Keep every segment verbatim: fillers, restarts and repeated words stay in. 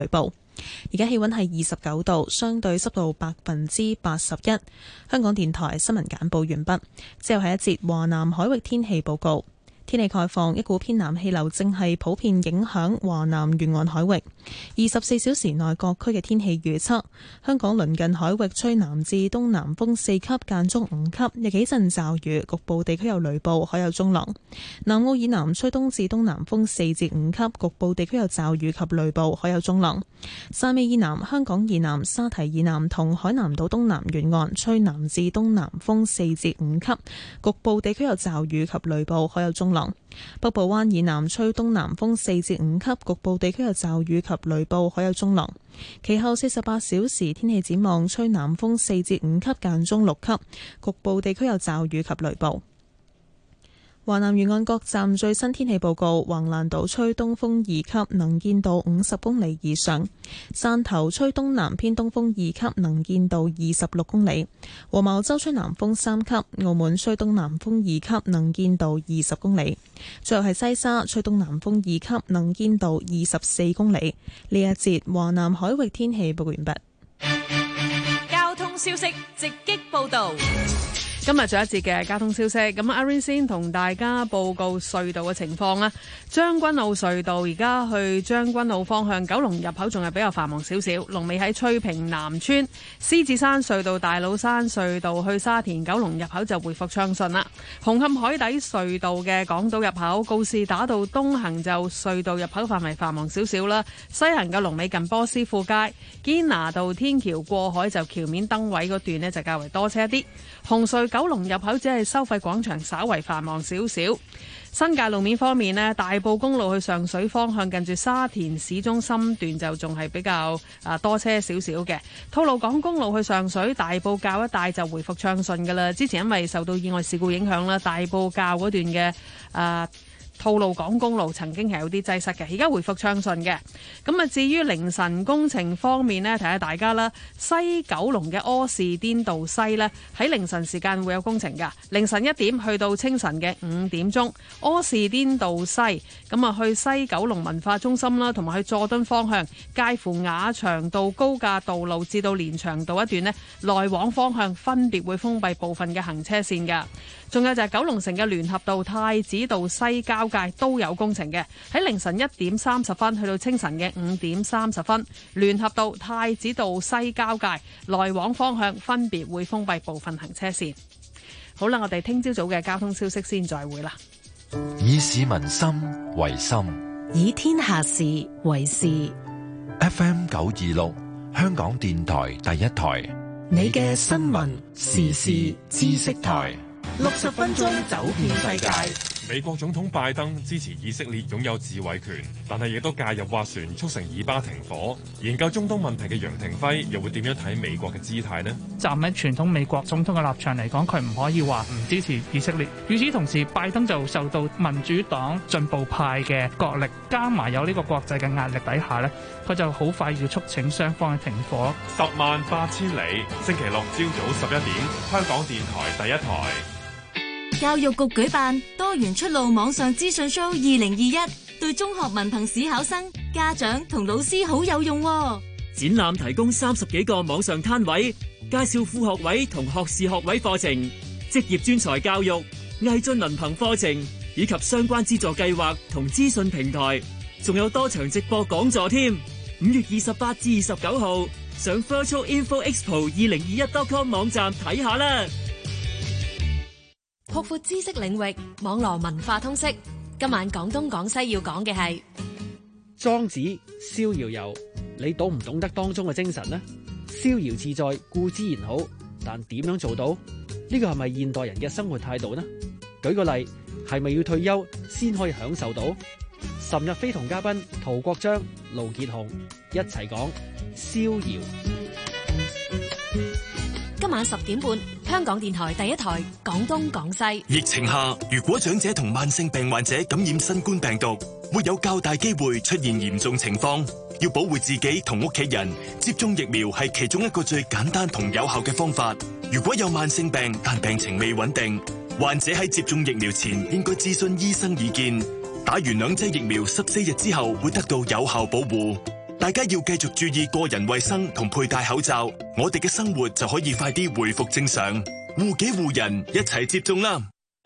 雷暴。而家氣溫係二十九度，相對濕度百分之八十一。香港電台新聞簡報完畢，之後係一節華南海域天氣報告。天氣概況，一股偏南氣流正係普遍影響華南沿岸海域。二十四小時內各區嘅天氣預測：香港鄰近海域吹南至東南風四級，間中五級，有幾陣驟雨，局部地區有雷暴，海有中浪。南澳以南吹東至東南風四至五級，局部地區有驟雨及雷暴，海有中浪。汕尾以南、香港以南、沙堤以南同海南島東南沿岸吹南至東南風四至五級，局部地區有驟雨及雷暴，海有中浪。北部灣以南吹東南風四至五級，局部地區有驟雨及雷暴，海有中浪。其後四十八小時天氣展望，吹南風四至五級，間中六級，局部地區有驟雨及雷暴。華南沿岸各站最新天氣報告：橫瀾島吹東風二級，能見度五十公里以上；汕頭吹東南偏東風二級，能見度二十六公里；黃茅洲吹南風三級；澳門吹東南風二級，能見度二十公里；最後係西沙吹東南風二級，能見度二十四公里。呢一節華南海域天氣報告完畢。 交通消息直擊報道。 今日仲有一節嘅交通消息，咁阿 Rain 先同大家報告隧道嘅情況啦。將軍澳隧道而家去將軍澳方向九龍入口仲係比較繁忙少少，龍尾喺翠屏南村。獅子山隧道、大老山隧道去沙田九龍入口就回復暢順啦。紅磡海底隧道嘅港島入口告士打道東行就隧道入口範圍繁忙少少啦，西行嘅龍尾近波斯富街。堅拿道天橋過海就橋面燈位嗰段呢就較為多車一啲。紅隧九龍入口只係收費廣場稍為繁忙少少。新界路面方面呢，大埔公路去上水方向近住沙田市中心段就仲係比較啊多車少少嘅。吐露港公路去上水大埔滘一帶就回復暢順噶啦。之前因為受到意外事故影響啦，大埔滘嗰段嘅啊吐露港公路曾經係有啲擠塞嘅，而家回復暢順嘅。咁啊，至於凌晨工程方面呢，提下大家啦，西九龍嘅柯士甸道西呢，喺凌晨時間會有工程㗎。凌晨一點去到清晨嘅五點鐘，柯士甸道西咁啊去西九龍文化中心啦，同埋去佐敦方向，介乎雅翔道高架道路至到連翔道一段呢，來往方向分別會封閉部分嘅行車線㗎。仲有就係九龍城嘅聯合道太子道西交界都有工程嘅，喺凌晨一點三十分去到清晨嘅五點三十分，聯合道太子道西交界來往方向分別會封閉部分行車線。好啦，我哋聽朝早嘅交通消息先再會啦。 以市民心為心， 以天下事為事。 F M 九二六，香港電台第一台， 你嘅新聞時事知識台。 六十分鐘走遍世界。 美國總統拜登支持以色列擁有自衛權，但係亦都介入斡旋促成以巴停火。研究中東問題嘅楊廷輝又會點樣睇美國嘅姿態呢？ 站喺傳統美國總統嘅立場嚟講，佢唔可以話唔支持以色列。與此同時，拜登就受到民主黨進步派嘅角力，加埋有呢個國際嘅壓力底下呢，佢就好快要促請雙方嘅停火。 十萬八千里，星期六朝早十一點，香港電台第一台。 教育局舉辦多元出路網上資訊 show 二零二一，對中學文憑試考生、家長同老師好有用喎。 展覽提供三十幾個網上攤位，介紹副學位同學士學位課程、職業專才教育、毅進文憑課程以及相關資助計劃同資訊平台，仲有多場直播講座添。五月二十八至二十九號，上 virtual info expo 二零二一 dot com 網站睇下啦。 擴闊知識領域，網絡文化通識。今晚廣東廣西要講嘅係莊子逍遙遊，你懂唔懂得當中嘅精神呢？逍遙自在固之然好，但點樣做到？呢個係咪現代人嘅生活態度呢？舉個例，係咪要退休先可以享受到？岑日飛同嘉賓陶國章、盧傑雄一齊講逍遙。 今晚十點半，香港電台第一台廣東廣西。 疫情下，如果長者同慢性病患者感染新冠病毒，會有較大機會出現嚴重情況。要保護自己同屋企人，接種疫苗係其中一個最簡單同有效嘅方法。如果有慢性病但病情未穩定，患者喺接種疫苗前應該諮詢醫生意見。打完兩劑疫苗十四日之後會得到有效保護。 大家要繼續注意個人衛生同佩戴口罩，我哋嘅生活就可以快啲回復正常。護己護人，一齊接種啦！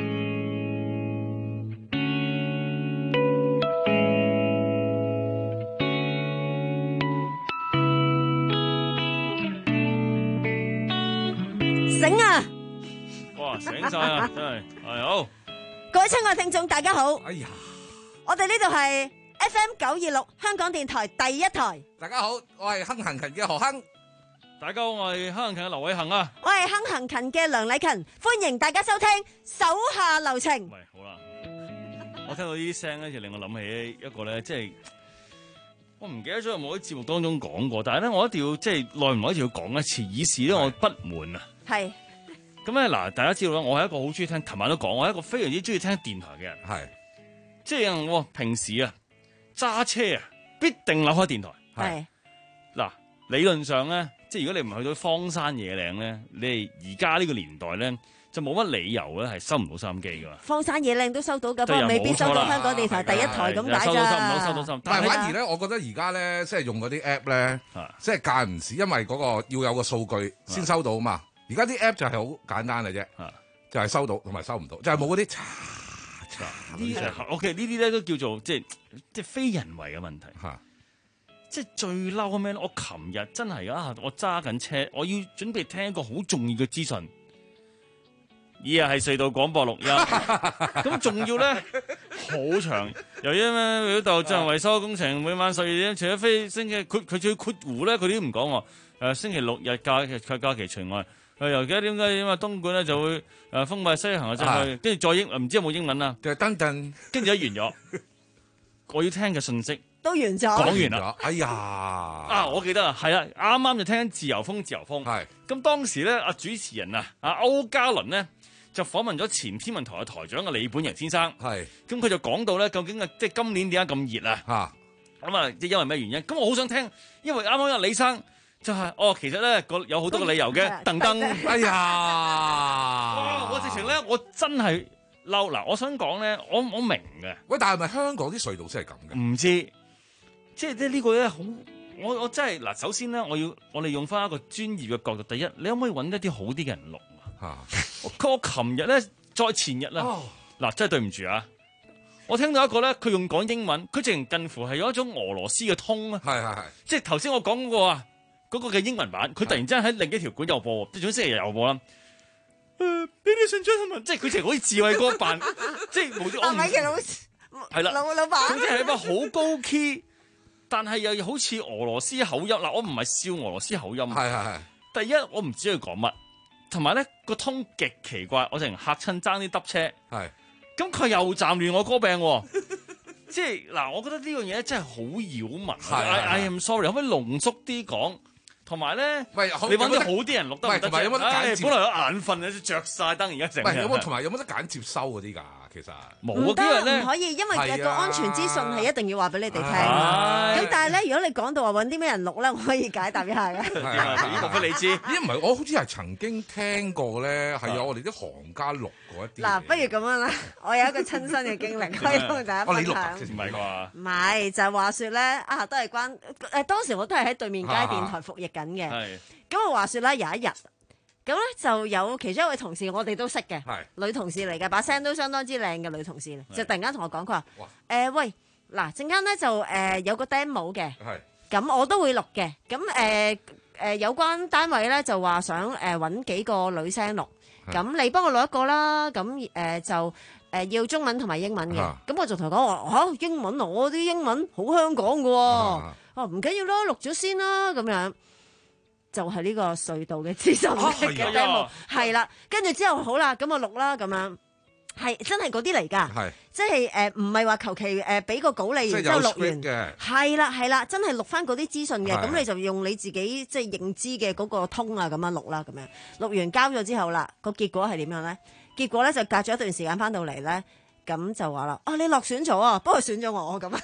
醒啊！ 哇，醒晒啊，真係係好。 各位親愛聽眾，大家好。 哎呀， 我哋呢度係 F M 九二六香港電台第一台。 大家好，我係亨行勤嘅何亨。 大家好，我係亨行勤嘅劉偉恒啊。 我係亨行勤嘅梁禮勤，歡迎大家收聽手下留情。 喂，好啦，我聽到呢啲聲咧，就令我諗起一個咧，即係我唔記得咗有冇喺節目當中講過，但係咧我一定要即係耐唔耐一定要講一次，以示咧我不滿啊。 係。 咁咧嗱，大家知道啦，我係一個好中意聽，琴晚都講，我係一個非常之中意聽電台嘅人。 係， 即係我平時啊揸車啊，必定扭開電台。 係。 嗱，理論上咧，即係如果你唔去到荒山野嶺咧，你哋而家呢個年代咧，就冇乜理由咧係收唔到收音機噶嘛。 荒山野嶺都收到㗎，不過未必收到香港電台第一台咁解咋。 收到收唔到收到收。 但係反而咧，我覺得而家咧，即係用嗰啲 app 咧，即係間唔時，因為嗰個要有個數據先收到啊嘛。而家啲 app 就係好簡單嘅啫，就係收到同埋收唔到，就係冇嗰啲查查。 呢啲 OK， 呢啲咧都叫做即係即係非人為嘅問題。即係最嬲嘅咩咧？我琴日真係啊，我揸緊車，我要準備聽一個好重要嘅資訊。二日係隧道廣播錄音，咁仲要咧好長。由於咩嗰度進行維修工程，每晚十二點，除咗非星期佢佢仲要括弧咧，佢哋都唔講喎。誒星期六日假期假期除外。誒由幾點解點啊？東莞咧就會誒封閉西行啊，進去跟住再英唔知有冇英文啊？ 就登登， 跟住一完咗，我要聽嘅信息都完咗， 講完啦。 哎呀！ 啊，我記得啊，係啦，啱啱就聽緊自由風，自由風。 係。咁當時咧，阿主持人啊，阿歐嘉倫咧就訪問咗前天文台嘅台長嘅李本仁先生。 係。咁佢就講到咧，究竟啊，即係今年點解咁熱啊？嚇。咁啊，即係因為咩原因？咁我好想聽，因為啱啱阿李生。就係、是、哦，其實咧個有好多個理由嘅，鄧登。 哎呀！ 哇！我直情咧，我真係嬲嗱！我想講咧，我我明嘅。 喂，但係咪香港啲隧道先係咁嘅？ 唔知，即係咧呢個咧好，我我真係嗱，首先咧，我要我哋用翻一個專業嘅角度。第一，你可唔可以揾一啲好啲嘅人錄啊？我我琴日咧，再前日啦，嗱、哦、真係對唔住啊！我聽到一個咧，佢用講英文，佢直情近乎係有一種俄羅斯嘅通啊！ 係係係， 即係頭先我講嗰個啊。嗰、那個嘅英文版，佢突然之間喺另一條管又播，即係總之星期日又播啦。誒，Ladies and gentlemen，即係佢成好似智慧歌扮，即係無端我唔係老係啦， 老老闆， 總之係一個好高 key，但係又好似俄羅斯口音。嗱，我唔係笑俄羅斯口音， 係係係。 第一，我唔知佢講乜，同埋咧個通極奇怪，我成日嚇親爭啲揼車。係，咁佢又暫亂我歌病喎。即係嗱，我覺得呢樣嘢真係好擾民。I I am sorry，可唔可以濃縮啲講？同埋咧，你揾啲好啲人錄得唔得？ 同埋有冇得揀接？ 本來有眼瞓啊，着晒燈而家成。 唔係有冇同埋有冇得揀接收嗰啲㗎？其實冇唔得， 唔可以，因為嘅個安全資訊係一定要話俾你哋聽。 咁咁但係咧，如果你講到話揾啲咩人錄咧，我可以解答一下嘅。 呢個俾你知。 咦？唔係，我好似係曾經聽過咧，係有我哋啲行家錄過一啲。 嗱，不如咁樣啦，我有一個親身嘅經歷可以同大家分享。 哦，你錄唔係啩？ 唔係，就係話説咧，啊，都係關誒當時我都係喺對面街電台服役緊嘅。係。咁我話説咧，有一日。咁咧就有其中一位同事，我哋都識嘅，女同事嚟嘅，把聲都相當之靚嘅女同事，就突然間同我講，佢話：誒喂，嗱陣間咧就誒、呃、有個 demo 嘅，咁我都會錄嘅。咁誒誒有關單位咧就話想誒揾、呃、幾個女聲錄，咁你幫我錄一個啦。咁誒、呃、就誒、呃、要中文同埋英文嘅。咁我就同佢講話嚇英文，我啲英文好香港嘅喎。哦唔緊要啦，錄咗先啦，咁樣。就係、是、呢個隧道嘅資訊嘅 demo， 係啦，跟住之後好啦，咁我錄啦，咁樣係真係嗰啲嚟㗎，即係誒唔係話求其誒俾個稿你，然之後錄完嘅，係啦係啦，真係錄翻嗰啲資訊嘅，咁你就用你自己即係認知嘅嗰個通啊咁樣錄啦，咁樣錄完交咗之後啦，個結果係點樣咧？結果咧就隔咗一段時間翻到嚟咧，咁就話啦，啊你落選咗啊，不過選咗我咁。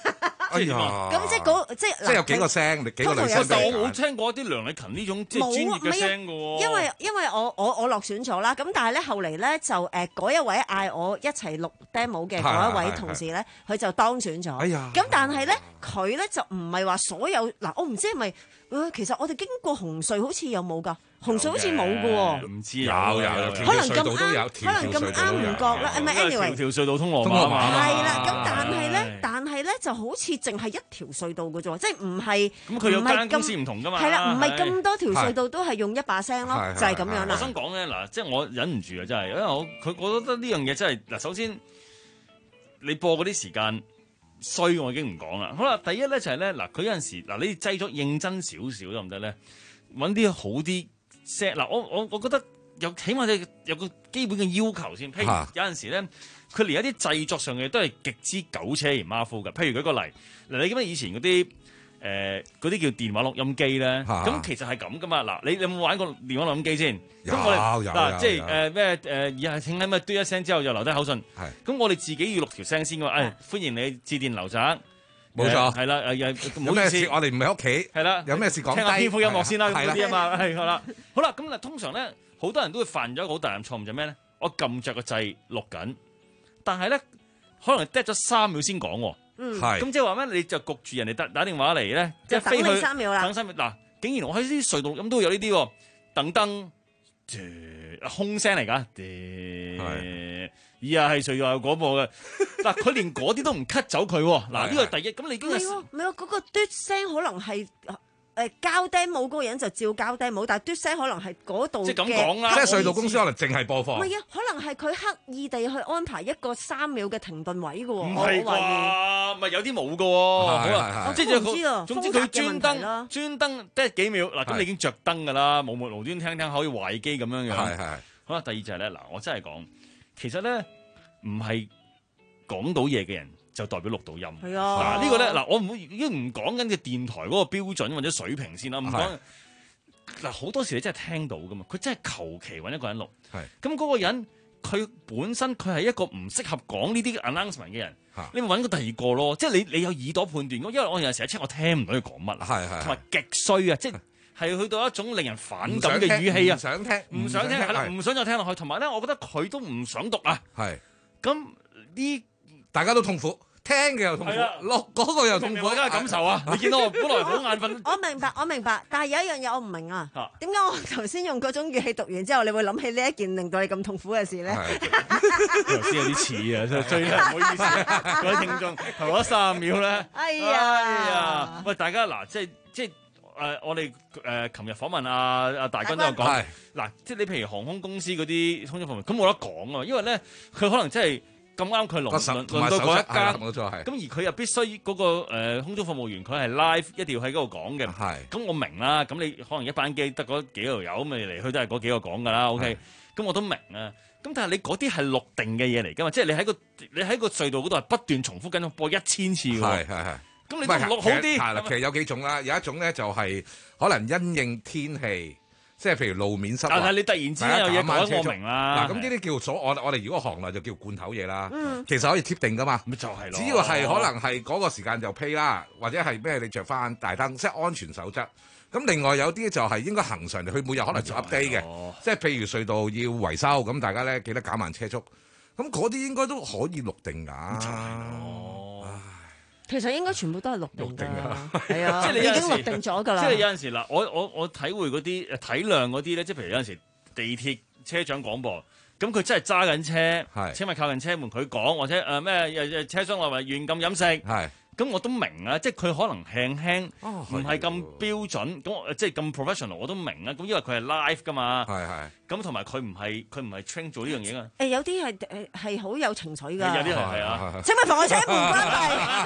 哎呀， 咁即係嗰即係即係有幾個聲，你幾個女聲？ 但我冇聽過一啲梁禮勤呢種即係專業嘅聲嘅喎。 因為因為我我我落選咗啦，咁但係咧後嚟咧就誒嗰一位嗌我一齊錄 demo 嘅嗰一位同事咧，佢就當選咗。 哎呀！ 咁但係咧佢咧就唔係話所有嗱，我唔知係咪誒，其實我哋經過紅隧好似有冇㗎？紅隧好似冇嘅喎， 唔知有有有， 可能咁啱，可能咁啱唔覺啦。唔係 anyway， 條隧道通羅馬嘛。 係啦，咁但係咧，但係咧就好似淨係一條隧道嘅啫喎，即係唔係咁佢有間公司唔同㗎嘛。 係啦，唔係咁多條隧道都係用一把聲咯，就係咁樣啦。 我想講咧嗱，即係我忍唔住啊，真係，因為我佢我覺得呢樣嘢真係嗱，首先你播嗰啲時間衰，我已經唔講啦。好啦，第一咧就係咧嗱，佢有陣時嗱，你製作認真少少得唔得咧？揾啲好啲。嗱，我我我覺得有起碼有有個基本嘅要求先。譬如有陣時咧，佢連一啲製作上嘅都係極之苟且而馬虎嘅。譬如舉個例，嗱，你記得以前嗰啲誒嗰啲叫電話錄音機咧？咁其實係咁噶嘛。嗱，你你有冇玩過電話錄音機先？ 有有嗱，即係誒咩誒，以下請喺咩嘟一聲之後就留低口信。咁我哋自己要錄條聲先嘅嘛。誒，歡迎你致電劉澤。冇錯，係啦，誒誒，唔好意思， 我哋唔喺屋企， 係啦， 有咩事講低， 聽下篇幅音樂先啦， 嗰啲啊嘛，係好啦，好啦，咁嗱，通常咧，好多人都會犯咗一個好大嘅錯誤，就係咩咧？我撳着個掣錄緊，但係咧，可能得咗三秒先講喎， 嗯， 係，咁即係話咩？你就焗住人哋打打電話嚟咧，即係飛去三秒啦， 等三秒，嗱，竟然我喺啲隧道咁都會有呢啲喎，等燈，空聲嚟㗎，係。依家係隧道廣播嘅，嗱佢連嗰啲都唔 cut 走佢喎，嗱呢個係第一，咁你已經係唔係喎，嗰個嘟聲可能係誒交 demo 嗰個人就照交 demo，但係嘟聲可能係嗰度即係咁講啦， 即係隧道公司可能淨係播放， 唔係啊，可能係佢刻意地去安排一個三秒嘅停頓位嘅喎， 唔係啩？咪有啲冇嘅喎，好啦，即係佢總之佢專登專登得幾秒，嗱咁你已經着燈㗎啦，冇冇無端聽聽可以壞機咁樣樣，係係。好啦，第二就係咧，嗱我真係講。其實咧，唔係講到嘢嘅人就代表錄到音。係啊，嗱呢個咧，嗱我唔會已經唔講緊嘅電台嗰個標準或者水平先啦。唔講嗱，好多時你真係聽到噶嘛，佢真係求其揾一個人錄。係咁嗰個人，佢本身佢係一個唔適合講呢啲 announcement 嘅人。你咪揾個第二個咯。即係你你有耳朵判斷。因為我有陣時喺車我聽唔到佢講乜。係係。同埋極衰啊！即係。係去到一種令人反感嘅語氣啊！ 唔想聽， 唔想聽，係啦，唔想再聽落去。同埋咧，我覺得佢都唔想讀啊。係。咁呢，大家都痛苦，聽嘅又痛苦，錄嗰個又痛苦，大家嘅感受啊！你見到我本來好眼瞓。 我明白，我明白，但係有一樣嘢我唔明啊。點解我頭先用嗰種語氣讀完之後，你會諗起呢一件令到你咁痛苦嘅事咧？ 頭先有啲似啊，所以唔好意思，各位聽眾，頭嗰三秒咧。 哎呀！ 哎呀！喂，大家嗱，即係即係。誒、呃，我哋誒琴日訪問阿阿大軍都有講，嗱，即係你譬如航空公司嗰啲空中服務，咁冇得講啊，因為咧佢可能真係咁啱佢輪輪輪到嗰一間，咁而佢又必須嗰、那個誒、呃、空中服務員佢係 live 一定要喺嗰度講嘅，咁我明啦，咁你可能一班機得嗰幾條友，咁你嚟去都係嗰幾個講㗎啦 ，OK，咁我都明啊，咁但係你嗰啲係錄定嘅嘢嚟㗎嘛，即係你喺個你喺個隧道嗰度係不斷重複緊播一千次㗎喎。係係係。咁你都錄好啲，係啦，其實有幾種啦，有一種咧就係可能因應天氣，即係譬如路面濕滑。但係你突然之間有嘢講，我明啦。嗱，咁呢啲叫所我我哋如果行內就叫罐頭嘢啦。嗯，其實可以貼定噶嘛。咪就係咯。只要係可能係嗰個時間就披啦，或者係咩你着翻大燈，即係安全守則。咁另外有啲就係應該恆常，佢每日可能做 update 嘅，即係譬如隧道要維修，咁大家咧記得減慢車速。咁嗰啲應該都可以錄定㗎。 其實應該全部都係錄定㗎，係啊，即係你已經錄定咗㗎啦。 即係有陣時嗱，我我我體會嗰啲體諒嗰啲咧，即係譬如有陣時地鐵車長廣播，咁佢真係揸緊車，車咪靠近車門佢講，或者誒咩誒車廂內咪軟禁飲食，係咁我都明啊，即係佢可能輕輕唔係咁標準，咁即係咁 professional 我都明啊，咁因為佢係 live 㗎嘛，係係，咁同埋佢唔係佢唔係 train 做呢樣嘢啊。 誒有啲係誒係好有情緒㗎，有啲係係啊。 請問同我車門關閉，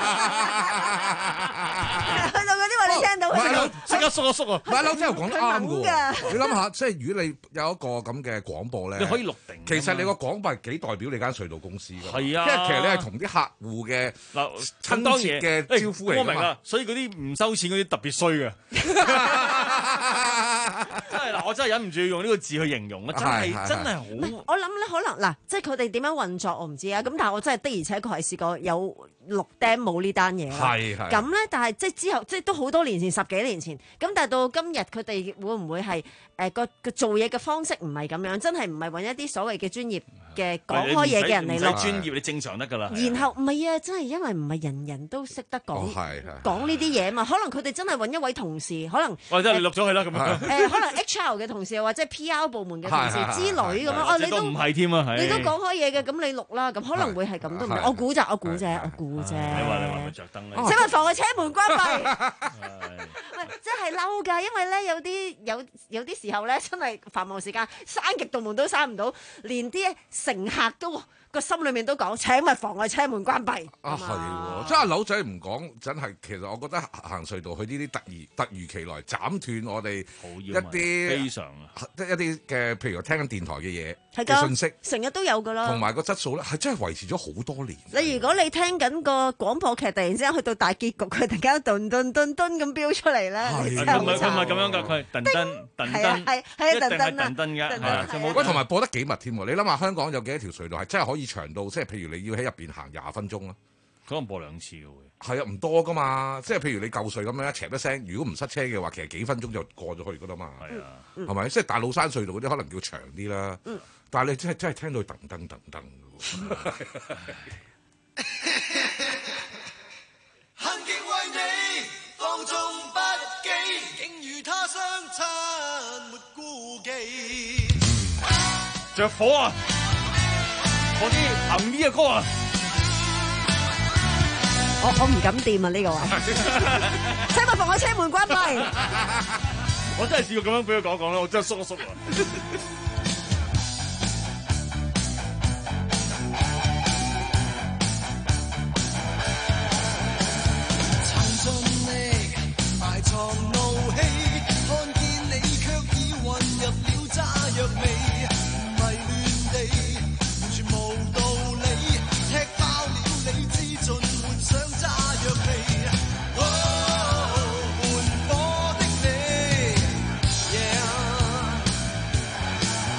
去到嗰啲話你聽到， 即刻縮一縮啊！ 買樓之後講得啱㗎喎，你諗下，即係如果你有一個咁嘅廣播咧， 你可以錄定。 其實你個廣播係幾代表你間隧道公司㗎？ 係啊， 因為其實你係同啲客戶嘅嗱親切嘅招呼嚟㗎嘛。 我明啦，所以嗰啲唔收錢嗰啲特別衰嘅。 真係嗱，我真係忍唔住用呢個字去形容啊！真係真係好。 我諗咧，可能嗱，即係佢哋點樣運作，我唔知啊。咁但係我真係的而且確係試過有錄釘冇呢單嘢啦。 係係。 咁咧，但係即係之後，即係都好多年前，十幾年前。咁但係到今日，佢哋會唔會係誒個個做嘢嘅方式唔係咁樣？真係唔係揾一啲所謂嘅專業嘅講開嘢嘅人嚟錄。 專業你正常得㗎啦。 然後唔係啊，真係因為唔係人人都識得講講呢啲嘢嘛。可能佢哋真係揾一位同事，可能或者你錄咗佢啦咁樣。 誒，可能 H R 嘅同事或者 P R 部門嘅同事之類咁樣。哦，你都唔係添啊， 你都講開嘢嘅，咁你錄啦。咁可能會係咁都唔。我估咋，我估啫，我估啫。 你話你話佢着燈咧？ 請問防嘅車門關閉。喂，真係嬲㗎，因為咧有啲有有啲時候咧，真係繁忙時間，閂極道門都閂唔到，連啲乘客都個心裏面都講：請勿妨礙車門關閉。 啊，係喎，即係阿柳仔唔講，真係其實我覺得行隧道去呢啲突如突如其來斬斷我哋一啲非常即係一啲嘅，譬如聽緊電台嘅嘢嘅嘅信息， 成日都有㗎啦。 同埋個質素咧，係真係維持咗好多年。 你如果你聽緊個廣播劇，突然之間去到大結局，佢突然間頓頓頓頓咁飆出嚟咧， 佢唔係佢唔係咁樣㗎，佢係頓頓頓頓， 係係一定係頓頓㗎。 喂，同埋播得幾密添喎？你諗下香港有幾多條隧道係真係可以長到，即係譬如你要喺入邊行廿分鐘啊？ 可能播兩次嘅會。 係啊，唔多噶嘛，即係譬如你舊隧咁樣一唓一聲，如果唔塞車嘅話，其實幾分鐘就過咗去噶啦嘛。 係啊， 係咪？即係大老山隧道嗰啲可能叫長啲啦。嗯、但係你真係真係聽到噔噔噔噔嘅行極為你放縱不羈，竟與他相親沒顧忌。 着火啊！嗰啲行呢嘅歌啊！ 我我唔敢掂啊呢個位，請勿妨礙車門關閉。 我真係試過咁樣俾佢講講啦，我真係縮一縮啊！ 曾盡力埋藏怒氣，看見你卻已混入了炸藥味，迷亂地完全無道理，踢爆了理智盡換上炸藥味。換火的你，yeah。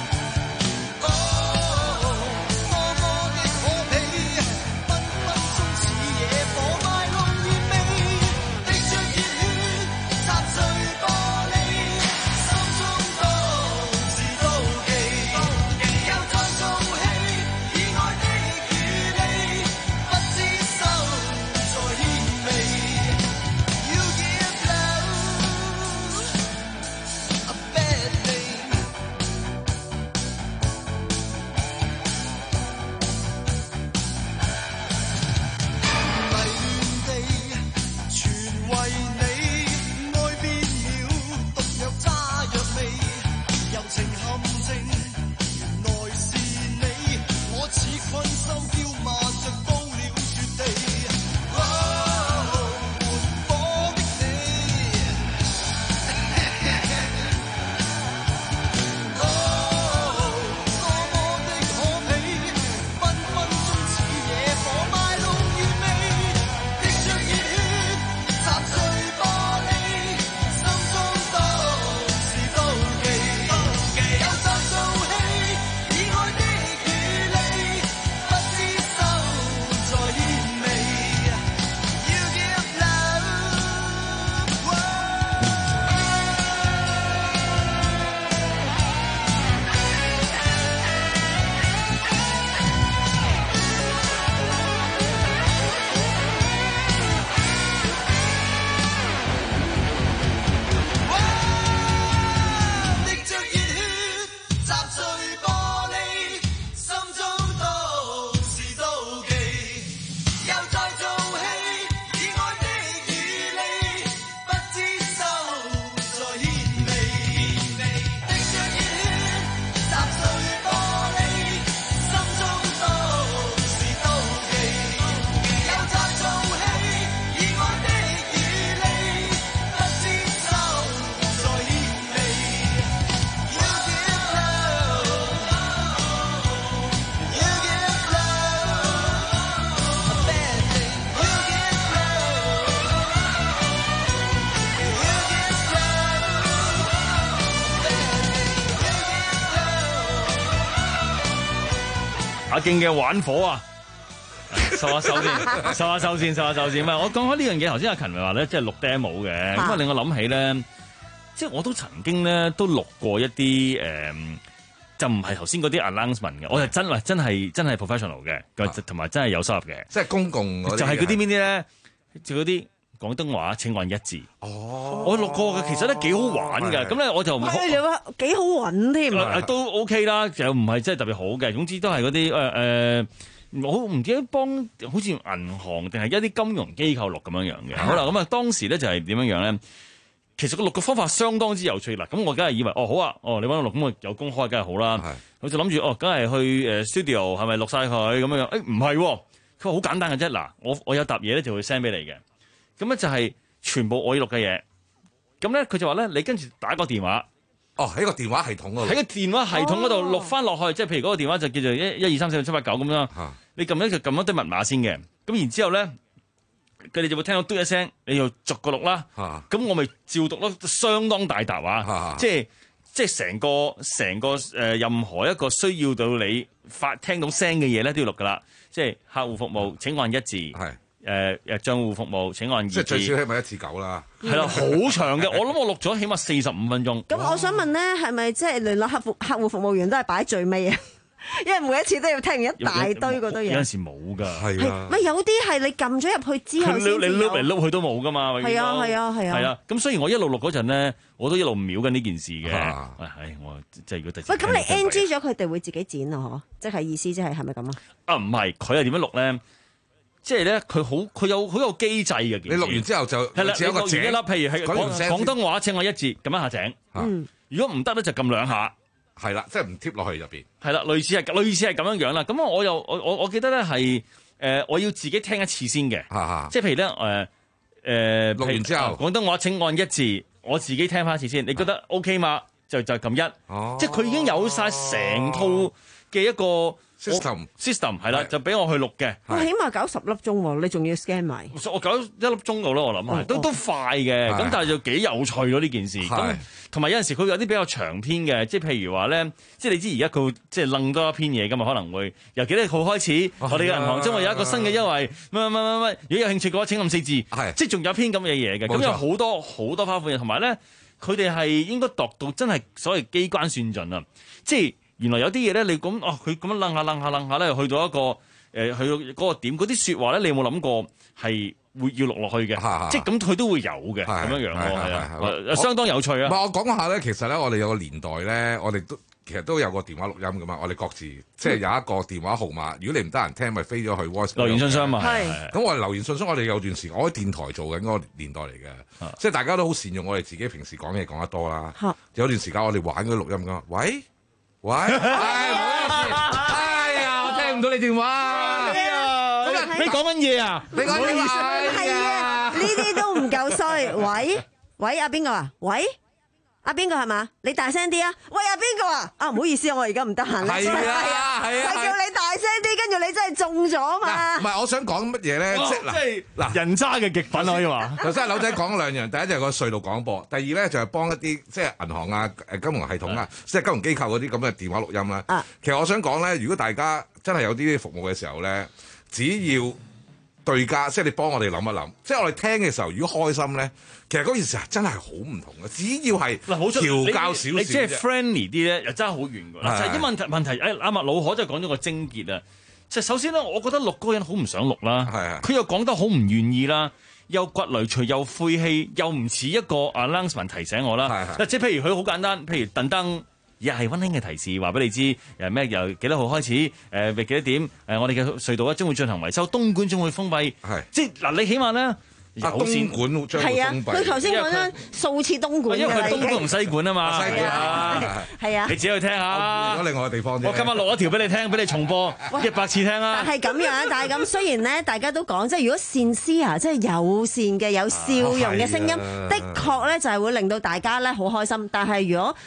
打勁嘅玩火啊！收下手先，收下手先，收下手先。唔係，我講開呢樣嘢，頭先阿勤咪話咧，即係錄 demo 嘅，咁啊令我諗起咧，即係我都曾經咧都錄過一啲誒、呃，就唔係頭先嗰啲 announcement 嘅，我係真話真係真係 professional 嘅，同埋真係有收入嘅， 即係公共嗰啲， 就係嗰啲邊啲咧，就嗰啲廣東話請按一字。哦，我錄過嘅，其實都幾好玩㗎。咁咧我就唔係你話幾好揾添， 都 OK 啦，就唔係真係特別好嘅。總之都係嗰啲誒誒。呃我唔記得幫好似銀行定係一啲金融機構錄咁樣樣嘅。好啦，咁啊當時咧就係點樣樣咧？其實個錄嘅方法相當之有趣啦。咁我梗係以為哦好啊，哦你揾我錄咁我有公開梗係好啦。我就諗住哦，梗係去誒 studio 係咪錄晒佢咁樣樣？誒唔係，佢話好簡單嘅啫。嗱，我我有沓嘢咧就會 send 俾你嘅。咁咧就係全部我要錄嘅嘢。咁咧佢就話咧，你跟住打個電話。 哦，喺個電話系統嗰度， 喺個電話系統嗰度錄翻落去，即係譬如嗰個電話就叫做一、一二三四五七八九咁樣。你撳一就撳一堆密碼先嘅，咁然之後咧，佢哋就會聽到嘟一聲，你要逐個錄啦。咁我咪照讀咯，相當大沓啊！即係即係成個成個誒、呃、任何一個需要到你發聽到聲嘅嘢咧，都要錄噶啦。即係客戶服務請按一字。誒誒帳戶服務請按二字， 即係最少起碼一至九啦。 係啦，好長嘅，我諗我錄咗起碼四十五分鐘。 咁我想問咧，係咪即係聯絡客服客戶服務員都係擺喺最尾啊？因為每一次都要聽完一大堆嗰堆嘢。 有陣時冇㗎，係啊。咪有啲係你撳咗入去之後先至有。 你碌嚟碌去都冇㗎嘛。 係啊係啊係啊。 係啊，咁雖然我一路錄嗰陣咧，我都一路瞄緊呢件事嘅。係我即係如果第喂，咁你 N G 咗佢哋會自己剪啊？嗬，即係意思即係係咪咁啊？ 啊唔係，佢係點樣錄咧？即係咧，佢好佢有好有機制嘅。 你錄完之後就係啦，你錄完一粒，譬如係廣廣東話請我一字，撳一下井。嗯，如果唔得咧，就撳兩下。 係啦，即係唔貼落去入邊。 係啦，類似係類似係咁樣樣啦。咁我又我我我記得咧係誒，我要自己聽一次先嘅。即係譬如咧誒誒，錄完之後廣東話請按一字，我自己聽翻一次先。你覺得 OK 嘛？就就撳一。哦。即係佢已經有晒成套嘅一個。system system 係啦，就俾我去錄嘅。 我起碼搞十粒鐘喎，你仲要 scan 埋。 我搞一粒鐘度咯，我諗係都都快嘅。咁但係就幾有趣咯呢件事。咁同埋有陣時佢有啲比較長篇嘅，即係譬如話咧，即係你知而家佢即係楞多一篇嘢㗎嘛，可能會由幾多號開始，我哋嘅銀行將會有一個新嘅優惠，乜乜乜乜乜。如果有興趣嘅話，請撳四字。即係仲有篇咁嘅嘢嘅。咁有好多好多花款嘢，同埋咧，佢哋係應該度到真係所謂機關算盡啊！即係。原來有啲嘢咧，你咁哦，佢咁樣楞下楞下楞下咧，去到一個誒、呃，去到嗰個點，嗰啲説話咧，你有冇諗過係會要錄落去嘅？即係咁，佢都會有嘅咁樣樣咯，係啊，相當有趣啊！ 唔係我講下咧，其實咧，我哋有個年代咧，我哋都其實都有個電話錄音噶嘛，我哋各自即係有一個電話號碼。如果你唔得閒聽，咪飛咗去 voice 留言信箱嘛。 係咁，我哋留言信箱，我哋有段時間我喺電台做緊嗰個年代嚟嘅，即係大家都好善用我哋自己平時講嘢講得多啦。有段時間我哋玩嗰啲錄音噶，喂。喂，哎，唔好意思，哎呀，我聽唔到你電話。 哎呀，你講乜嘢啊？ 你講乜嘢？ 係啊，呢啲都唔夠衰。喂喂，阿邊個啊？喂，阿邊個係嘛？你大聲啲啊！喂，阿邊個啊？啊，唔好意思啊，我而家唔得閒啦。 係啊，係啊，係叫你大聲啲，跟住你真係中咗嘛？ 唔係，我想講乜嘢咧？即係嗱嗱，人渣嘅極品可以話。 頭先阿柳仔講兩樣，第一就係個隧道廣播，第二咧就係幫一啲即係銀行啊、誒金融系統啊、即係金融機構嗰啲咁嘅電話錄音啦。啊，其實我想講咧，如果大家真係有啲服務嘅時候咧，只要對家，即係你幫我哋諗一諗，即係我哋聽嘅時候，如果開心咧，其實嗰件事真係好唔同嘅。只要係調教少少， 你即係 friendly 啲咧，又真係好遠㗎。就係啲問題問題，誒阿麥老可真係講咗個症結啊！就首先咧，我覺得錄嗰個人好唔想錄啦，佢又講得好唔願意啦，又骨雷除又晦氣，又唔似一個 announcement 提醒我啦。即係譬如佢好簡單，譬如鄧登。而係溫馨嘅提示，話俾你知誒咩？由幾多號開始誒？誒幾多點？誒我哋嘅隧道咧將會進行維修，東莞將會封閉。係即係嗱，你起碼咧有線管將會封閉。 佢頭先講咗數次東莞， 因為佢東莞同西莞啊嘛。 西莞啊， 係啊， 你自己去聽下。 如果另外嘅地方啫。 我今日錄一條俾你聽，俾你重播一百次聽啊。 但係咁樣，但係咁雖然咧，大家都講即係如果善思啊，即係友善嘅、有笑容嘅聲音，的確咧就係會令到大家咧好開心。但係如果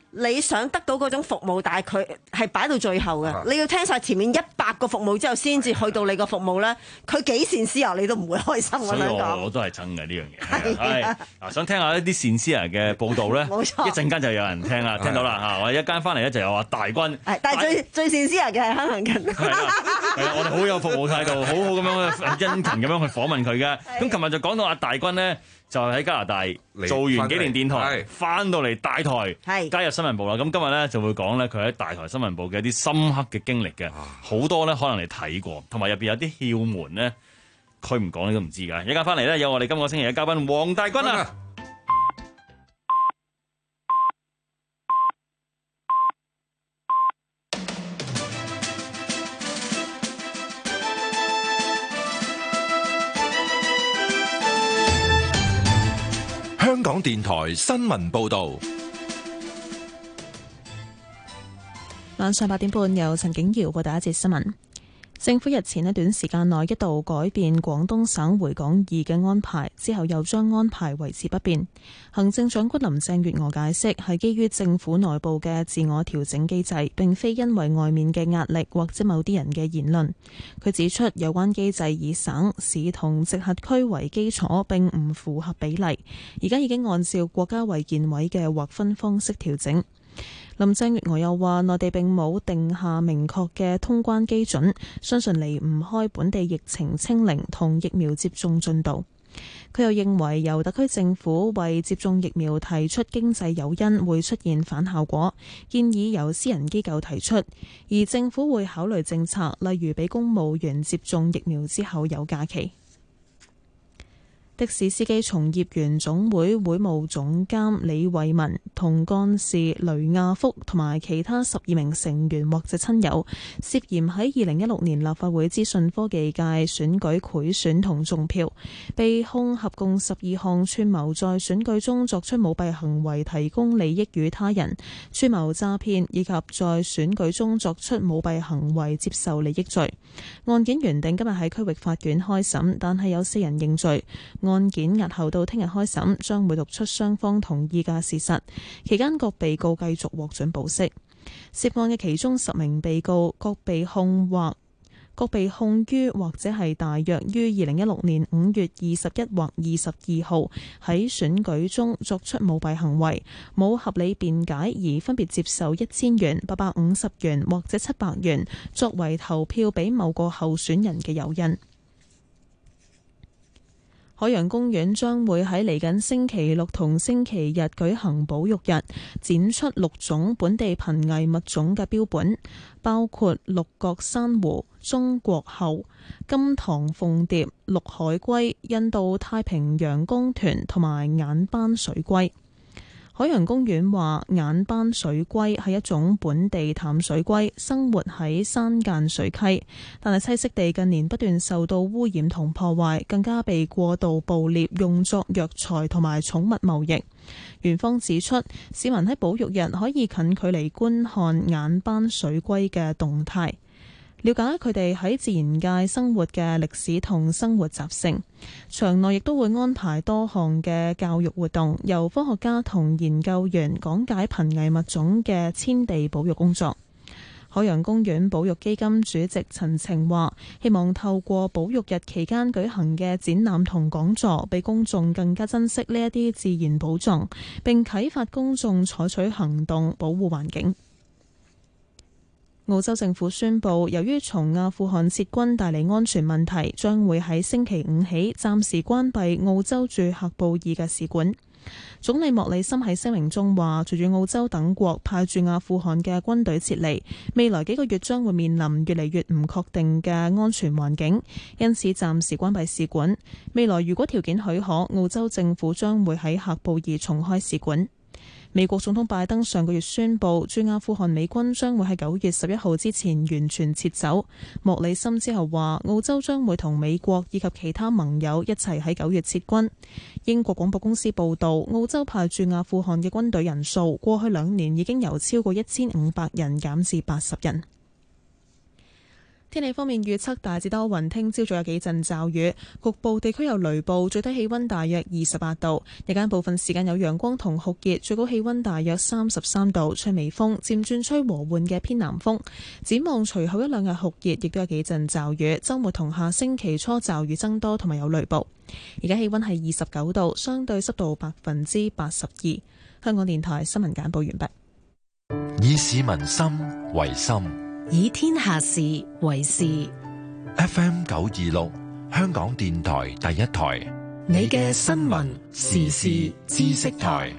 你想得到嗰種服務，但係佢係擺到最後嘅，你要聽晒前面一百個服務之後，先至去到你個服務咧。佢幾善思啊，你都唔會開心。 所以我我想講， 我都係憎嘅呢樣嘢。係嗱，想聽下一啲善思人嘅報導咧， 冇錯一陣間就有人聽啦，聽到啦嚇。我一間翻嚟咧就有話大軍， 係，但係最最善思人嘅係香港人。 係啦，係啦，我哋好有服務態度，好好咁樣去殷勤咁樣去訪問佢嘅。咁琴日就講到阿大軍咧。就喺加拿大做完幾年電台，翻到嚟大台加入新聞部啦。咁今日咧就會講咧佢喺大台新聞部嘅一啲深刻嘅經歷嘅，好多咧可能你睇過，同埋入邊有啲竅門咧，佢唔講你都唔知㗎。一陣間翻嚟咧有我哋今個星期嘅嘉賓黃大軍啊！ 香港電台新聞報道， 晚上八點半由陳景瑤報第一節新聞。政府日前喺短時間內一度改變廣東省回港易嘅安排，之後又將安排維持不變。行政長官林鄭月娥解釋係基於政府內部嘅自我調整機制，並非因為外面嘅壓力或者某啲人嘅言論。佢指出有關機制以省市同直轄區為基礎，並唔符合比例，而家已經按照國家衛健委嘅劃分方式調整。林鄭月娥又話：內地並冇定下明確嘅通關基準，相信離唔開本地疫情清零同疫苗接種進度。佢又認為由特區政府為接種疫苗提出經濟誘因會出現反效果，建議由私人機構提出，而政府會考慮政策，例如俾公務員接種疫苗之後有假期。的士司機從業員總會會務總監李慧文同幹事雷亞福同埋其他十二名成員或者親友涉嫌喺二零一六年立法會資訊科技界選舉賄選同中票，被控合共十二項串謀在選舉中作出舞弊行為提供利益予他人、串謀詐騙以及在選舉中作出舞弊行為接受利益罪。案件原定今日喺區域法院開審，但係有四人認罪。案件押後到聽日開審，將會讀出雙方同意嘅事實。期間各被告繼續獲准保釋。涉案嘅其中十名被告各被控或各被控於或者係大約於二零一六年五月二十一或二十二號喺選舉中作出舞弊行為，冇合理辯解而分別接受一千元、八百五十元或者七百元作為投票俾某個候選人嘅誘因。海洋公園將會喺嚟緊星期六同星期日舉行保育日，展出六種本地瀕危物種嘅標本，包括六角珊瑚、中國鱟、金堂鳳蝶、綠海龜、印度太平洋光豚同埋眼斑水龜。海洋公園話，眼斑水龜係一種本地淡水龜，生活喺山間水溪，但係棲息地近年不斷受到污染同破壞，更加被過度捕獵用作藥材同埋寵物貿易。園方指出，市民喺保育日可以近距離觀看眼斑水龜嘅動態，了解佢哋喺自然界生活嘅歷史同生活習性。場內亦都會安排多項嘅教育活動，由科學家同研究員講解瀕危物種嘅遷地保育工作。海洋公園保育基金主席陳晴話，希望透過保育日期間舉行嘅展覽同講座，俾公眾更加珍惜呢一啲自然寶藏，並啟發公眾採取行動保護環境。澳洲政府宣布，由於從阿富汗撤軍帶嚟安全問題，將會喺星期五起暫時關閉澳洲駐喀布爾嘅使館。總理莫里森喺聲明中話，隨住澳洲等國派駐阿富汗嘅軍隊撤離，未來幾個月將會面臨越嚟越唔確定嘅安全環境，因此暫時關閉使館。未來如果條件許可，澳洲政府將會喺喀布爾重開使館。美國總統拜登上個月宣布，駐阿富汗美軍將會喺九月十一號之前完全撤走。莫里森之後話，澳洲將會同美國以及其他盟友一齊喺九月撤軍。英國廣播公司報道，澳洲派駐阿富汗嘅軍隊人數過去兩年已經由超過一千五百人減至八十人。 天氣方面預測大致多雲，聽朝早有幾陣驟雨，局部地區有雷暴，最低氣溫大約二十八度。日間部分時間有陽光同酷熱，最高氣溫大約三十三度，吹微風，漸轉吹和緩嘅偏南風。展望隨後一兩日酷熱，亦都有幾陣驟雨。周末同下星期初驟雨增多，同埋有雷暴。而家氣溫係二十九度，相對濕度百分之八十二。香港電台新聞簡報完畢。 以市民心為心。 以天下事為事。 F M 九二六，香港電台第一台。 你嘅新聞時事知識台。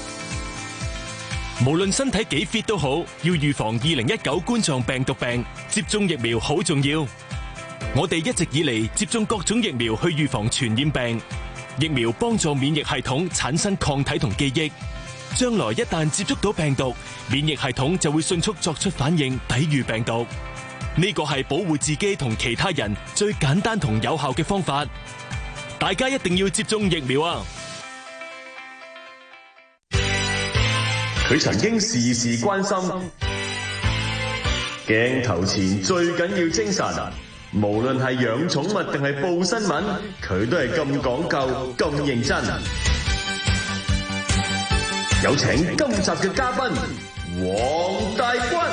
無論身體幾 fit 都好，要預防二零一九冠狀病毒病，接種疫苗好重要。我哋一直以嚟接種各種疫苗去預防傳染病，疫苗幫助免疫系統產生抗體同記憶。將來一旦接觸到病毒，免疫系統就會迅速作出反應，抵禦病毒。呢個係保護自己同其他人最簡單同有效嘅方法。大家一定要接種疫苗啊！ 佢曾經事事關心，鏡頭前最緊要精神。無論係養寵物定係報新聞，佢都係咁講究、咁認真。有請今集嘅嘉賓黃大軍。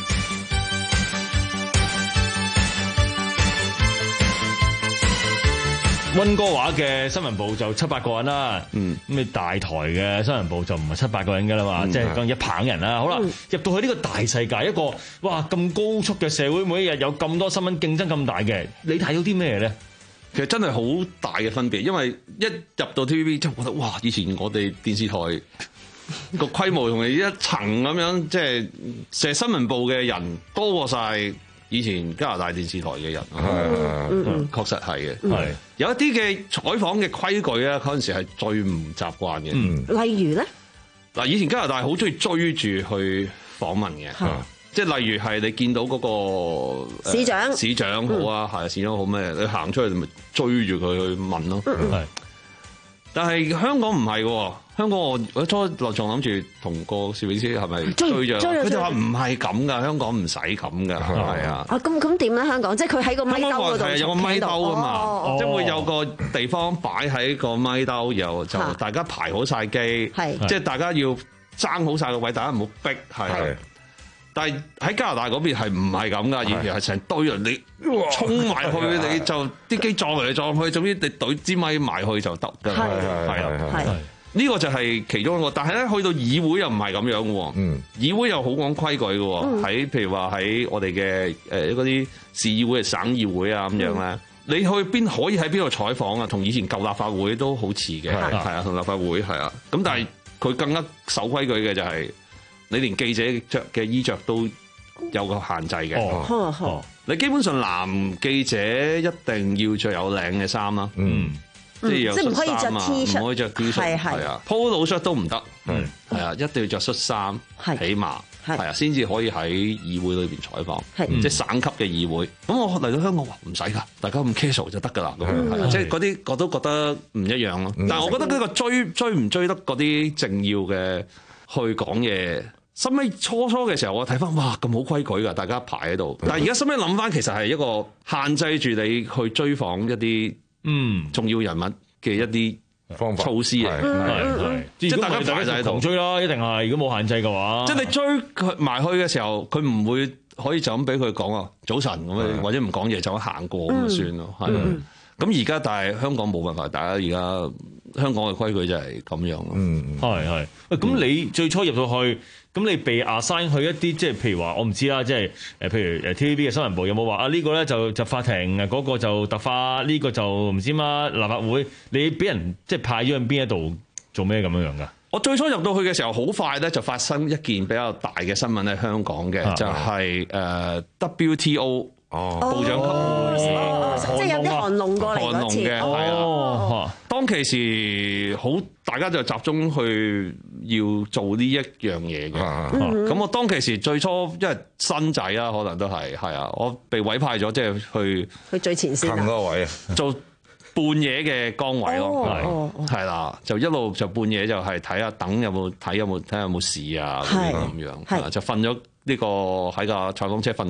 溫哥華嘅新聞部就七八個人啦，嗯，咁你大台嘅新聞部就唔係七八個人噶啦嘛，即係講一棚人啦。好啦，嗯、入到去呢個大世界，一個哇咁高速嘅社會，每一日有咁多新聞競爭咁大嘅，你睇到啲咩咧？ 其實真係好大嘅分別，因為一入到 T V B 就覺得哇，以前我哋電視台個規模同你一層咁樣，即係成新聞部嘅人多過晒以前加拿大電視台嘅人，係係確實係嘅。係有一啲嘅採訪嘅規矩啊，嗰陣時係最唔習慣嘅。 嗯，例如咧，嗱， 以前加拿大好中意追住去訪問嘅，即係例如係你見到嗰個市長， 呃、市長好啊，係、嗯、市長好咩？你行出去咪追住佢去問咯。係、嗯，但係香港唔係嘅。香港我我初落仲諗住同個攝影師係咪追着，佢哋話唔係咁噶，香港唔使咁噶，係啊。啊咁咁點咧？香港即係佢喺個咪兜嗰度，係有個咪兜啊嘛，哦、即係會有個地方擺喺個咪兜，然後就大家排好晒機，係即係大家要爭好晒個位，大家唔好逼，係。但係喺加拿大嗰邊係唔係咁噶？而係成堆人你衝埋去，你就啲機撞嚟撞去，總之你懟支咪埋去就得㗎，係啊，係。呢個就係其中一個，但係咧去到議會又唔係咁樣嘅喎。嗯，議會又好講規矩嘅喎。喺、嗯、譬如話喺我哋嘅誒嗰啲市議會、省議會啊咁樣咧，嗯、你去邊可以喺邊度採訪啊？同以前舊立法會都好似嘅，係啊，同立法會係啊。咁但係佢更加守規矩嘅就係你連記者着嘅衣着都有個限制嘅。哦哦、你基本上男記者一定要着有領嘅衫啦。嗯。即係有恤衫啊，唔可以着 T 恤，係係啊，polo shirt 都唔得，係係啊，一定要着恤衫，起碼係啊，先至可以喺議會裏邊採訪，即係省級嘅議會。咁我嚟到香港話唔使㗎，大家咁 casual 就得㗎啦，係即係嗰啲我都覺得唔一樣咯。但係我覺得呢個追追唔追得嗰啲政要嘅去講嘢，收尾初初嘅時候我睇翻，哇咁好規矩㗎，大家排喺度。但係而家收尾諗翻，其實係一個限制住你去追訪一啲。嗯，重要人物嘅一啲方法措施嚟，係係，即係大家排晒喺度追啦，一定係。如果冇限制嘅話，即係你追佢埋去嘅時候，佢唔會可以就咁俾佢講啊，早晨咁樣，或者唔講嘢就咁行過咁就算咯，係。咁而家但係香港冇辦法，大家而家香港嘅規矩就係咁樣咯。嗯，係係。喂，咁你最初入到去，咁你被 assign 去一啲即係譬如話我唔知啦，即係誒譬如誒 T V B 嘅新聞部有冇話啊呢個咧就就法庭嗰、嗰個就特法，呢、呢個就唔知乜立法會，你俾人即係派咗去邊一度做咩咁樣樣㗎？我最初入到去嘅時候，好快咧就發生一件比較大嘅新聞喺香港嘅，啊、就係誒 W T O 哦部長級會議，哦、即係有啲韓龍過嚟嗰次，係啊、哦，當其時好大家就集中去要做呢一樣嘢嘅，咁、啊、我當其時最初因為新仔啦，可能都係係啊，我被委派咗即係去去最前線嗰個位啊，做半夜嘅崗位咯，係係啦，就一路就半夜就係睇下等有冇睇有冇睇下有冇事啊咁樣，係就瞓咗呢個喺個採訪車瞓咗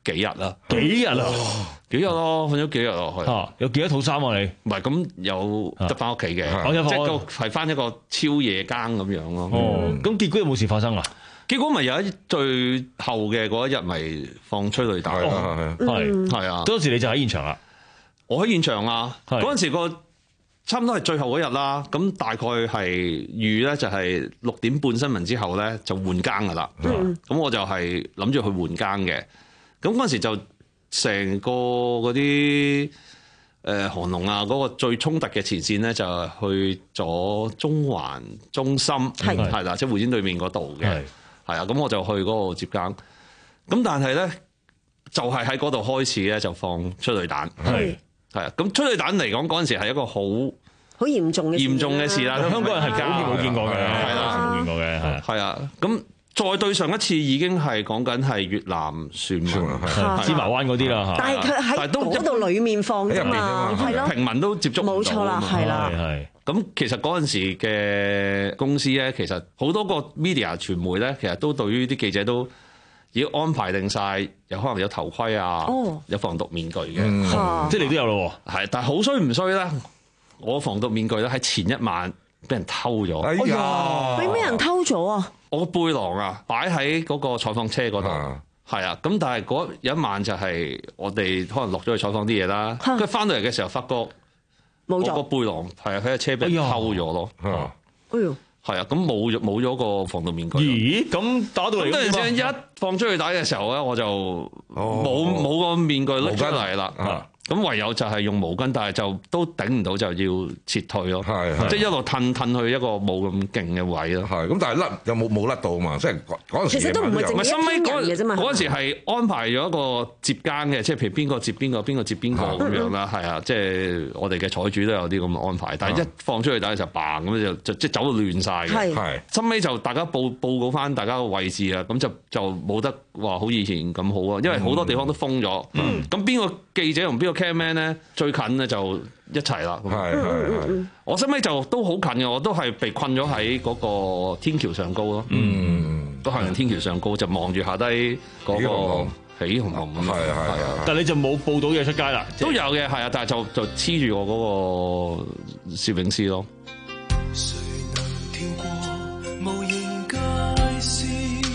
幾日啦， 幾日啊， 幾日咯，瞓咗幾日咯，係啊，有幾多套衫啊你？ 唔係咁有得翻屋企嘅， 啊、 即係個係翻一個超夜更咁樣咯。 哦，咁結果有冇事發生啊？ 結果咪有一最後嘅嗰一日咪放催淚彈咯， 係係啊， 當時你就喺現場啦， 我喺現場啊，嗰陣時個差唔多係最後嗰日啦，咁大概係預咧就係六點半新聞之後咧就換更噶啦，咁、嗯、我就係諗住去換更嘅，咁嗰陣時就成個嗰啲誒韓龍啊嗰個最衝突嘅前線咧就係去咗中環中心係係啦，即係會展對面嗰度嘅，係啊，咁我就去嗰度接更，咁但係咧就係喺嗰度開始咧就放催淚彈，係係啊，咁催淚彈嚟講嗰陣時係一個好好嚴重嘅嚴重嘅事啦， 香港人係假冇見過嘅，係啦冇見過嘅， 係啊，咁。再對上一次已經係講緊係越南船民芝麻灣嗰啲啦， 但係佢喺嗰度裡面放啫嘛，係咯， 平民都接觸唔到， 冇錯啦，係啦， 係。咁其實嗰陣時嘅公司咧，其實好多個 media 傳媒咧，其實都對於啲記者都已經安排定晒，有可能有頭盔啊，哦、有防毒面具嘅， 嗯、即係你都有咯喎。 係，但係好衰唔衰咧？我防毒面具咧喺前一晚俾人偷咗。 哎呀！俾咩人偷咗啊？ 我個背囊啊，擺喺嗰個採訪車嗰度，係啊，咁但係嗰有一晚就係我哋可能落咗去採訪啲嘢啦，跟住翻到嚟嘅時候發覺冇咗個背囊，係啊，喺個車俾人偷咗咯，哎呦，係啊，咁冇咗冇咗個防毒面具。 咦？咁打到嚟咁突然之間一放出去打嘅時候咧，我就冇冇個面具拎出嚟啦。咁唯有就係用毛巾，但係就都頂唔到，就要撤退咯。係，即係一路褪褪去一個冇咁勁嘅位咯。 係，咁但係甩有冇冇甩到啊嘛？即係嗰陣時。 其實都唔係淨係一天人嘅啫嘛。 嗰陣時係安排咗一個接更嘅，即係譬如邊個接邊個，邊個接邊個咁樣啦。係啊，即係我哋嘅採主都有啲咁嘅安排。但係一放出去打嘅時候，bang咁就就即係走到亂晒嘅。係，後尾就大家報報告翻大家個位置啊，咁就就冇得話好以前咁好啊，因為好多地方都封咗。咁邊個記者同邊個 cameraman 咧最近咧就一齊啦，係係係。我收尾就都好近嘅，我都係被困咗喺嗰個天橋上高咯。嗯，個行人天橋上高就望住下低嗰個起紅紅咁。係係係。 但係你就冇報到嘢出街啦？ 都有嘅，係啊，但係就就黐住我嗰個攝影師咯。誰能跳過無形界線，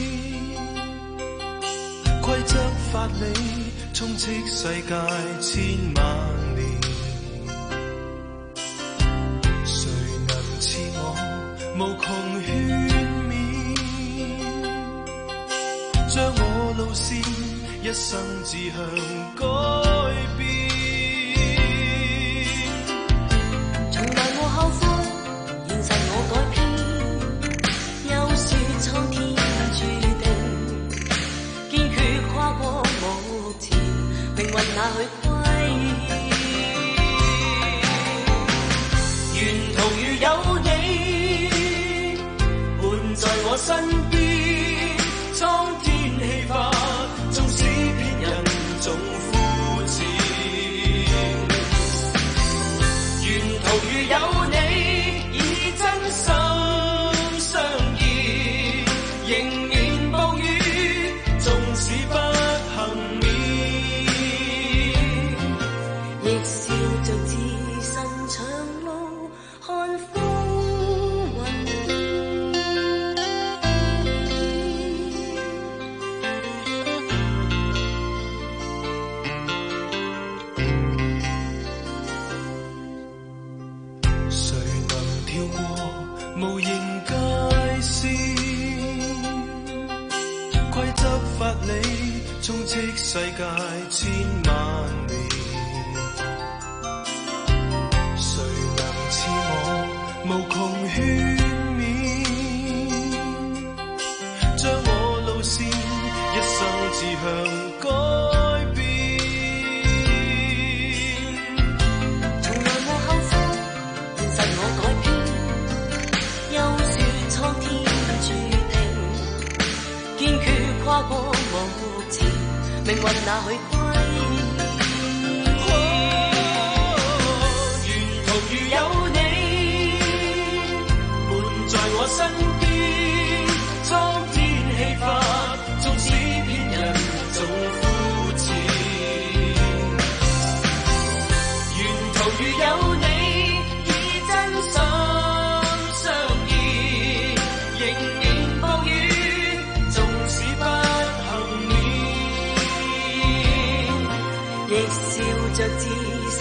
規則法理充斥世界千萬年，誰能似我無窮勸勉，將我路線一生志向改變，從來無後悔，現實我改編，有說蒼天注定，堅決跨過目前命運哪去歸？沿途如有你伴在我身邊，蒼天氣化，縱使偏人總膚淺。沿途如有你以真心相依，迎面暴雨，縱使不幸免。亦笑着自身長路看風雲誰能跳過無形界線，規則法理充斥世界千萬年，無窮勸勉，將我路線一生志向改變，從來無後悔，現實我改編，休說蒼天注定，堅決跨過目前，命運哪去歸？沿途如有你在我身邊，蒼天氣化，縱使偏人總膚淺。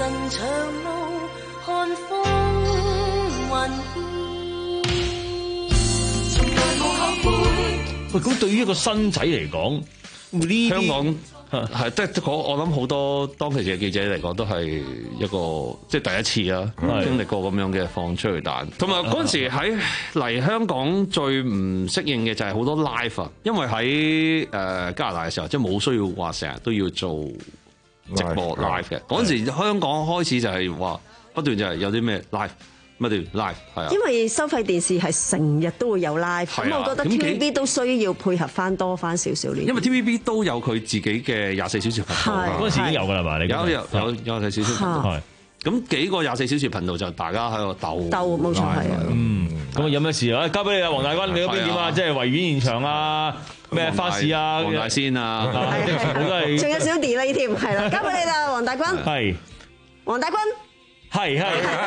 晨長路看風雲變，從來無後悔。 喂，咁對於一個新仔嚟講，呢香港係即係我我諗好多當其時嘅記者嚟講都係一個即係第一次啦，經歷過咁樣嘅放催淚彈。同埋嗰陣時喺嚟香港最唔適應嘅就係好多 live 啊，因為喺誒加拿大嘅時候即係冇需要話成日都要做直播 live 嘅。嗰陣時香港開始就係話不斷就係有啲咩 live。乜都 live 係啊， 因為收費電視係成日都會有 live，咁我覺得 T V B 都需要配合翻多翻少少呢。 因為 T V B 都有佢自己嘅廿四小時頻道， 嗰陣時已經有㗎啦嘛，你有有有有廿四小時頻道，咁幾個廿四小時頻道就大家喺度鬥鬥，冇錯係啊。 嗯，咁啊有咩事啊？交俾你啊，黃大軍，你嗰邊點啊？即係維園現場啊，咩花市啊， 黃大仙啊， 全部都係。 仲有少 delay 添，係啦，交俾你啦，黃大軍。 係。 黃大軍。 係係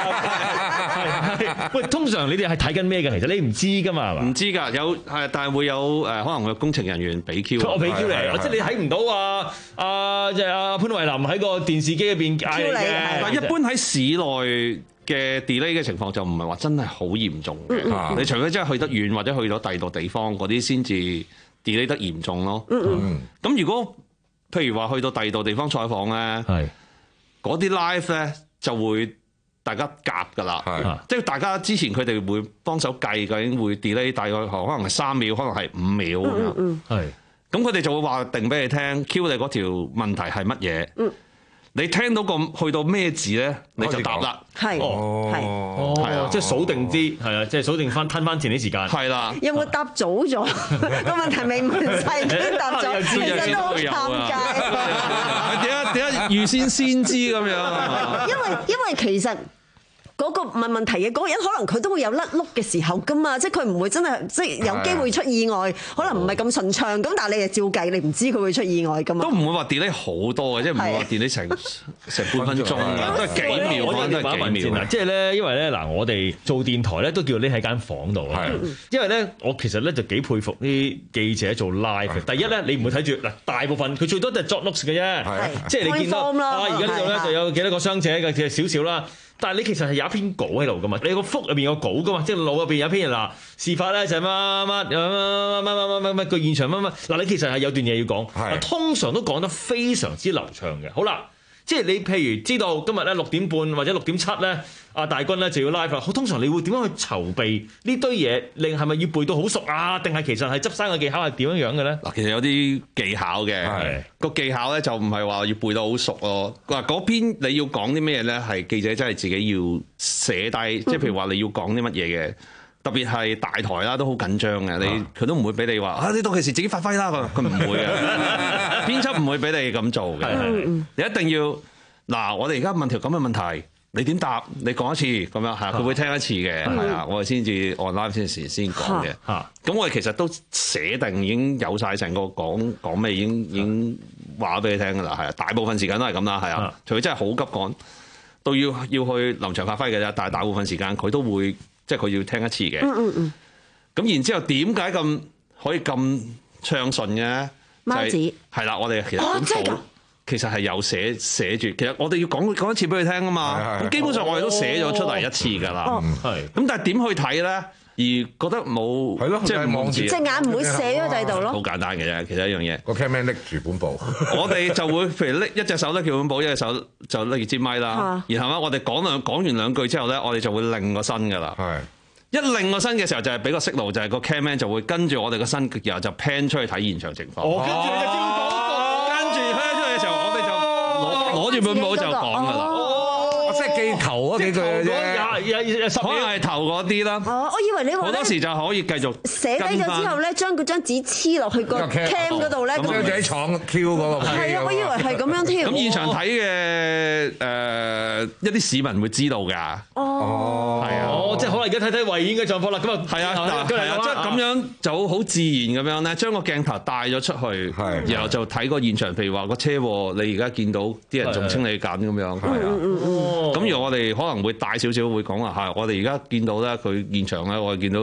係，喂，通常你哋係睇緊咩嘅？其實你唔知㗎嘛，係嘛？ 唔知㗎，有係，但係會有誒，可能會有工程人員俾 Q， 我俾 Q 你，即係你睇唔到啊！啊，即係阿潘慧琳喺個電視機入邊嗌你嘅。 但係一般喺市內嘅 delay 嘅情況就唔係話真係好嚴重嘅，你除非真係去得遠或者去咗第二度地方嗰啲先至 delay 得嚴重咯。咁如果譬如話去到第二度地方採訪咧，係嗰啲 live 咧。就會大家夾㗎啦，即係大家之前佢哋會幫手計究竟會 delay 大概可能係三秒，可能係五秒咁樣，係咁佢哋就會話定俾你聽 ，Q 你嗰條問題係乜嘢？嗯你聽到個去到咩字咧，你就答啦。 係， 哦，係啊，即係數定啲，係啊，即係數定翻吞翻前啲時間。 係啦。 有冇答早咗？個問題未問晒，已經答咗，其實都好尷尬。 點解點解預先先知咁樣？ 因為因為其實。嗰個問問題嘅嗰個人，可能佢都會有甩碌嘅時候噶嘛，即係佢唔會真係即係有機會出意外，可能唔係咁順暢。咁但係你就照計，你唔知佢會出意外噶嘛。 都唔會話 delay 好多嘅，即係唔會話 delay 成成半分鐘嘅，都係幾秒，可能都係幾秒。 即係咧，因為咧嗱，我哋做電台咧都叫匿喺間房度啊。因為咧，我其實咧就幾佩服啲記者做 live。第一咧，你唔會睇住嗱，大部分佢最多都係作 notes 嘅啫，即係你見到啊，而家呢度咧就有幾多個傷者嘅，其實少少啦。但係你其實係有一篇稿喺度噶嘛，你個腹入邊有稿噶嘛，即係腦入邊有一篇嗱，事發咧就係乜乜乜乜乜乜乜乜個現場乜乜，嗱你其實係有段嘢要講，通常都講得非常之流暢嘅。好啦，即係你譬如知道今日咧六點半或者六點七咧，阿大軍咧就要 live 啦。好，通常你會點樣去籌備呢堆嘢？你係咪要背到好熟啊？定係其實係執生嘅技巧係點樣樣嘅咧？ 嗱，其實有啲技巧嘅，個技巧咧就唔係話要背到好熟咯。嗱，嗰篇你要講啲咩咧？係記者真係自己要寫低，即係譬如話你要講啲乜嘢嘅。特別係大台啦，都好緊張嘅。你佢都唔會俾你話啊，你到其時自己發揮啦。佢佢唔會嘅，編輯唔會俾你咁做嘅。你一定要嗱，我哋而家問條咁嘅問題，你點答？你講一次咁樣係，佢會聽一次嘅。係啊，我哋先至 online 先時先講嘅。嚇，咁我哋其實都寫定已經有晒成個講講咩，已經已經話俾你聽㗎啦。係啊，大部分時間都係咁啦。係啊，除非真係好急趕，都要要去臨場發揮嘅啫。但係大部分時間佢都會。即係佢要聽一次嘅，咁、嗯嗯嗯、然之後點解咁可以咁暢順嘅？ 貓子係啦，我哋其實本簿、哦、其實係有寫寫住，其實我哋要講講一次俾佢聽啊嘛。咁基本上我哋都寫咗出嚟一次㗎啦。係、哦，咁但係點去睇咧？而覺得冇係咯，即係望住隻眼唔會射咗喺度咯。 好簡單嘅啫，其實一樣嘢。 個 cameraman 拎住本簿， 我哋就會譬如拎一隻手拎住本簿，一隻手就拎住支咪啦。然後咧，我哋講兩講完兩句之後咧，我哋就會擰個身㗎啦。係一擰個身嘅時候，就係俾個息路，就係個 cameraman 就會跟住我哋個身，然後就 pan 出去睇現場情況。哦，跟住你就照講，跟住 pan 出去嘅時候，我哋就攞攞住本簿就講㗎啦。 即係記頭嗰幾句嘅啫， 可能係頭嗰啲啦。 哦，我以為你話好多時就可以繼續寫低咗之後咧，將嗰張紙黐落去個 cam 嗰度咧， 將自己闖 Q 嗰個。 係啊，我以為係咁樣添。 咁現場睇嘅誒一啲市民會知道㗎。 哦， 係啊， 哦，即係可能而家睇睇維園嘅狀況啦。咁啊， 係啊，係啊，即係咁樣就好自然咁樣咧，將個鏡頭帶咗出去，然後就睇個現場，譬如話個車禍，你而家見到啲人仲清理緊咁樣，係啊。咁而我哋可能會大少少會講話，係我哋而家見到咧，佢現場咧，我哋見到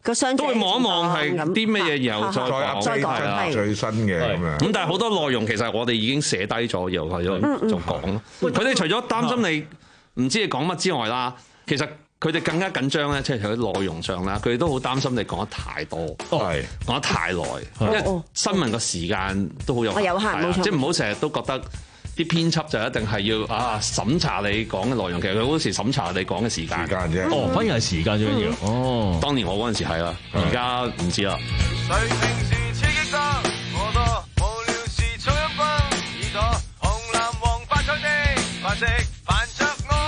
個傷都會望一望係啲乜嘢，然後再講再講最新嘅咁樣。 咁但係好多內容其實我哋已經寫低咗，然後係咗仲講。佢哋除咗擔心你唔知你講乜之外啦，其實佢哋更加緊張咧，即係喺內容上啦，佢哋都好擔心你講得太多， 係講得太耐，因為新聞個時間都好有限， 有限冇錯， 即係唔好成日都覺得啲編輯就一定係要啊審查你講嘅內容，其實佢好似審查你講嘅時間。 時間啫， 哦，反而係時間最緊要。哦， 當年我嗰陣時係啦，而家唔知啦。 誰平時刺激得我多，無聊時噪音崩耳朵，紅藍黃白菜的飯食煩着我，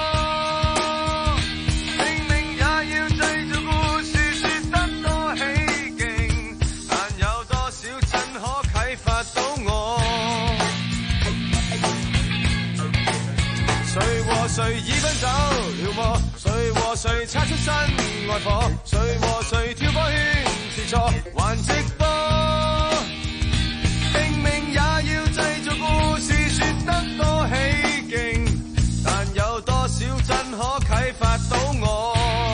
明明也要製造故事，說得多起勁，但有多少真可啟發到我？誰和誰已分手了麼？誰和誰擦出新愛火？誰和誰跳火圈是錯還直播？明明也要製造故事，說得多起勁，但有多少真可啟發到我？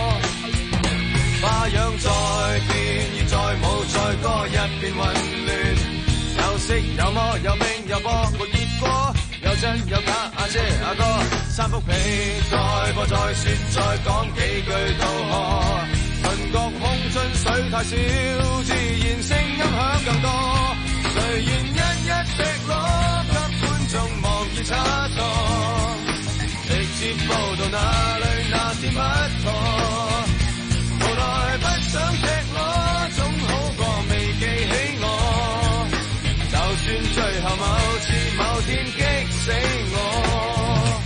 花樣在變，現在冇再歌，一片混亂，有色有魔有冰有波，沒結果。有真有假，阿姐阿哥，三幅被再播再說再講幾句都可。鄰國空樽水太少，自然聲音響更多。誰願一一赤裸給觀眾望見差錯？直接報道哪裏哪點不妥？無奈不想赤裸，總好過未記起我。就算最後某次某天激死我，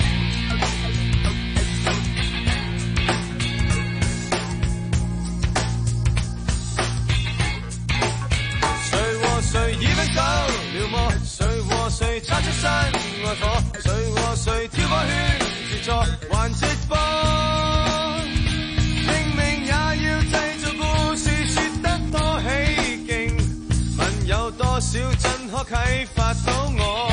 誰和誰已分手了麼？誰和誰擦出新愛火？誰和誰跳火圈是錯還直播？明明也要製造故事，說得多起勁，問有多少真可啟發到我？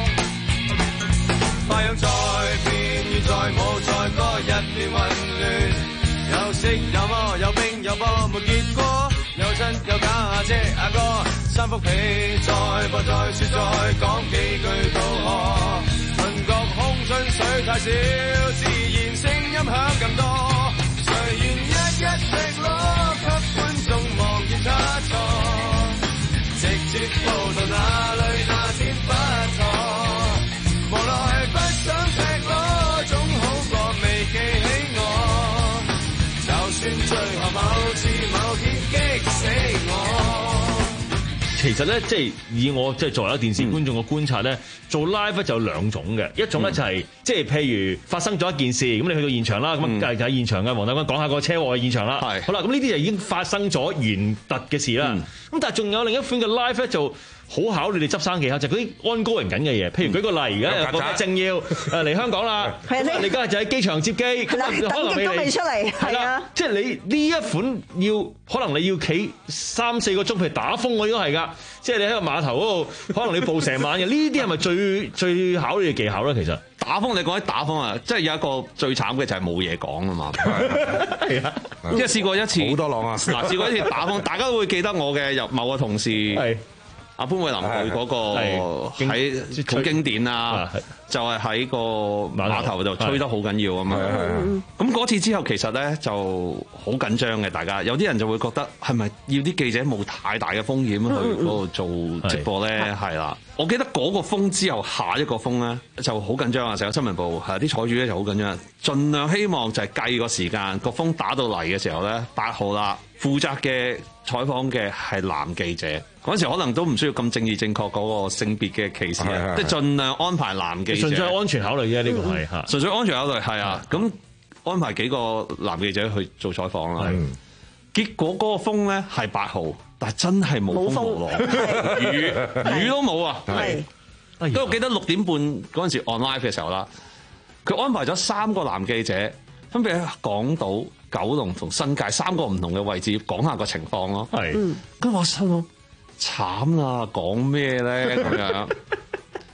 花樣在變，現在冇再歌，一片混亂，有色有魔有冰有波，沒結果。有真有假，阿姐阿哥，三幅被再播再說再講幾句都可。鄰國空樽水太少，自然聲音響更多。誰願一一赤裸給觀眾望見差錯？直接報道哪裏哪點不妥？無奈不想赤裸，總好過未記起我。就算最後某次某天激死我。 其實咧，即係以我即係作為一個電視觀眾嘅觀察咧，嗯、做 live 就有兩種嘅，一種咧就係、是嗯、即係譬如發生咗一件事，咁你去到現場啦，咁梗係喺現場嘅黃大軍講下個車禍嘅現場啦。係、嗯，好啦，咁呢啲就已經發生咗完突嘅事啦。咁、嗯、但係仲有另一款嘅 live 咧就。好考你哋執生技巧，就係嗰啲安高人緊嘅嘢。譬如舉個例，而家有個政要誒嚟香港啦，你而家就喺機場接機，咁可能你未出嚟，係啊，即係你呢一款要可能你要企三四個鐘，譬如打風我應該係㗎，即係你喺個碼頭嗰度，可能你報成晚嘅。呢啲係咪最最考你嘅技巧咧？其實打風，你講起打風啊，即係有一個最慘嘅就係冇嘢講啊嘛。係啊，因為試過一次好多浪啊。嗱，試過一次打風，大家都會記得我嘅有某個同事。阿潘慧林佢嗰個喺好經典啊，就係喺個碼頭度吹得好緊要啊嘛。咁嗰次之後其實咧就好緊張嘅，大家有啲人就會覺得係咪要啲記者冒太大嘅風險去嗰度做直播咧？係啦，我記得嗰個風之後下一個風咧就好緊張啊！成個新聞部係啲採主咧就好緊張，盡量希望就係計個時間，個風打到嚟嘅時候咧，八號啦，負責嘅採訪嘅係男記者。嗰陣時可能都唔需要咁正義正確嗰個性別嘅歧視啊，即係盡量安排男記者。 純粹安全考慮啫，呢個係嚇。 純粹安全考慮係啊，咁安排幾個男記者去做採訪啦。結果嗰個風咧係八號，但係真係冇風冇浪，雨雨都冇啊。係，因為我記得六點半嗰陣時 on live 嘅時候啦，佢安排咗三個男記者，分別喺港島、九龍同新界三個唔同嘅位置講下個情況咯。係，跟住我心諗。慘啦，講咩咧咁樣？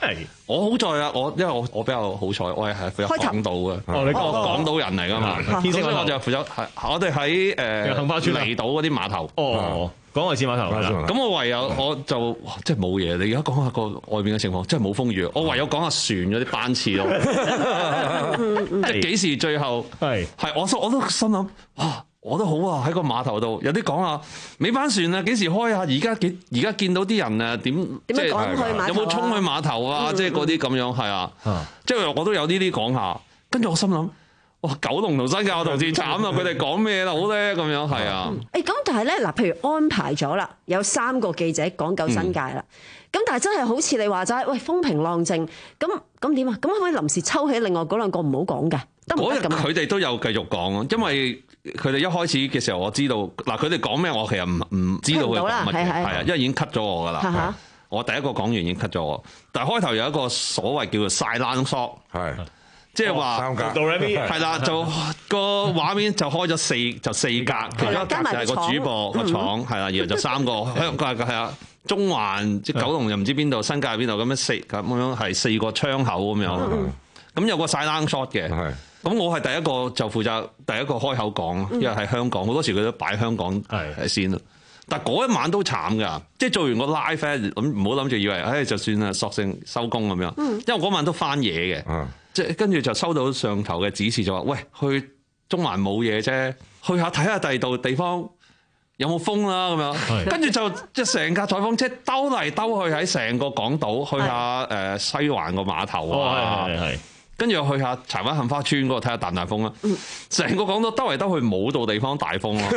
係我好在啊，我因為我我比較好彩，我係係負責港島嘅， 哦你我港島人嚟㗎嘛， 天星所以我就負責係我哋喺誒杏花村離島嗰啲碼頭。 哦，港外線碼頭啦。 咁我唯有我就哇即係冇嘢。你而家講下個外邊嘅情況，真係冇風雨。我唯有講下船嗰啲班次咯。即係幾時最後係係我我都心諗哇！我都好啊，喺個碼頭度有啲講下尾班船啊，幾時開啊？而家幾而家見到啲人啊，點點樣趕去碼頭啊？ 有冇衝去碼頭啊？即係嗰啲咁樣係啊，即係我都有呢啲講下。跟住我心諗，哇！九龍同新界我同事慘啊！佢哋講咩啦？好咧咁樣係啊。 誒咁，但係咧嗱，譬如安排咗啦，有三個記者講夠新界啦。咁但係真係好似你話齋，喂風平浪靜，咁咁點啊？咁可唔可以臨時抽起另外嗰兩個唔好講嘅？ 嗰日佢哋都有繼續講，因為佢哋一開始嘅時候，我知道嗱，佢哋講咩，我其實唔唔知道佢講乜嘅，係啊，因為已經 cut 咗我噶啦。我第一個講完已經 cut 咗我，但係開頭有一個所謂叫做 silent shot，係即係話係啦，就個畫面就開咗四就四格，其中一格就係個主播個廠係啦，然後就三個香港係啊，中環即係九龍又唔知邊度，新界邊度咁樣四咁樣係四個窗口咁樣，咁有個 silent shot 嘅。咁我係第一個就負責第一個開口講，因為喺香港好多時佢都擺香港係先啦。但嗰一晚都慘㗎，即係做完個 live 咁唔好諗住以為，唉就算啦，索性收工咁樣。因為嗰晚都翻嘢嘅，即係跟住就收到上頭嘅指示就話：喂，去中環冇嘢啫，去下睇下第二度地方有冇風啦咁樣。跟住就即係成架採訪車兜嚟兜去喺成個港島，去下誒西環個碼頭啊。跟住又去下柴灣杏花村嗰度睇下大唔大風啦，成個港島兜嚟兜去冇到地方大風咯，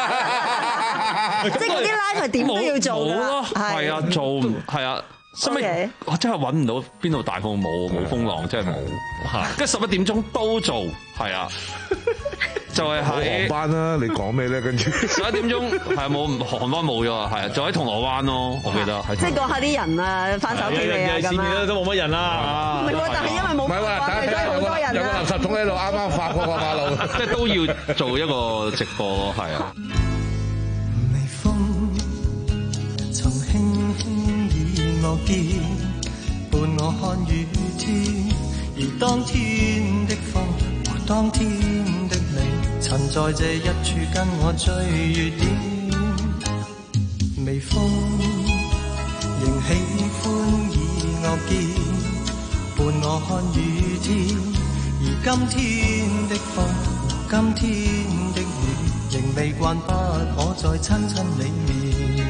即係嗰啲 live 係點都要做㗎， 咯，係啊，做係啊，所以我真係揾唔到邊度大風，冇冇風浪，真係冇，跟住十一點鐘都做，係啊。就係喺航班啦，你講咩咧？跟住十一點鐘係冇航班冇咗啊，係啊，就喺銅鑼灣咯，我記得。 即係講下啲人啊，翻手企未啊咁啊。 都冇乜人啦。 唔係喎，但係因為冇風嘅關係，真係好多人啊。 有個垃圾桶喺度，啱啱發過個馬路， 即係都要做一個直播咯，係啊。 微風曾輕輕以我肩，伴我看雨天，而當天的風和當天的你。曾在這一處跟我追月點，微風仍喜歡以我肩，伴我看雨天，而今天的風和今天的雨，仍未慣不可再親親你面，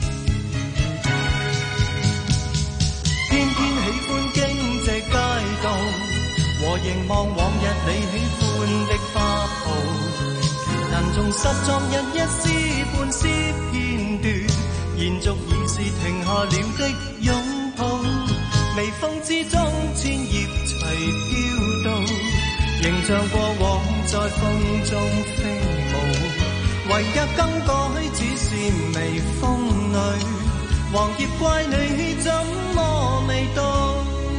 偏偏喜歡經這街道，和凝望往日你喜歡的花圃。能重拾昨日一絲半絲片段，延續已是停下了的擁抱。微風之中千葉齊飄動，仍像過往在風中飛舞。唯一更改只是微風裏，黃葉怪你怎麼未到？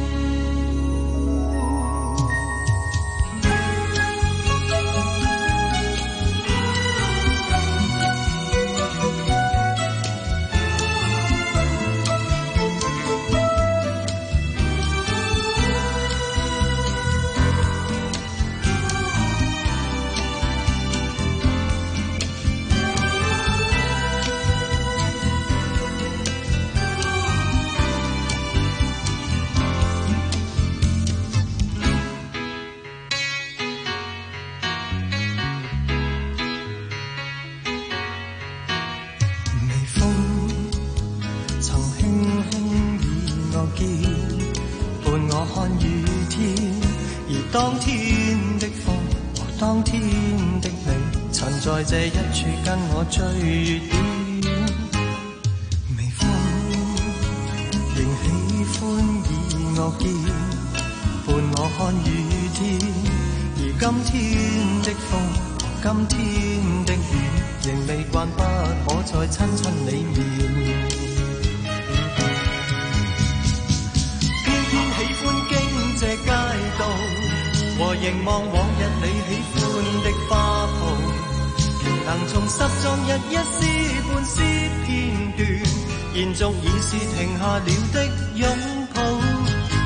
當天的風和當天的你，曾在這一處跟我追月點。微風仍喜歡以我肩，伴我看雨天，而今天的風和今天的雨，仍未慣不可再親親你面。偏偏喜歡經這街道，和凝望往日你喜歡的花圃，仍能重拾昨日一絲半絲片段，延續已是停下了的擁抱。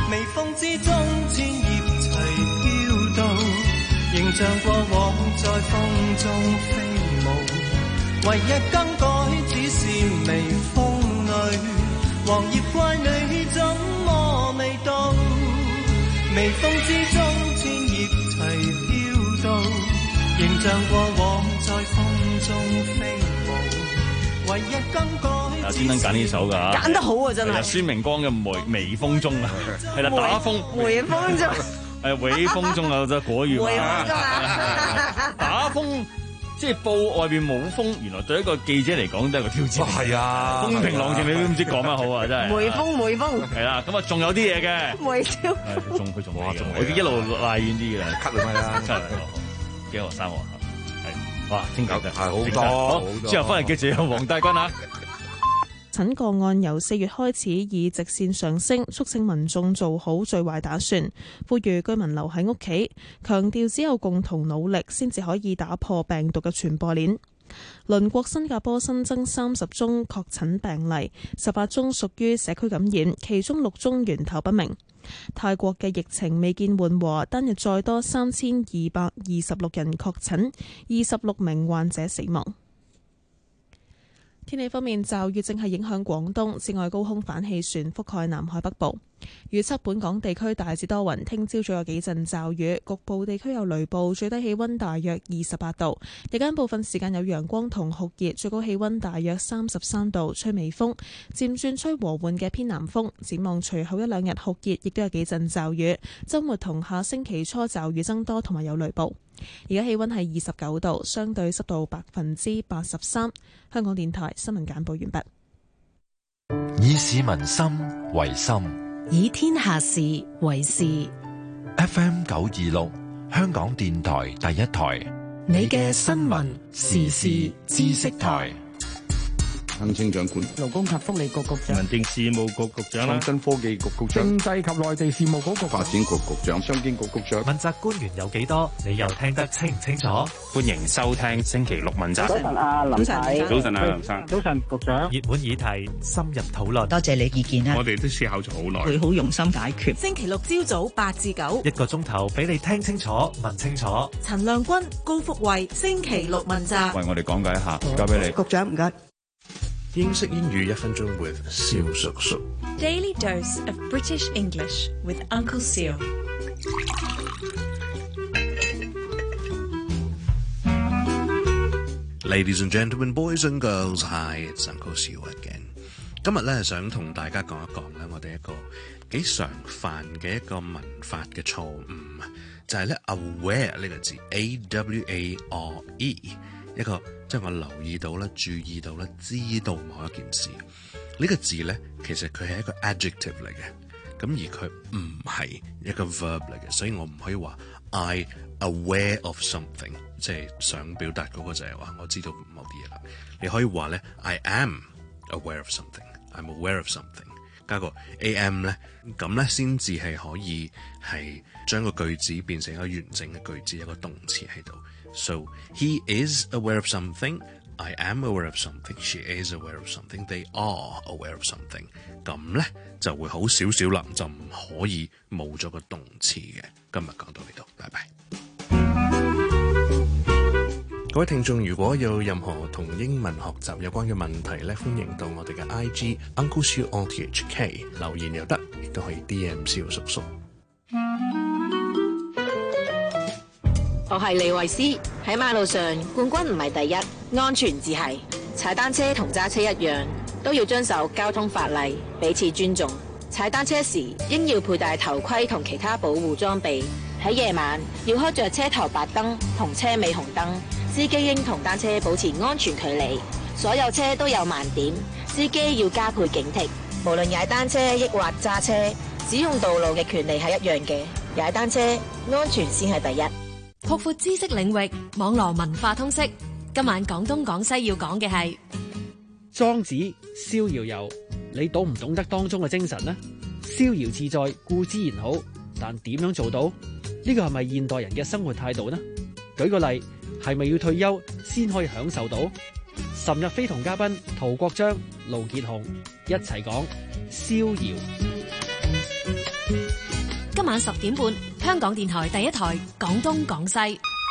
仍像過往在風中飛舞，唯一更改只是微風裏黃葉怪女怎麼未到，微風之中千葉齊飄到，仍像過往在風中飛舞，唯一更改。 啊，專登揀呢首㗎， 揀得好啊，真係。 孫明光嘅《微微風中》啊，係啦，打風。 微風中。 係微風中啊，就果園啊，打風即係報外邊冇風，原來對一個記者嚟講都係個挑戰。 係啊， 風平浪靜，你都唔知講乜好啊，真係。 微風，微風。 係啦，咁啊，仲有啲嘢嘅。 微笑。 仲佢仲話仲我一路拉遠啲嘅， 咳係咪啊？ 真係幾學生喎，係哇，傾偈真係好多。 之後翻嚟記住有黃大軍啊。 診個案由四月開始以直線上升，促請民眾做好最壞打算，呼籲居民留喺屋企，強調只有共同努力先至可以打破病毒嘅傳播鏈。鄰國新加坡新增三十宗確診病例，十八宗屬於社區感染，其中六宗源頭不明。泰國嘅疫情未見緩和，單日再多三千二百二十六人確診，二十六名患者死亡。天氣方面，驟雨正係影響廣東，紫外高空反氣旋覆蓋南海北部。預測本港地區大致多雲，聽朝早有幾陣驟雨，局部地區有雷暴，最低氣溫大約二十八度。日間部分時間有陽光同酷熱，最高氣溫大約三十三度，吹微風，漸轉吹和緩嘅偏南風。展望隨後一兩日酷熱，亦都有幾陣驟雨。週末同下星期初驟雨增多，同埋有雷暴。而家氣溫係二十九度，相對濕度百分之八十三。香港電台新聞簡報完畢。 以市民心為心， 以天下事為事。 F M 九二六，香港電台第一台， 你嘅新聞時事知識台。 行政長官、 勞工及福利局局長、 民政事務局局長、創新科技局局長、 政制及內地事務局局長、 發展局局長、商經局局長。 問責官員有幾多？你又聽得清唔清楚？ 歡迎收聽星期六問責。 早晨啊，林太。 早晨啊，林生。 早晨，局長。 熱門議題，深入討論。 多謝你意見啊！ 我哋都思考咗好耐， 會好用心解決。 星期六朝早八至九， 一個鐘頭俾你聽清楚、問清楚。 陳亮君、高福慧，星期六問責。 為我哋講解一下，交俾你。 局長唔該。 英式英語一分鐘 with 蕭叔叔。 Daily dose of British English with Uncle Seal。 Ladies and gentlemen, boys and girls, hi, it's Uncle Seal again。今日咧想同大家講一講咧，我哋一個幾常犯嘅一個文法嘅錯誤，就係、是、咧 aware 呢個字 ，A W A R E。一個即係我留意到咧、注意到咧、知道某一件事，呢、呢個字咧其實佢係一個 adjective 嚟嘅，咁而佢唔係一個 verb 嚟嘅，所以我唔可以話 I aware of something， 即係想表達嗰個就係話我知道某啲嘢啦。你可以話咧 I am aware of something，I'm aware of something， 加個 am 咧，咁咧先至係可以係將個句子變成一個完整嘅句子，一個動詞喺度。So he is aware of something. I am aware of something. She is aware of something. They are aware of something. 咁咧就會好少少啦，就唔可以冇咗個動詞嘅。今日講到呢度，拜拜。各位聽眾，如果有任何同英文學習有關嘅問題咧，歡迎到我哋嘅 I G Uncle Siu O T H K 留言又得，亦都可以 D M 蕭叔叔。 我係李慧詩，喺馬路上冠軍唔係第一，安全至係。踩單車同揸車一樣，都要遵守交通法例，彼此尊重。踩單車時應要佩戴頭盔同其他保護裝備。喺夜晚要開着車頭白燈同車尾紅燈，司機應同單車保持安全距離。所有車都有盲點，司機要加倍警惕。無論踩單車抑或揸車，使用道路嘅權利係一樣嘅。踩單車安全先係第一。 擴闊知識領域，網絡文化通識。今晚廣東廣西要講嘅係莊子逍遙遊，你懂唔懂得當中嘅精神呢？逍遙自在固之然好，但點樣做到？呢個係咪現代人嘅生活態度呢？舉個例，係咪要退休先可以享受到？岑日飛同嘉賓陶國章、盧傑雄一齊講逍遙。 今晚十點半，香港電台第一台廣東廣西。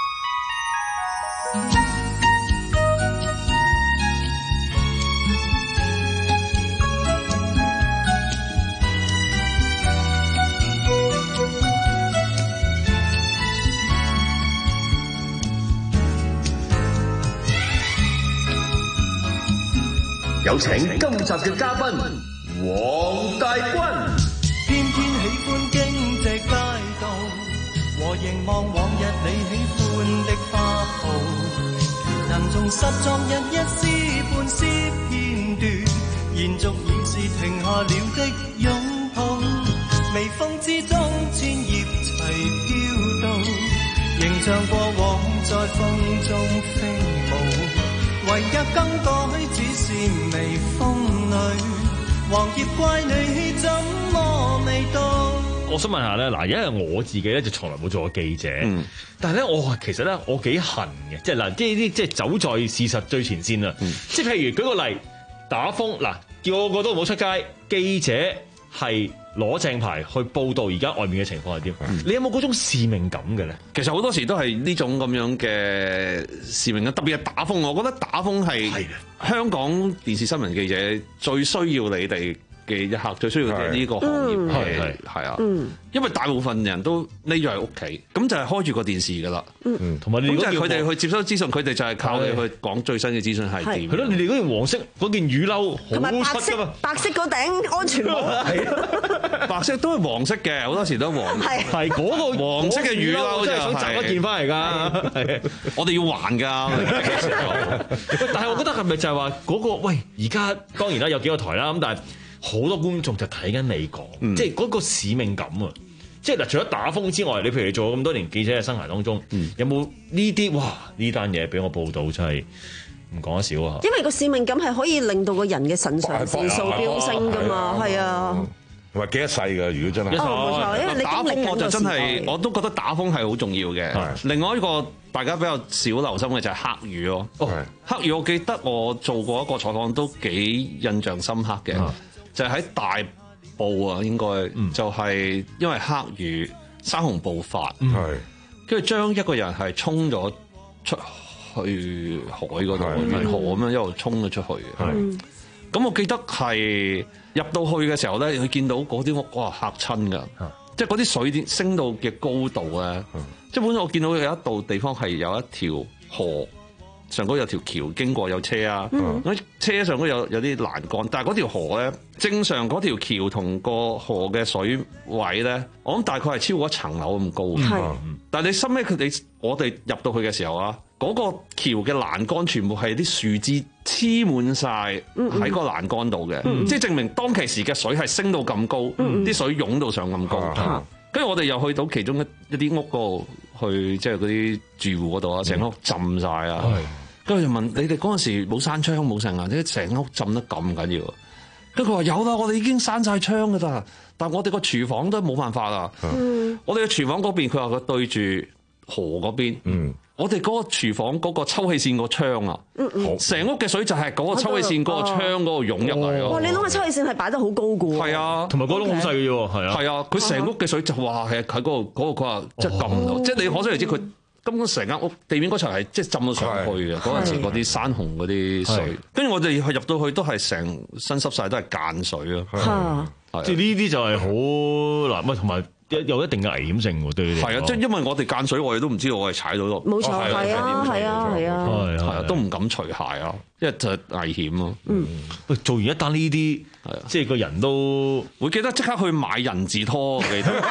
有請今集嘅嘉賓黃大軍。 偏偏喜歡經濟街道，和凝望往日你喜歡的花布，能重拾昨日一絲半絲片段，延續已是停下了的擁抱，微風之中千葉齊飄動，形象過往在風中飛舞，唯一更改只是微風裏黃葉怪你怎麼未到。 我想問下咧，嗱，因為我自己咧就從來冇做過記者，嗯、但係咧我其實咧我幾恨嘅，即係嗱，即係啲即係走在事實最前線啦。嗯、即係譬如舉個例，打風嗱，叫個個都唔好出街，記者係攞正牌去報導而家外面嘅情況係點？嗯、你有冇嗰種使命感嘅咧？ 其實好多時都係呢種咁樣嘅使命感，特別係打風。我覺得打風係香港電視新聞記者最需要你哋嘅一刻，最需要嘅呢個行業係係啊，因為大部分人都匿咗喺屋企，咁就係開住個電視噶啦， 同埋你咁就係佢哋去接收資訊，佢哋就係靠你去講最新嘅資訊係點。 係咯，你哋嗰件黃色嗰件雨褸好出㗎嘛， 白色嗰頂安全帽， 白色都係黃色嘅，好多時都黃， 係嗰個黃色嘅雨褸就想賺一件翻嚟㗎， 我哋要還㗎。 但係我覺得係咪就係話嗰個喂？而家當然啦，有幾個台啦，咁但係。好多觀眾就睇緊你講，嗯、即係嗰個使命感啊！即係嗱，除咗打風之外，你譬如你做咗咁多年記者嘅生涯當中，嗯、有冇呢啲哇？呢單嘢俾我報導真係唔講得少啊！ 因為個使命感係可以令到個人嘅腎上腺素飆升噶嘛，係啊。 同埋幾一世㗎，如果真係。 哦，冇錯，因為你打風我就真係，我都覺得打風係好重要嘅。另外一個大家比較少留心嘅就係黑雨咯。哦，黑雨我記得我做過一個採訪都幾印象深刻嘅。嗯就係喺大埔啊，應該、嗯、就係因為黑雨山洪暴發，跟住將一個人係衝咗出去海嗰度，沿河咁樣一路衝咗出去嘅。咁我記得係入到去嘅時候咧，佢見到嗰啲屋哇嚇親㗎，即係嗰啲水點升到嘅高度咧，即係本身我見到有一度地方係有一條河。上高有條橋經過有車啊，咁、嗯、車上高有有啲欄杆，但係嗰條河咧，正常嗰條橋同個河嘅水位咧，我諗大概係超過一層樓咁高。係、嗯，但係你收尾佢哋我哋入到去嘅時候啊，嗰、嗰個橋嘅欄杆全部係啲樹枝黐滿晒喺個欄杆度嘅，嗯嗯、即係證明當其時嘅水係升到咁高，啲、嗯、水湧到上咁高。跟住、嗯、我哋又去到其中一一啲屋嗰度去，即係嗰啲住戶嗰度啊，成屋浸晒啊！跟住、嗯、就問你哋嗰陣時冇閂窗冇成啊？點解成屋浸得咁緊要？跟住佢話有啦，我哋已經閂晒窗噶咋，但係我哋個廚房都冇辦法啦。嗯、我哋嘅廚房嗰邊，佢話佢對住河嗰邊。嗯、我哋嗰個廚房嗰個抽氣扇個窗啊，成、嗯、屋嘅水就係嗰個抽氣扇嗰個窗嗰度湧入嚟咯。哇！ 你諗下抽氣扇係擺得好高噶喎。 係啊， 同埋嗰窿好細嘅喎，係啊。 係啊，佢成屋嘅水就話係喺嗰個嗰個佢話即係撳唔到，即係你可想而知佢。根本成間屋地面嗰層係即係浸到上去嘅，嗰陣時嗰啲山洪嗰啲水，跟住我哋係入到去都係成身濕晒，都係間水咯。 即係呢啲就係好嗱，咪同埋有一定嘅危險性喎，對你哋。係啊，即係因為我哋間水，我哋都唔知道我係踩到落。 冇錯，係啊，係啊，係啊， 係啊，都唔敢除鞋啊，因為就係危險咯。 嗯，喂，做完一單呢啲，即係個人都會記得即刻去買人字拖，記得。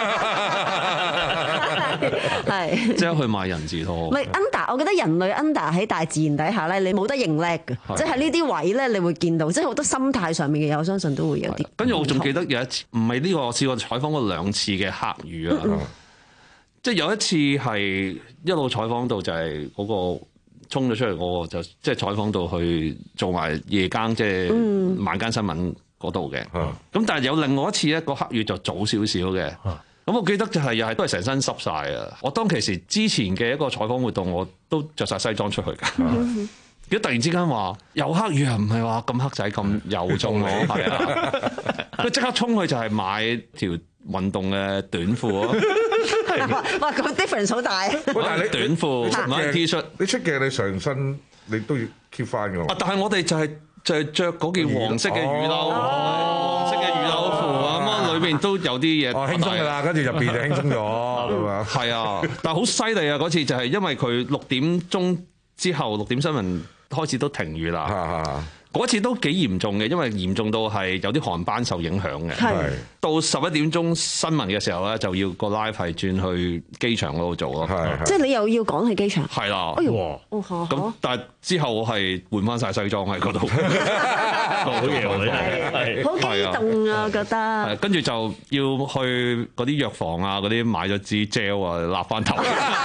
係即係去買人字拖。 唔係 under，我覺得人類 under 喺大自然底下咧，你冇得認叻嘅，即係呢啲位咧，你會見到，即係好多心態上面嘅嘢，我相信都會有啲。 跟住我仲記得有一次，唔係呢個，我試過採訪過兩次嘅黑雨啊，嗯嗯即係有一次係一路採訪到就係嗰個衝咗出嚟嗰個，就即係採訪到去做埋夜更，即係晚間新聞嗰度嘅。咁、嗯、但係有另外一次咧，個黑雨就早少少嘅。咁我記得就係又係都係成身濕晒啊！我當其時之前嘅一個採訪活動，我都着晒西裝出去㗎。如果突然之間話有黑雨啊，唔係話咁黑仔咁有中咯，係啊！佢即刻衝去就係買條運動嘅短褲， 哇，咁 difference 好大。 喂，但係你短褲買 T 恤， 你出鏡你上身你都要 keep 翻㗎喎。 啊！但係我哋就係、是、就係着嗰件黃色嘅雨褸，哦、黃色嘅雨褸褲啊，咁啊裏邊都有啲嘢。 哦，輕鬆㗎啦，跟住入邊就輕鬆咗，係嘛？ 係啊，但係好犀利啊！嗰次就係因為佢六點鐘之後六點新聞開始都停雨啦。嗰次都幾嚴重嘅，因為嚴重到係有啲航班受影響嘅。係到十一點鐘新聞嘅時候咧，就要個 live 係轉去機場嗰度做咯。係， 即係你又要趕去機場。 係啦。 哎呦， 哇！咁但係之後我係換翻晒西裝喺嗰度。 好嘢喎！係好激動啊，覺得。 係，跟住就要去嗰啲藥房啊，嗰啲買咗支 gel 啊，立翻頭。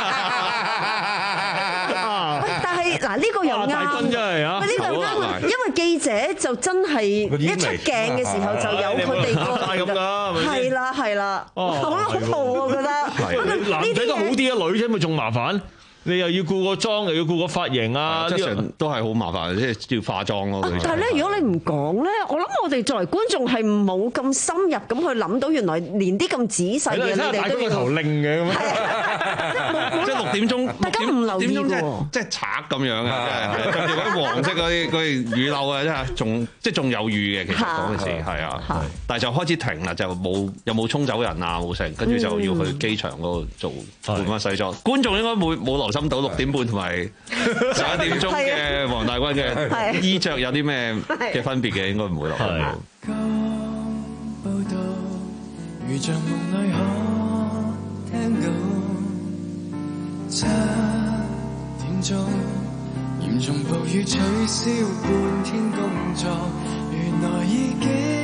但係嗱，呢個又啱。 真係啊！ 呢個又啱，因為記者就真係一出鏡嘅時候就有佢哋個咁㗎， 係啦係啦，好恐怖啊！我覺得男仔都好啲啊，女仔咪仲麻煩。你又要顧個妝，又要顧個髮型啊！ 即係都係好麻煩，即係要化妝咯。 但係咧，如果你唔講咧，我諗我哋作為觀眾係冇咁深入咁去諗到，原來連啲咁仔細嘅你哋都要。 頭擰嘅咁即係六點鐘， 大家唔留意喎， 即係賊咁樣啊！跟住嗰啲黃色嗰啲嗰啲雨褸啊，真係仲即係仲有雨嘅。其實嗰陣時係啊，但係就開始停啦，就冇有冇衝走人啊冇成，跟住就要去機場嗰度做換翻西裝。觀眾應該冇冇留心到六點半同埋十一點鐘嘅黃大軍嘅衣着有啲咩嘅分別嘅，應該唔會落。 剛報道，如像夢裏可聽到，七點鐘嚴重暴雨取消半天工作，原來已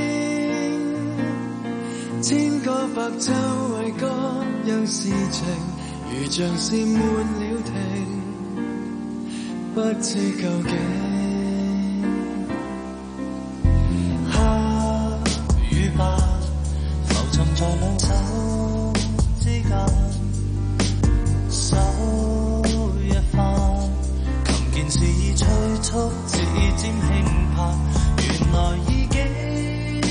經千個白晝為各樣事情。如像是滿了停，不知究竟黑與白浮沉在兩手之間，手一翻，琴鍵是已催促，指尖輕拍，原來已經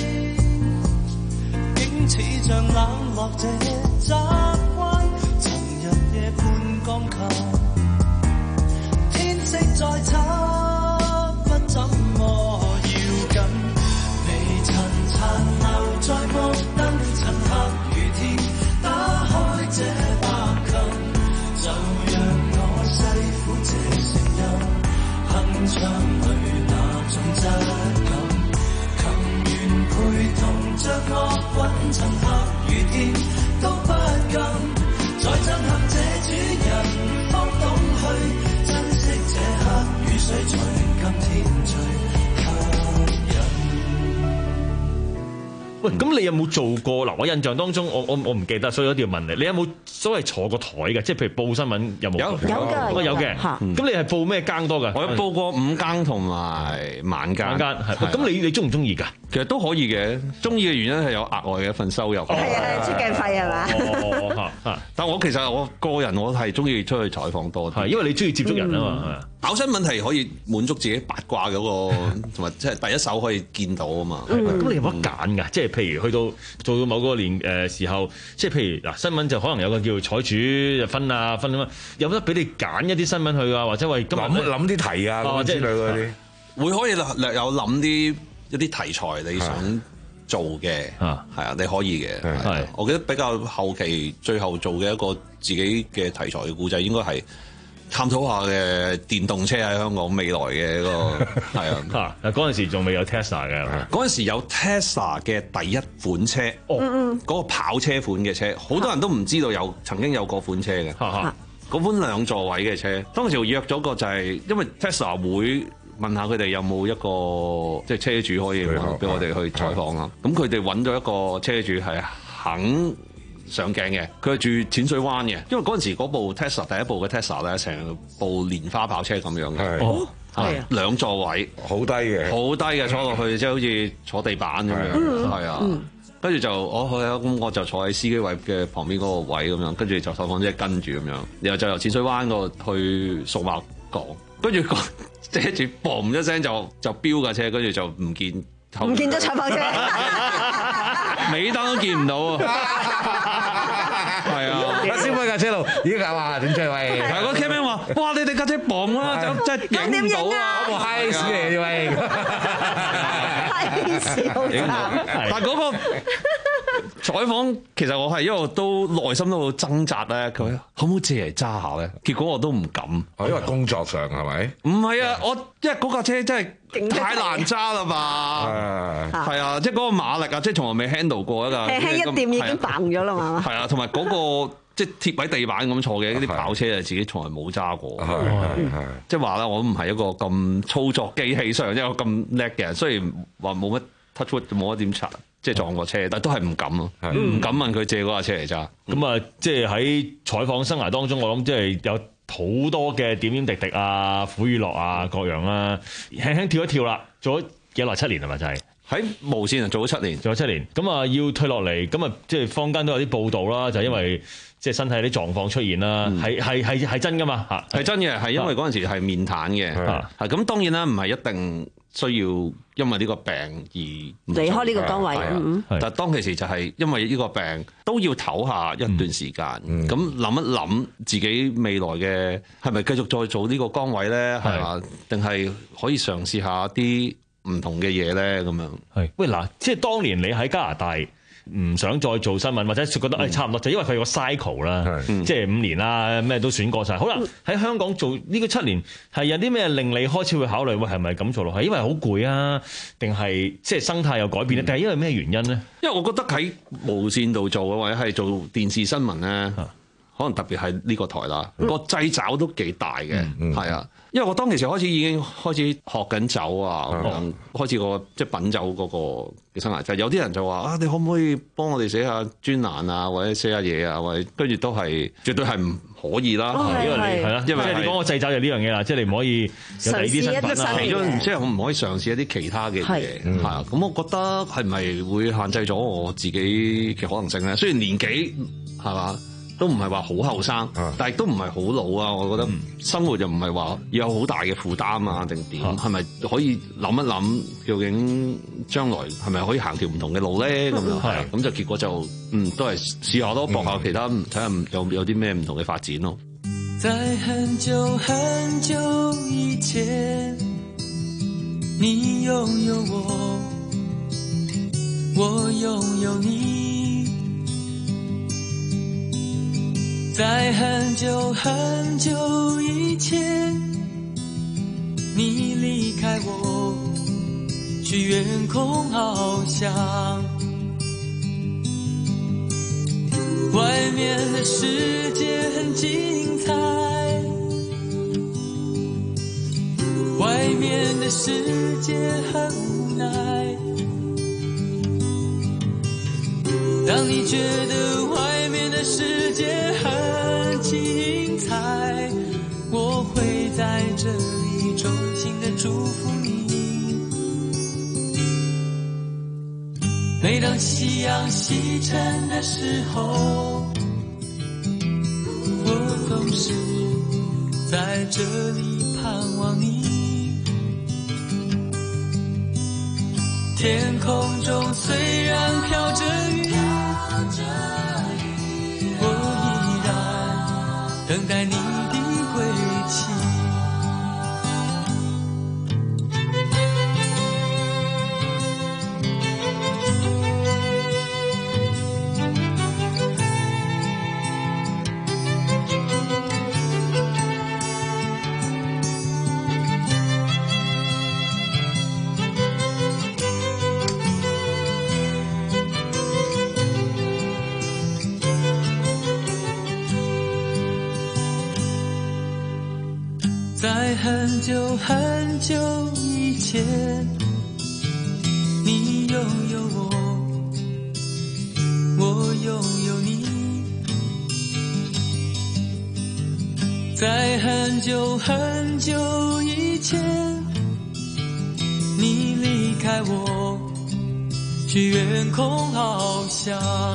竟似像冷落這習慣。夜半鋼琴，天色再差，不怎麼要緊。微塵殘留在木燈，趁黑雨天打開這白琴，就讓我細撫這聲音，鏗鏘裏那種質感。琴弦陪同着樂韻，趁黑雨天都不敢。再震撼這主人，方懂去珍惜這黑雨水，隨今天最吸引。 喂，咁你有冇做過嗱？我印象當中，我我我唔記得，所以有啲要問你，你有冇所謂坐過台嘅？即係譬如報新聞有冇？ 有有㗎，有嘅。咁你係報咩更多㗎？ 我有報過午更同埋晚更。 晚更係。咁你你中唔中意㗎？ 其實都可以嘅，中意嘅原因係有額外嘅一份收入。 係啊，出鏡費係嘛？ 哦，但我其實我個人我係中意出去採訪多啲， 因為你中意接觸人啊嘛，係咪？ 跑新聞係可以滿足自己八卦嗰個，同埋即係第一手可以見到啊嘛。 咁你有乜揀㗎？即係譬如去到做到某個年誒時候，即係譬如嗱新聞就可能有個叫採主就分啊分啊嘛，有得俾你揀一啲新聞去啊，或者喂今日諗諗啲題啊咁之類嗰啲， 會可以略有諗啲一啲題材你想做嘅，啊係啊，你可以嘅。係，我記得比較後期最後做嘅一個自己嘅題材嘅故仔，應該係探討下嘅電動車喺香港未來嘅一個係啊。 啊，嗰陣時仲未有 Tesla 嘅， 嗰陣時有 Tesla 嘅第一款車，哦，嗰個跑車款嘅車，好多人都唔知道有曾經有嗰款車嘅，嗰款兩座位嘅車。當時約咗個就係因為 Tesla 會問下佢哋有冇一個即係車主可以俾我哋去採訪啦。咁佢哋揾咗一個車主係肯上鏡嘅，佢係住淺水灣嘅。因為嗰陣時嗰部 Tesla 第一部嘅 Tesla 咧，成部蓮花跑車咁樣嘅， 係係啊，兩座位， 好低嘅， 好低嘅，坐落去即係好似坐地板咁樣，係啊。跟住就我去啊，咁我就坐喺司機位嘅旁邊嗰個位咁樣，跟住就採訪即係跟住咁樣，然後就由淺水灣嗰度去數碼港，跟住個車主嘣一聲就就飆架車，跟住就唔見唔見咗採訪車， 尾燈都見唔到啊！係啊， 阿師傅架車路已經係話點追喂？ 係個 cameraman 話：哇！你哋架車磅啦，就真係影唔到啊！ 嗰部 high 屎嚟喂， 影唔到。但係嗰個採訪其實我係因為都內心都好掙扎咧，佢可唔可以借嚟揸下咧？結果我都唔敢， 因為工作上係咪？ 唔係啊，我因為嗰架車真係太難揸啦嘛，係啊，即係嗰個馬力啊，即係從來未 handle 過一架， 輕輕一掂已經嘭咗啦嘛， 係啊，同埋嗰個即係貼喺地板咁坐嘅嗰啲跑車啊，自己從來冇揸過，即係話咧，我都唔係一個咁操作機器上一個咁叻嘅人，雖然話冇乜 touch wood 冇乜點查。即係撞過車，但都係唔敢咯，唔敢問佢借嗰架車嚟揸。 咁啊，即係喺採訪生涯當中，我諗即係有好多嘅點點滴滴啊、苦與樂啊各樣啦，輕輕跳一跳啦，做咗幾耐？七年係咪就係喺無線啊？做咗七年， 做咗七年。咁啊，要退落嚟，咁啊，即係坊間都有啲報道啦，就係因為即係身體啲狀況出現啦，係係係係真㗎嘛嚇， 係真嘅，係因為嗰陣時係面癱嘅，係咁當然啦，唔係一定需要因為呢個病而離開呢個崗位。嗯、 但係當其時就係因為呢個病都要唞下一段時間，咁諗、嗯、一諗自己未來嘅係咪繼續再做呢個崗位咧？係嘛？定係可以嘗試下啲唔同嘅嘢咧？咁樣係喂嗱，即係當年你喺加拿大。唔想再做新聞，或者覺得誒、哎、差唔多，就因為佢個 cycle 啦，即係五年啦，咩都選過晒。好啦，喺香港做呢個七年，係有啲咩令你開始會考慮，喂係咪咁做落去？因為好攰啊，定係即係生態有改變咧？定係因為咩原因咧？ 因為我覺得喺無線度做嘅，或者係做電視新聞咧，可能特別係呢個台啦，個掣肘都幾大嘅，係、嗯、啊。因為我當其時開始已經開始學緊酒啊，嗯、開始個即係品酒嗰個嘅生涯。就有啲人就話啊，你可唔可以幫我哋寫下專欄啊，或者寫下嘢啊，或者跟住都係絕對係唔可以啦。 哦、因為你係啦，因為即係你講個製酒就呢樣嘢啦，即係你唔可以有第二啲身份啦。其中即係我唔可以嘗試一啲其他嘅嘢，係啊。咁我覺得係咪會限制咗我自己嘅可能性咧？雖然年紀係嘛。都唔係話好後生，但係都唔係好老啊！我覺得生活又唔係話要有好大嘅負擔啊，定點？係咪可以諗一諗，究竟將來係咪可以行條唔同嘅路咧？咁樣係，咁就結果就嗯都係試下咯，搏下其他，睇下有有啲咩唔同嘅發展咯。 在很久很久以前，你擁有我，我擁有你。在很久很久以前，你離開我，去遠空翱翔。外面的世界很精彩，外面的世界很無奈。當你覺得外面的世界很精彩，我會在這裡衷心的祝福你。每當夕陽西沉的時候，我總是在這裡盼望你。天空中雖然飄着雨，我依然等待你的歸期。在很久很久以前，你擁有我，我擁有你。在很久很久以前，你離開我，去遠空翱翔。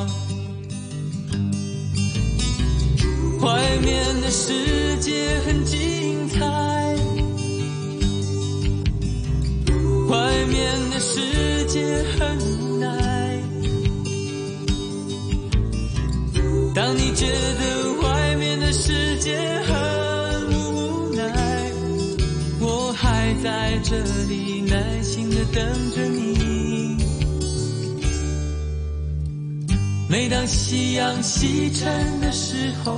外面的世界很精彩， 外面的世界很无奈，当你觉得外面的世界很无奈，我还在这里耐心地等着你。每当夕阳西沉的时候，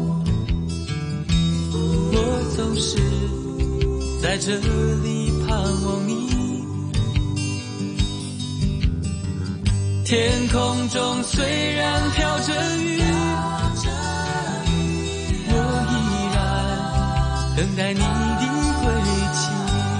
我总是在这里盼望你。天空中虽然飘着雨，我依然等待你的归期。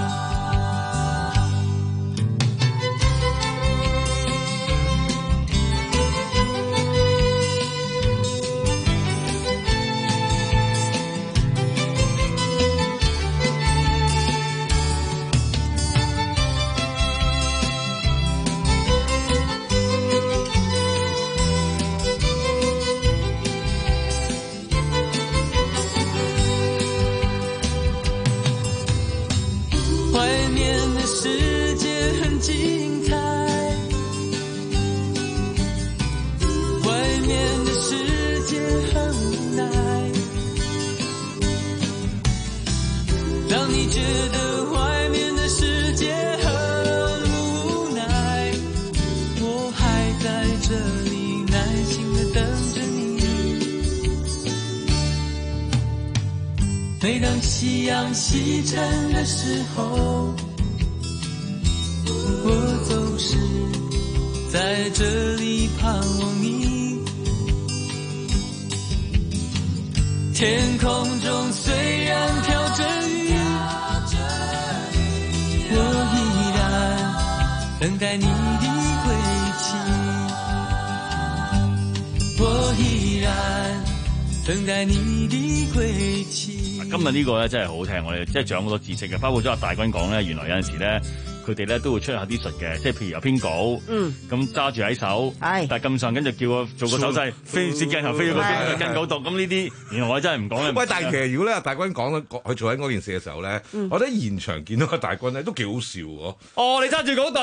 当你觉得外面的世界很无奈，我还在这里耐心地等着你。每当夕阳西沉的时候，我总是在这里盼望你。天空中虽然飘着雨，我依然等待你的归期，我依然等待你的歸期。 今日呢個咧真係好聽，我哋即係掌握好多知識嘅，包括咗阿大軍講咧，原來有陣時咧佢哋咧都會出下啲術嘅，即係譬如有篇稿，咁揸住喺手，但係咁上跟住叫我做個手勢，飛攝鏡頭飛咗個跟稿讀，咁呢啲原來我真係唔講咧。 喂，但係其實如果咧大軍講咗佢做緊嗰件事嘅時候咧，嗯、我覺得現場見到個大軍咧都幾好笑喎。 哦，你揸住稿讀。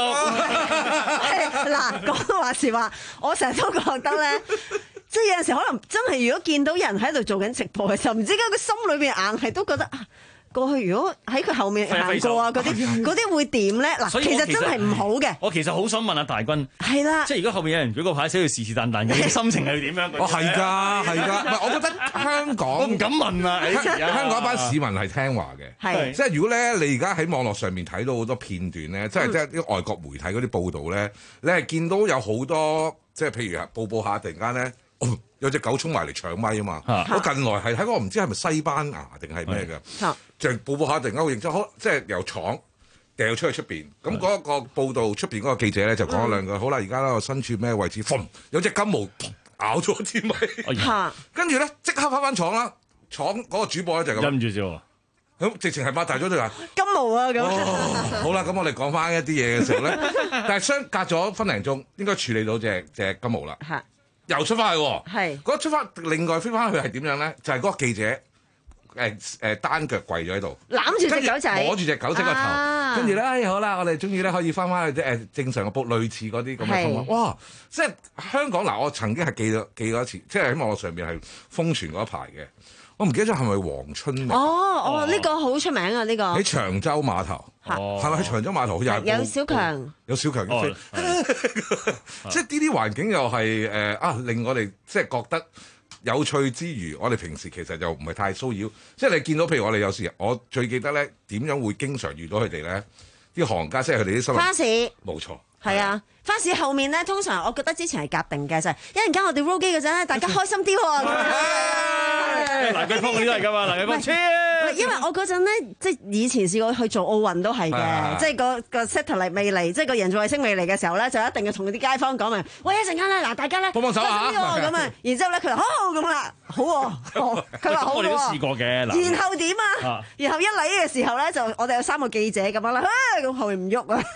嗱，講話時話，我成日都覺得咧。即係有陣時可能真係，如果見到人喺度做緊直播嘅時候，唔知點解個心裏邊硬係都覺得啊，過去如果喺佢後面行過啊，嗰啲嗰啲會點咧？嗱，其實真係唔好嘅。 我其實好想問下大軍， 係啦， 即係如果後面有人舉個牌寫佢是是但但嘅，心情係點樣？ 哦，係㗎，係㗎。唔係，我覺得香港我唔敢問啊。 香港一班市民係聽話嘅，係即係如果咧你而家喺網絡上面睇到好多片段咧，即係即係啲外國媒體嗰啲報導咧，你係見到有好多即係譬如係報報下突然間咧。哦、有隻狗衝埋嚟搶咪啊嘛！啊我近來係喺個唔知係咪西班牙定係咩嘅，就報報下突然間好認真，好即係由廠掉出去出邊。咁嗰個報道出邊嗰個記者咧就講咗兩句。嗯、好啦，而家咧我身處咩位置？嘣！有隻金毛咬咗支咪，跟住咧即刻翻返廠啦。廠嗰個主播咧就咁陰住啫。 咁直情係擘大咗對話金毛啊咁、 哦。好啦，咁我哋講翻一啲嘢嘅時候咧，但係相隔咗分零鐘，應該處理到隻隻金毛啦。又出翻去喎，係嗰出翻另外飛翻去係點樣咧？就係、是、嗰個記者誒誒、呃、單腳跪咗喺度， 攬住隻狗仔， 摸住隻狗仔個頭，跟住咧，哎好啦，我哋終於咧可以翻翻去誒正常嘅報，類似嗰啲咁嘅方法。哇！即係香港嗱，我曾經係記咗記過一次，即係喺網絡上面係瘋傳嗰一排嘅。我唔記得咗係咪黃春明？ 哦哦，呢、呢個好出名啊！呢、呢個喺長洲碼頭，係咪喺長洲碼頭？好有有小強， 有小強，哦、即係呢啲環境又係誒、呃、啊，令我哋即係覺得有趣之餘，我哋平時其實又唔係太騷擾。即係你見到譬如我哋有時，我最記得咧點樣會經常遇到佢哋咧？啲行家即係佢哋啲新聞花市， 冇錯。 係啊，花市後面咧，通常我覺得之前係夾定嘅，就係一陣間我哋 roll 機嗰陣咧，大家開心啲喎。 蘭桂坊嗰啲都係㗎嘛，蘭桂坊超。 因為我嗰陣咧，即係以前試過去做奧運都係嘅，即係個個 satellite 未嚟，即係個人造衛星未嚟嘅時候咧，就一定要同啲街坊講明，喂，一陣間咧，嗱大家咧幫幫手啊咁啊，然之後咧佢話好咁啦，好喎，佢話好喎。 我哋都試過嘅。 然後點啊？然後一嚟嘅時候咧，就我哋有三個記者咁樣啦，咁後面唔喐啊。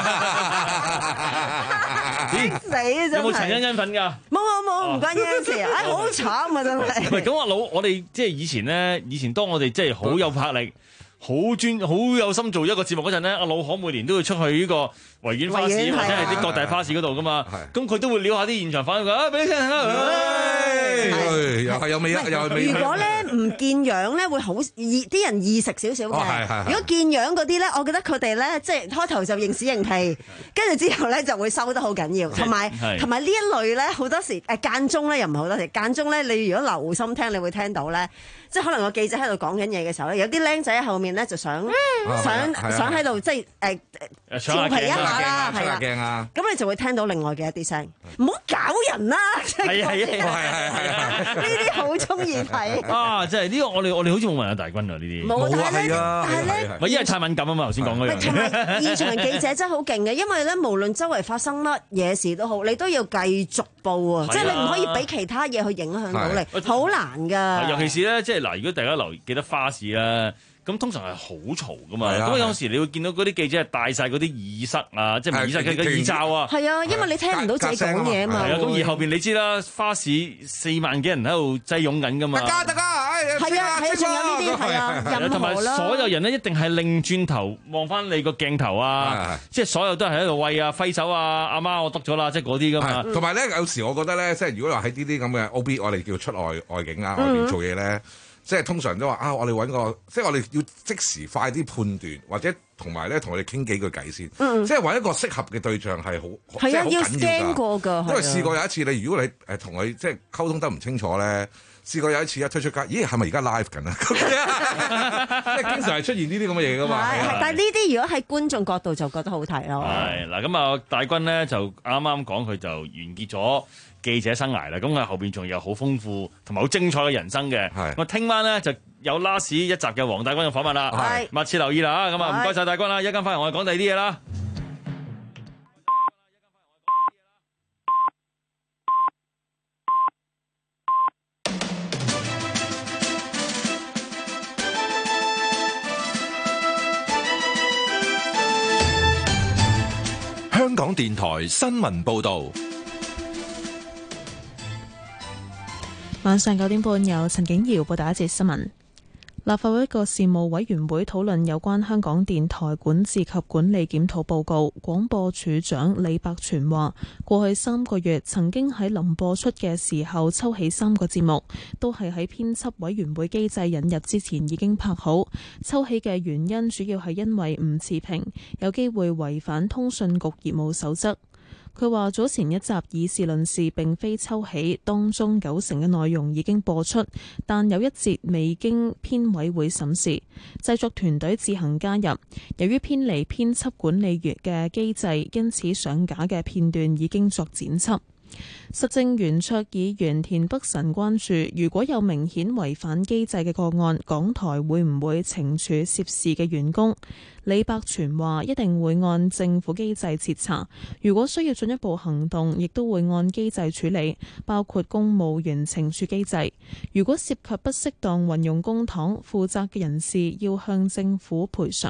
死真係！ 有冇陳欣欣份㗎？ 冇冇冇，唔關欣欣事啊！唉，好慘啊，真係。 唔係咁話老，我哋即係以前咧，以前當我哋即係好有魄力， 好專好有心做一個節目嗰陣咧，阿老可每年都會出去呢個維園花市維園或者係啲各大花市嗰度噶嘛，咁佢都會撩下啲現場反應啊，俾你聽又係有味啊，又係味。 如果咧唔見樣咧，會好易啲人易食少少哦係係係嘅。如果見樣嗰啲咧，我覺得佢哋咧即係開頭就認屎認屁，跟住之後咧就會收得好緊要。同埋係同埋呢一類咧，好多時誒間中咧又唔係好多時，間中咧你如果留心聽，你會聽到咧，即係可能個記者喺度講緊嘢嘅時候咧，有啲僆仔喺後面咧就想想想喺度即係誒調皮一下啦，係啦。 鏡啊！ 咁你就會聽到另外嘅一啲聲，唔好搞人啦！ 係啊係啊係啊！ 呢啲好中意睇啊！即係呢個我哋我哋好似冇問阿大軍啊呢啲冇，但係咧，但係咧， 唔係因為太敏感啊嘛！頭先講嗰樣同埋現場記者真係好勁嘅，因為咧無論周圍發生乜嘢事都好，你都要繼續報啊！即係你唔可以俾其他嘢去影響到你，好難㗎。 尤其是咧，即係嗱，如果大家留意記得花市啦。咁通常係好嘈噶嘛，咁、啊、有時你會見到嗰啲記者係戴晒嗰啲耳塞啊，即係耳塞嘅嘅耳罩啊。 係啊，因為你聽唔到自己講嘢啊嘛。 係啊，咁而後邊你知啦，花市四萬幾人喺度擠擁緊噶嘛。 大家大家， 係啊係啊，仲有呢啲係啊，任同埋所有人咧一定係擰轉頭望翻你個鏡頭啊，即係所有都係喺度喂啊揮手啊，阿媽我得咗啦，即係嗰啲噶嘛。 同埋咧，有時我覺得咧，即係如果話喺呢啲咁嘅 O B， 我哋叫出外外景啊，外邊做嘢咧。即係通常都話啊，我哋揾個，即係我哋要即時快啲判斷，或者同埋咧同我哋傾幾句偈先。嗯、即係揾一個適合嘅對象係好，即係好緊要㗎。 要驚過㗎， 因為試過有一次，你如果你誒同佢即係溝通得唔清楚咧，試過有一次一推出街，咦係咪而家 live 緊啊？即係經常係出現呢啲咁嘅嘢㗎嘛。 係，但係呢啲如果喺觀眾角度就覺得好睇咯。 係嗱，咁啊大軍咧就啱啱講佢就完結咗記者生涯啦，咁佢後邊仲有好豐富同埋好精彩嘅人生嘅。我聽晚咧就有 last 一集嘅黃大軍嘅訪問啦，密切留意啦。咁啊唔該晒大軍啦，一陣翻嚟我哋講第二啲嘢啦。 香港電台新聞報導。 晚上九點半，由陳景瑤報道一節新聞。立法會一個事務委員會討論有關香港電台管治及管理檢討報告。廣播處長李百全話，過去三個月曾經喺臨播出嘅時候抽起三個節目，都係喺編輯委員會機制引入之前已經拍好。抽起嘅原因主要係因為唔持平，有機會違反通訊局業務守則。佢話早前一集以事論事並非抽起，當中九成嘅內容已經播出，但有一節未經編委會審視，製作團隊自行加入。由於偏離編輯管理員嘅機制，因此上架嘅片段已經作剪輯。實政圓桌議員田北辰關注，如果有明顯違反機制嘅個案，港台會唔會懲處涉事嘅員工？李百全話一定會按政府機制徹查，如果需要進一步行動，亦都會按機制處理，包括公務員懲處機制。如果涉及不適當運用公帑，負責嘅人士要向政府賠償。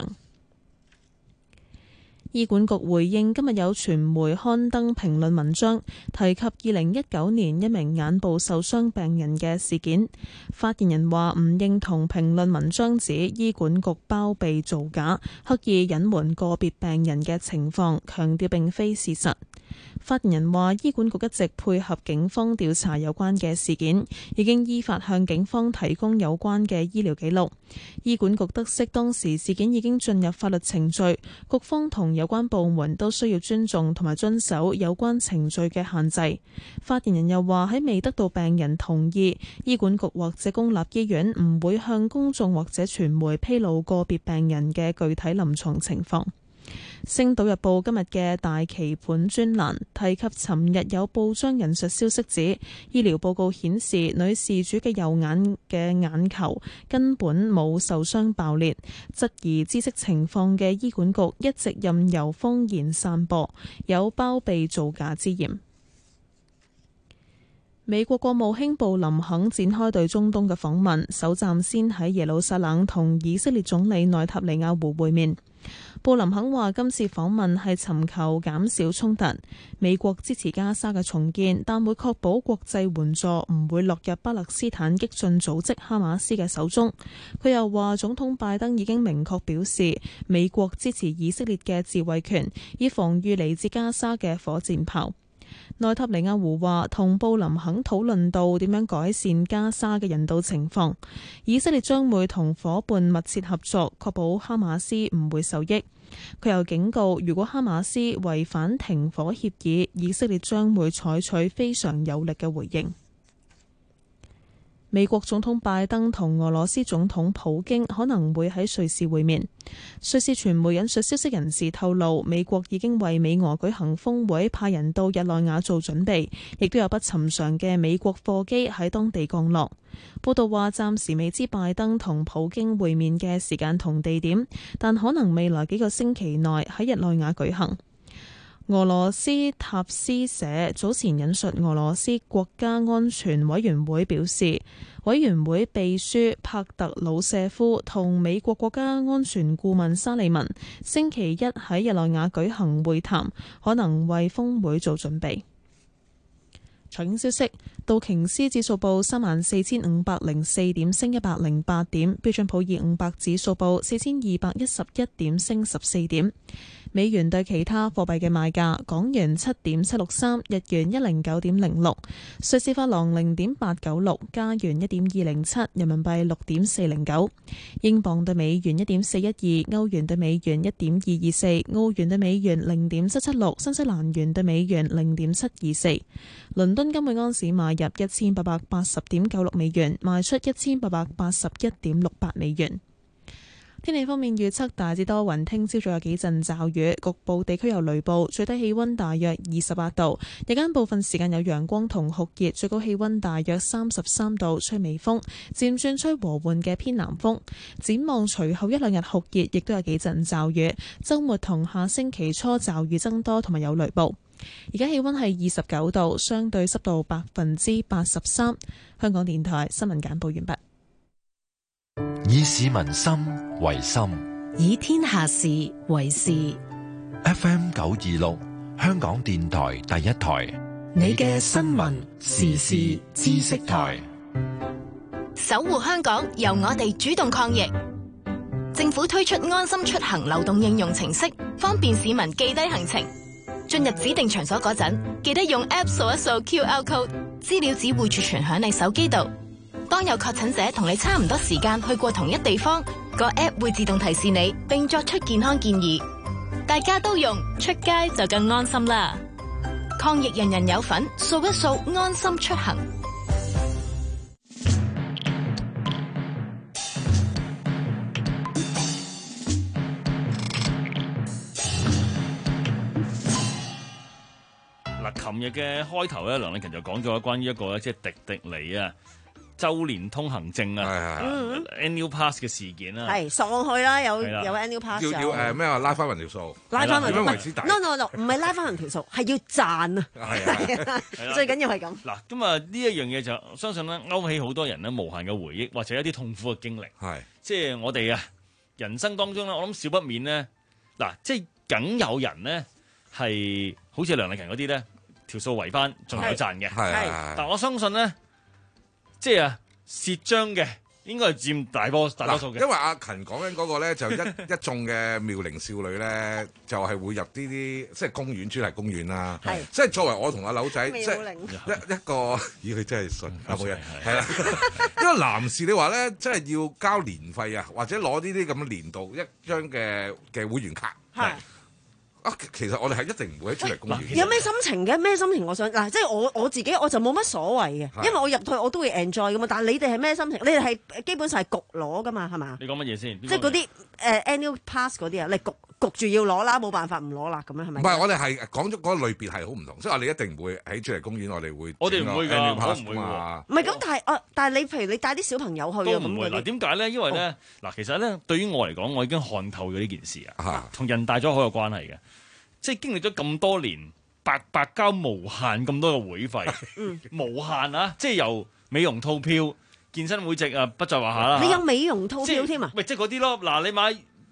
醫管局回應今日有傳媒刊登評論文章，提及二零一九年一名眼部受傷病人嘅事件。發言人話唔認同評論文章指醫管局包庇造假，刻意隱瞞個別病人嘅情況，強調並非事實。發言人話醫管局一直配合警方調查有關嘅事件，已經依法向警方提供有關嘅醫療記錄。醫管局得悉當時事件已經進入法律程序，局方同有關部門都需要尊重同埋遵守有關程序嘅限制。發言人又話喺未得到病人同意，醫管局或者公立醫院唔會向公眾或者傳媒披露個別病人嘅具體臨床情況。星島日報今日嘅大棋盤專欄提及，尋日有報章引述消息指，醫療報告顯示女事主嘅右眼嘅眼球根本冇受傷爆裂，質疑知悉情況嘅醫管局一直任由謊言散播，有包庇造假之嫌。美國國務卿布林肯展開對中東嘅訪問，首站先喺耶路撒冷同以色列總理內塔尼亞胡會面。 布林肯話今次訪問係尋求減少衝突，美國支持加沙嘅重建，但會確保國際援助唔會落入巴勒斯坦激進組織哈馬斯嘅手中。佢又話總統拜登已經明確表示，美國支持以色列嘅自衛權，以防禦嚟自加沙嘅火箭炮。內塔尼亞胡話同布林肯討論到點樣改善加沙嘅人道情況，以色列將會同伙伴密切合作，確保哈馬斯唔會受益。佢又警告，如果哈馬斯違反停火協議，以色列將會採取非常有力嘅回應。美國總統拜登同俄羅斯總統普京可能會喺瑞士會面。瑞士傳媒引述消息人士透露，美國已經為美俄舉行峰會派人到日內瓦做準備，亦都有不尋常嘅美國貨機喺當地降落。報道話暫時未知拜登同普京會面嘅時間同地點，但可能未來幾個星期內喺日內瓦舉行。俄羅斯塔斯社早前引述俄羅斯國家安全委員會表示，委員會秘書帕特魯舍夫同美國國家安全顧問沙利文星期一喺日內瓦舉行會談，可能為峰會做準備。財經消息，道瓊斯指數報三萬四千五百零四點，升一百零八點；標準普爾五百指數報四千二百一十一點，升十四點。美元對其他貨幣嘅賣價：港元七點七六三，日元一零九點零六，瑞士法郎零點八九六，加元一點二零七，人民幣六點四零九，英鎊對美元一點四一二，歐元對美元一點二二四，澳元對美元零點七七六，新西蘭元對美元零點七二四。倫敦金每安士買入一千八百八十點九六美元，賣出一千八百八十一點六八美元。天氣方面預測大致多雲，聽朝早有幾陣驟雨，局部地區有雷暴，最低氣溫大約二十八度，日間部分時間有陽光同酷熱，最高氣溫大約三十三度，吹微風，漸轉吹和緩嘅偏南風。展望隨後一兩日酷熱，亦都有幾陣驟雨，週末同下星期初驟雨增多，同埋有雷暴。而家氣溫係二十九度，相對濕度百分之八十三。香港電台新聞簡報完畢。 以市民心為心， 以天下事為事。 F M 九二六，香港電台第一台， 你嘅新聞時事知識台， 守護香港，由我哋主動抗疫。政府推出安心出行流動應用程式，方便市民記低行程。進入指定場所嗰陣，記得用 App 掃一掃 Q R code， 資料只會儲存響你手機度。當有確診者同你差唔多時間去過同一地方，個 App 會自動提示你，並作出健康建議。大家都用，出街就更安心啦！抗疫人人有份，掃一掃安心出行。 嗱，琴日嘅開頭咧，梁禮勤就講咗關於一個咧，即係迪迪尼啊。周年通行證啊 ，Annual Pass 嘅事件啦， 係上去啦，有有 Annual Pass 要要誒咩話拉翻勻條數， 拉翻勻點樣為之大 ？No no no，唔係拉翻勻條數，係要賺啊！係啊，最緊要係咁。 嗱，咁啊呢一樣嘢就相信咧勾起好多人咧無限嘅回憶，或者一啲痛苦嘅經歷。係，即係我哋啊人生當中咧，我諗少不免咧，嗱，即係梗有人咧係好似梁禮勤嗰啲咧條數圍翻，仲有賺嘅。係，但我相信咧。即係啊，蝕章嘅應該係佔大波大多數嘅。 因為阿勤講緊嗰個咧，就一一眾嘅妙齡少女咧，就係、是、會入呢啲即係公園、主題公園啦。係，即係作為我同阿柳仔，即係一一個，咦佢真係信啊冇嘢，係啦。因為男士你話咧，真係要交年費啊，或者攞呢啲咁嘅年度一張嘅嘅會員卡。係。其實我哋係一定唔會喺主題公園。 有咩心情嘅？咩心情？我想嗱，即係我我自己我就冇乜所謂嘅，因為我入去我都會 enjoy 噶嘛。但係你哋係咩心情？你哋係基本上係焗攞噶嘛，係嘛？ 你講乜嘢先？ 即係嗰啲誒 annual pass 嗰啲啊，你焗焗住要攞啦，冇辦法唔攞啦，咁樣係咪？ 唔係，我哋係講咗嗰個類別係好唔同，所以我哋一定唔會喺主題公園，我哋會我哋唔會㗎，我唔會㗎。 唔係咁，但係啊，但係你譬如你帶啲小朋友去都唔會嗱。點解咧？因為咧嗱，其實咧對於我嚟講，我已經看透咗呢件事啊，同人大咗好有關係嘅。即係經歷咗咁多年，白白交無限咁多嘅會費，嗯、無限啊！即係由美容套票、健身會籍啊，不在話下啦。 你有美容套票添啊？ 喂，即係嗰啲咯。嗱，你買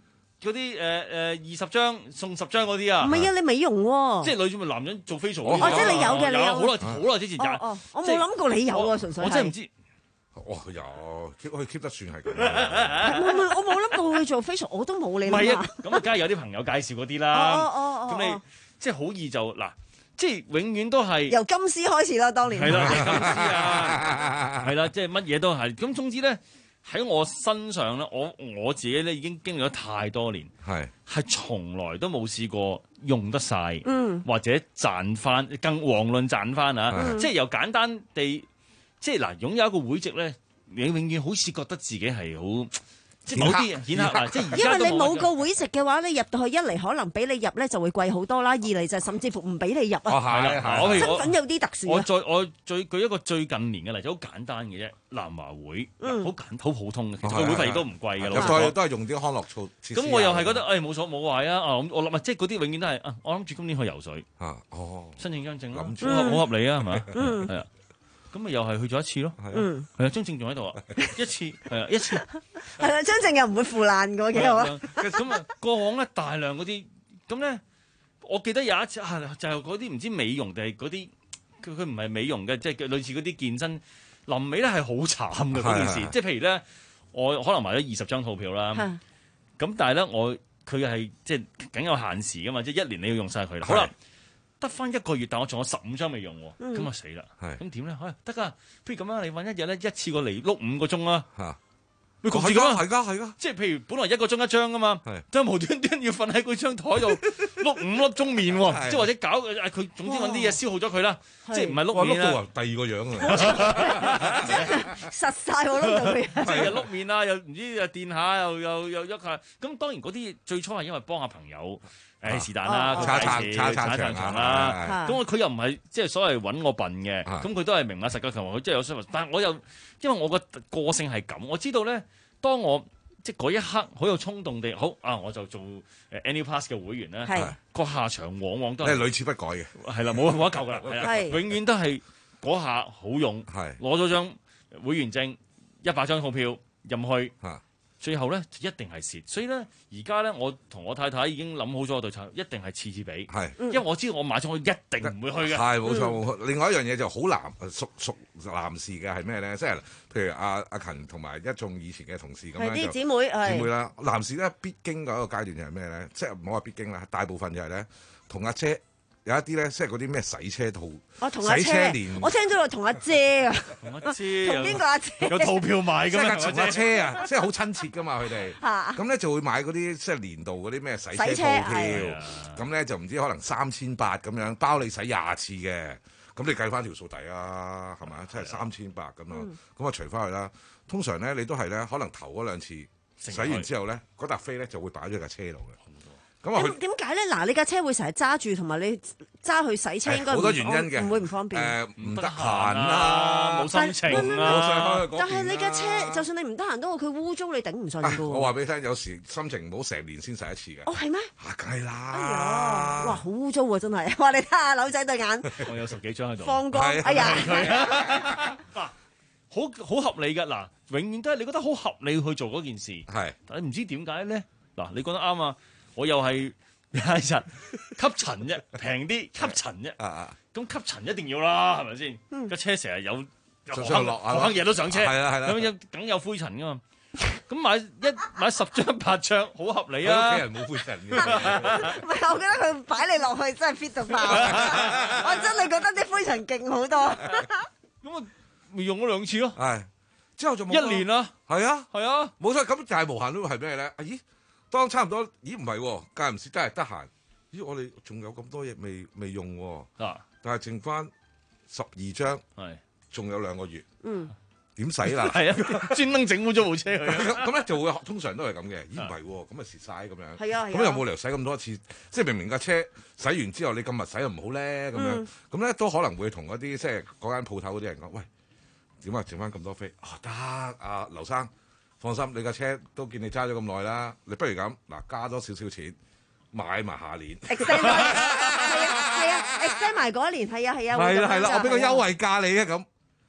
嗰啲誒誒二十張送十張嗰啲啊？ 唔係啊，你美容喎。 即係女咪男人做 facial 哦，即係你有嘅，你有。 好耐好耐之前有。 哦，我冇諗過你有啊，純粹我真係唔知。 哇！有 keep 可以 keep 得算係咁。 我冇我冇諗過去做 facial，我都冇你。 唔係啊，咁啊，梗係有啲朋友介紹嗰啲啦。 哦哦哦。 咁你即係好易就嗱，即係永遠都係由金絲開始啦，當年。 係啦，金絲啊，係啦，即係乜嘢都係。咁總之咧，喺我身上咧，我我自己咧已經經歷咗太多年，係係從來都冇試過用得晒，嗯，或者賺翻，更遑論賺翻啊！即係由簡單地。即係嗱，擁有一個會籍咧，你永遠好似覺得自己係好即係某啲顯赫啊！即係因為你冇個會籍嘅話，你入到去一嚟可能俾你入咧就會貴好多啦，二嚟就甚至乎唔俾你入啊！ 係啦，我身份有啲特殊。 我再我最舉一個最近年嘅例子，好簡單嘅啫，南華會好簡好普通嘅，其實個會費亦都唔貴嘅，老實講都係用啲康樂措施。 咁我又係覺得誒冇所冇壞啊！啊我諗即係嗰啲永遠都係啊！我諗住今年去游水啊哦， 申請張證咯，好合理啊，係咪？係啊。咁咪又係去咗一次咯，嗯，係啊，張證仲喺度啊，一次係啊，一次係啊，張證又唔會腐爛嘅幾好啊。 咁啊，過往咧大量嗰啲，咁咧，我記得有一次啊，就係嗰啲唔知美容定係嗰啲，佢佢唔係美容嘅，即係類似嗰啲健身，臨尾咧係好慘嘅嗰件事，即係譬如咧，我可能買咗二十張套票啦，咁但係咧我佢係即係梗有限時噶嘛，即係一年你要用晒佢啦，好啦。得翻一個月，但我仲有十五張未用喎，咁啊死啦！咁點咧？得噶，不如咁樣，你揾一日咧一次過嚟碌五個鐘啦。嚇，你焗住咁啊？係㗎，係㗎。即係譬如本來一個鐘一張噶嘛，即係無端端要瞓喺嗰張台度碌五粒鐘面喎，即係或者搞佢總之揾啲嘢消耗咗佢啦，即係唔係碌面啦？ 第二個樣啊！ 實曬我碌到佢， 即係碌面啊，又唔知又墊下，又又又喐下。咁當然嗰啲最初係因為幫下朋友。誒是但啦，佢介紹撐撐場啦，咁佢又唔係即係所謂揾我笨嘅，咁佢都係明碼實價，同埋佢真係有需求。但係我又因為我個個性係咁，我知道咧，當我即係嗰一刻好有衝動地，好啊，我就做誒 AnyPass 嘅會員咧，個下場往往都係屢次不改嘅， 係啦，冇冇得救㗎啦，係永遠都係嗰下好用，攞咗張會員證，一百張套票入去。最後咧就一定係蝕，所以咧而家咧我同我太太已經諗好咗個對策，一定係次次俾，係，因為我知道我買咗我一定唔會去嘅。係冇錯冇錯。 另外一樣嘢就好男屬屬男士嘅係咩咧？即係譬如阿阿勤同埋一眾以前嘅同事咁樣就啲姊妹姊妹啦。男士咧必經嘅一個階段就係咩咧？即係唔好話必經啦，大部分就係咧同阿姐。有一啲咧，即係嗰啲咩洗車套， 我同阿姐，我聽咗話同阿姐啊， 同阿姐， 同邊個阿姐？ 有套票買㗎嘛？ 同阿車啊，即係好親切㗎嘛，佢哋。咁咧就會買嗰啲即係年度嗰啲咩洗車套票，咁咧就唔知可能三千八咁樣，包你洗廿次嘅，咁你計翻條數抵啊，係咪？即係三千八咁樣，咁啊除翻去啦。通常咧你都係咧，可能頭嗰兩次洗完之後咧，嗰笪飛咧就會擺咗架車度嘅。 咁點解咧？嗱，你架車會成日揸住，同埋你揸去洗車應該好多原因嘅， 唔會唔方便。 誒，唔得閒啦， 冇心情啦。 但係你架車，就算你唔得閒都好，佢污糟你頂唔順㗎喎。 我話俾你聽，有時心情唔好，成年先洗一次嘅。 哦，係咩？ 嚇，梗係啦。 哎呀，哇，好污糟喎，真係。哇，你睇下柳仔對眼。 我有十幾張喺度。 放光，哎呀。 嗱，好好合理㗎。嗱，永遠都係你覺得好合理去做嗰件事。係。但係唔知點解咧？嗱，你覺得啱啊？我又係有一日吸塵啫，平啲吸塵啫。咁吸塵一定要啦，係咪先？個車成日有上落啊，行嘢都上車。係啦係啦。咁有梗有灰塵噶嘛？咁買一買十張八張，好合理啊！ 屋企人冇灰塵嘅。 唔係，我覺得佢擺你落去真係 fit 到爆。我真係覺得啲灰塵勁好多。 咁啊，咪用咗兩次咯。 係。之後就冇一年啦。 係啊係啊。 冇錯，咁就係無限都係咩咧？啊咦？當差唔多，咦唔係喎，間唔時真係得閒，咦我哋仲有咁多嘢未未用喎，啊，但係剩翻十二張，係，仲有兩個月，嗯，點使啦？係啊，專登整污咗部車佢， 咁咧就會通常都係咁嘅，咦唔係喎，咁咪蝕晒咁樣， 係啊， 咁有冇理由洗咁多次？即係明明架車洗完之後你咁密洗又唔好咧，咁樣，咁咧都可能會同嗰啲即係嗰間鋪頭嗰啲人講，喂，點啊剩翻咁多飛？啊得，阿劉生。放心，你架車都見你揸咗咁耐啦，你不如咁嗱，加多少少錢買埋下年。extend 係啊係啊 extend 埋嗰一年係啊係啊。 係啦係啦，我俾個優惠價你啊咁。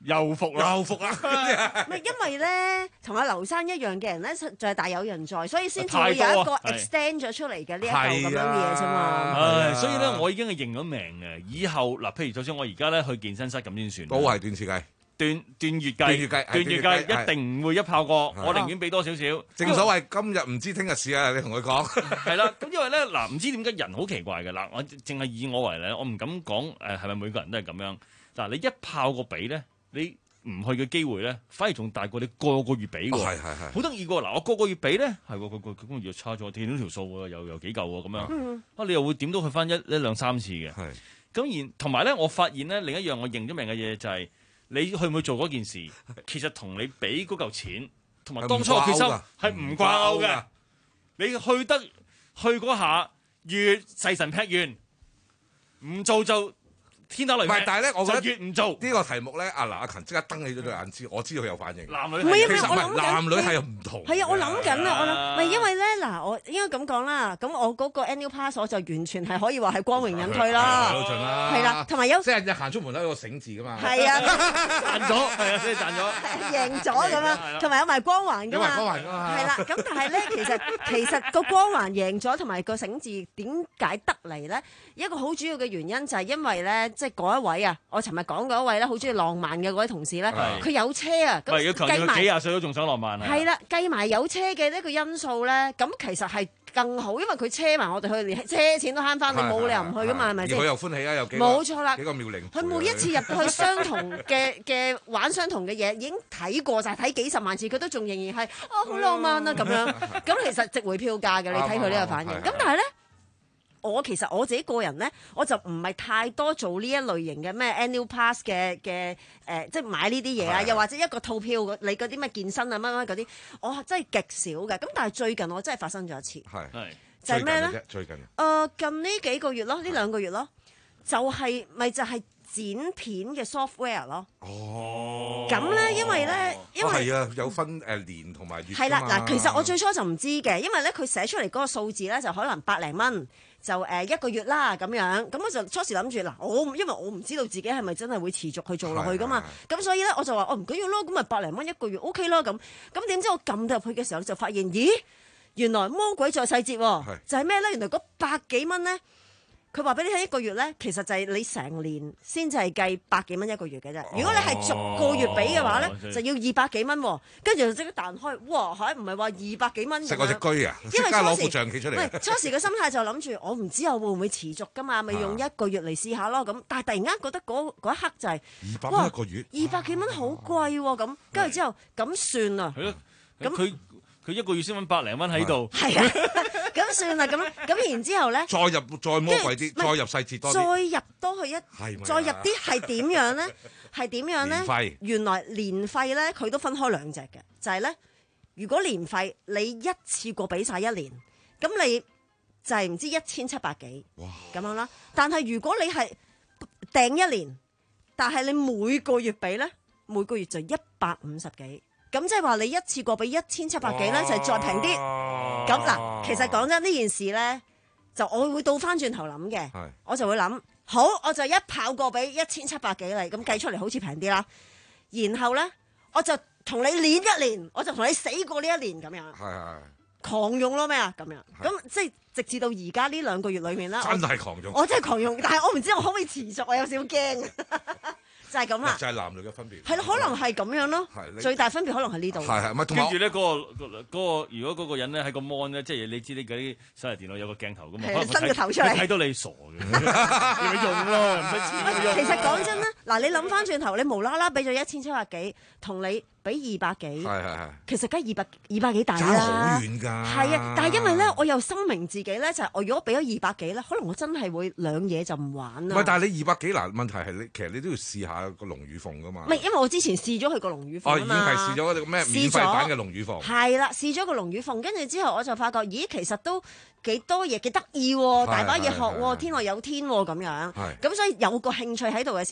又服啦， 又服啦。 唔係因為咧，同阿劉生一樣嘅人咧，實在係大有人在，所以先至會有一個 extend 咗出嚟嘅呢一嚿咁樣嘅嘢啫嘛。 唉，所以咧，我已經係認咗命嘅。以後嗱，譬如就算我而家咧去健身室咁先算， 都係斷次計。 斷斷月計， 斷月計， 斷月計一定唔會一炮過，我寧願俾多少少。 正所謂今日唔知聽日事啊！你同佢講係啦，咁因為咧嗱，唔知點解人好奇怪嘅嗱，我淨係以我為例，我唔敢講誒係咪每個人都係咁樣。嗱，你一炮個比咧，你唔去嘅機會咧，反而仲大過你個個月比喎。係係係，好得意喎！嗱，我個個月比咧，係喎，個個個月差咗，填到條數喎，又又幾嚿喎，咁樣。嗯、啊，你又會點到去翻一一兩三次嘅。係。咁然同埋咧，我發現咧另一樣我認咗命嘅嘢就係、是。你去唔去做嗰件事，其實同你俾嗰嚿錢，同埋當初嘅決心係唔掛鈎嘅。你去得去嗰下，越細神劈完，唔做就天打雷劈。 唔係，但係咧，我覺得越唔做呢個題目咧，阿嗱阿勤即刻瞪起咗對眼珠，我知道佢有反應。 男女唔係因為其實我諗緊男女係唔同。 係啊，我諗緊啊，我諗，唔係因為咧嗱，我應該咁講啦。咁我嗰個 annual pass 我就完全係可以話係光榮引退啦。係啦，同埋有即係日行出門都有個醒字噶嘛。 係啊， 賺咗，係啊，即係賺咗， 贏咗咁樣，同埋有埋光環噶嘛。 光環㗎嘛。 係啦，咁但係咧，其實其實個光環贏咗，同埋個醒字點解得嚟咧？一個好主要嘅原因就係因為咧，即係嗰一位啊。我尋日講嗰位咧，好中意浪漫嘅嗰位同事咧，佢有車啊，咁計埋幾廿歲都仲想浪漫啊！ 係啦，計埋有車嘅呢個因素咧，咁其實係更好，因為佢車埋我哋去，連車錢都慳翻，你冇理由唔去噶嘛，係咪先？ 佢又歡喜啊，有幾冇錯啦， 幾個妙齡。 佢每一次入到去相同嘅嘅玩相同嘅嘢，已經睇過晒，睇幾十萬次，佢都仲仍然係啊好浪漫啊咁樣。咁其實值回票價嘅，你睇佢呢個反應。咁但係咧。我其實我自己個人咧，我就唔係太多做呢一類型嘅咩 annual pass 嘅嘅誒，即係買呢啲嘢啊，又或者一個套票，你嗰啲咩健身啊乜乜嗰啲，我真係極少嘅。咁但係最近我真係發生咗一次，係係就係咩咧？ 最近誒、 呃、近呢幾個月咯，呢兩個月咯，就係、是、咪就係剪片嘅 software 咯？ 哦， 咁咧，因為咧，因為係、哦、啊，有分誒年同埋月。 係啦，嗱，其實我最初就唔知嘅，因為咧佢寫出嚟嗰個數字咧就可能百零蚊。就誒一個月啦咁樣，咁我就初時諗住嗱，我因為我唔知道自己係咪真係會持續去做落去噶嘛，咁所以咧我就話哦唔緊要咯，咁咪百零蚊一個月 OK 咯咁，咁點知我撳到入去嘅時候就發現，咦，原來魔鬼在細節喎，就係咩咧？原來嗰百幾蚊咧。佢話俾你聽一個月咧，其實就係你成年先至係計百幾蚊一個月嘅啫。如果你係逐個月俾嘅話咧，哦、就要二百幾蚊喎。跟住就即刻彈開，哇！係唔係話二百幾蚊？ 食我隻居啊！ 因為即刻攞副橡皮出嚟。 喂，初時嘅心態就諗住，我唔知我會唔會持續噶嘛，咪用一個月嚟試下咯。咁，但係突然間覺得嗰嗰一刻就係二百蚊一個月， 二百幾蚊好貴喎。咁跟住之後，咁算啦。 係咯，咁佢佢一個月先揾百零蚊喺度。 係啊。咁算啦，咁咁然之後咧， 再入再魔鬼啲，再入細節多啲， 再入多去一，再入啲係點樣咧？係點樣咧？ 年費原來年費咧，佢都分開兩隻嘅，就係咧，如果年費你一次過俾晒一年，咁你就係唔知一千七百幾，咁樣啦。但係如果你係訂一年，但係你每個月俾咧，每個月就一百五十幾。咁即係話你一次過俾一千七百幾咧，就係再平啲。咁嗱，其實講真呢件事咧，就我會倒翻轉頭諗嘅，我就會諗，好，我就一炮過俾一千七百幾嚟，咁計出嚟好似平啲啦。然後咧，我就同你練一年，我就同你死過呢一年咁樣，係係狂用咯咩啊？咁樣，咁即係直至到而家呢兩個月裏面啦， 真係狂用， 我真係狂用，但係我唔知我可唔可以持續，我有少少驚。就係咁啦， 就係男女嘅分別。 係咯，可能係咁樣咯。最大分別可能係呢度。 係係， 跟住咧，嗰個嗰個，如果嗰個人咧喺個 mon 咧，即係你知你嗰啲手提電腦有個鏡頭噶嘛， 伸個頭出嚟， 睇到你傻嘅，要用咯，唔使錢用。 其實講真啦，嗱，你諗翻轉頭，你無啦啦俾咗一千七百幾，同你俾二百幾，係係係，其實梗係二百二百幾大啦。 爭好遠㗎。 係啊，但係因為咧，我又聲明自己咧，就係我如果俾咗二百幾咧，可能我真係會兩嘢就唔玩啦。 唔係，但係你二百幾嗱，問題係你其實你都要試下個龍與鳳㗎嘛。 唔係，因為我之前試咗佢個龍與鳳啊嘛。 哦，已經係試咗嗰個咩免費版嘅龍與鳳。 係啦，試咗個龍與鳳，跟住之後我就發覺，咦，其實都幾多嘢幾得意喎，大把嘢學喎，天外有天喎咁樣。咁所以有個興趣喺度嘅時候咧，我就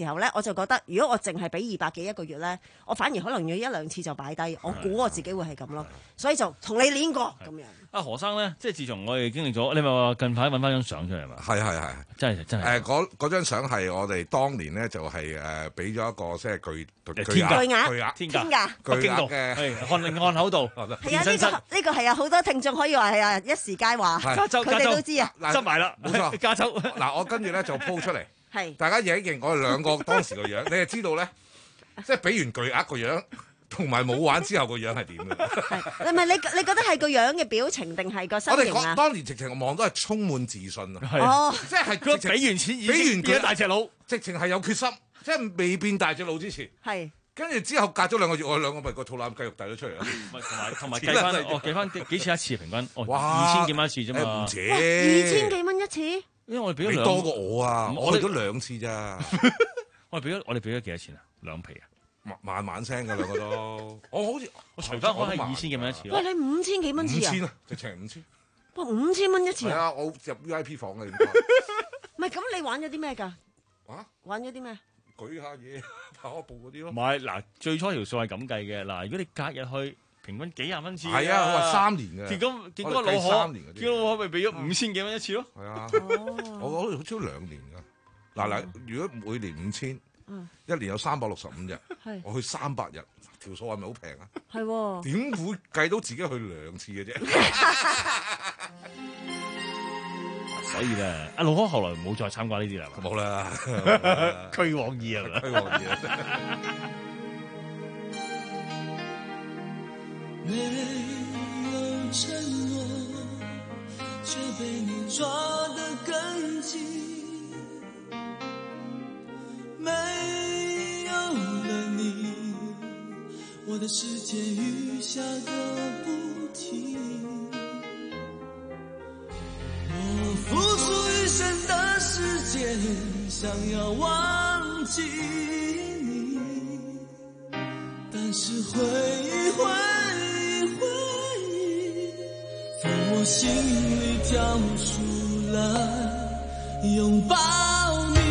就覺得，如果我淨係俾二百幾一個月咧，我反而可能要一兩次就擺低。我估我自己會係咁咯，所以就同你練過咁樣。 阿何生咧，即係自從我哋經歷咗，你咪話近排揾翻張相出嚟嘛？ 係係係， 真係真係。 誒嗰嗰張相係我哋當年咧就係誒俾咗一個即係巨巨天價巨額巨額天價北京道嘅漢漢口道。 係啊，呢個呢個係啊，好多聽眾可以話係啊一時佳話， 加州佢哋都知啊， 執埋啦， 冇錯， 加州。 嗱，我跟住咧就 po 出嚟， 係大家認一認我哋兩個當時個樣，你就知道咧，即係俾完巨額個樣。同埋冇玩之後個樣係點嘅？ 係，唔係你你覺得係個樣嘅表情定係個身形啊？ 我哋講當年直情望都係充滿自信啊！ 哦， 即係佢俾完錢， 俾完佢大隻佬， 直情係有決心，即係未變大隻佬之前。 係。跟住之後隔咗兩個月，我哋兩個咪個肚腩繼續遞咗出嚟啦。 同埋同埋計翻，哦計翻幾次一次平均？哦，二千幾蚊一次啫嘛。 唔止。 二千幾蚊一次？ 因為我哋俾咗兩多過我啊！我哋都兩次咋。 我哋俾咗我哋俾咗幾多錢啊？兩皮啊？ 慢慢聲㗎兩個都，我好似我除翻我係二千幾蚊一次。 喂，你五千幾蚊次啊？ 五千啊，直情五千。 哇，五千蚊一次啊！ 係啊，我入 V I P 房嘅。 唔係咁，你玩咗啲咩㗎？ 啊？ 玩咗啲咩？ 舉下嘢，跑下步嗰啲咯。 唔係嗱，最初條數係咁計嘅嗱，如果你隔日去，平均幾廿蚊次。 係啊，我話三年嘅。 結果結果老何，結果老何咪俾咗五千幾蚊一次咯。 係啊，我我好似好似兩年㗎。嗱嗱，如果每年五千。嗯、一年有三百六十五日，我去三百日，條數係咪好平啊？ 係喎， 點會計到自己去兩次嘅啫？ 所以咧，阿老哥後來冇再參加呢啲啦， 冇啦， 俱往矣啊， 俱往矣。 沒有承諾，卻被你抓得更緊。沒有了你，我的世界雨下個不停。我付出一生的時間，想要忘記你，但是回憶回憶回憶，從我心裡跳出來擁抱你。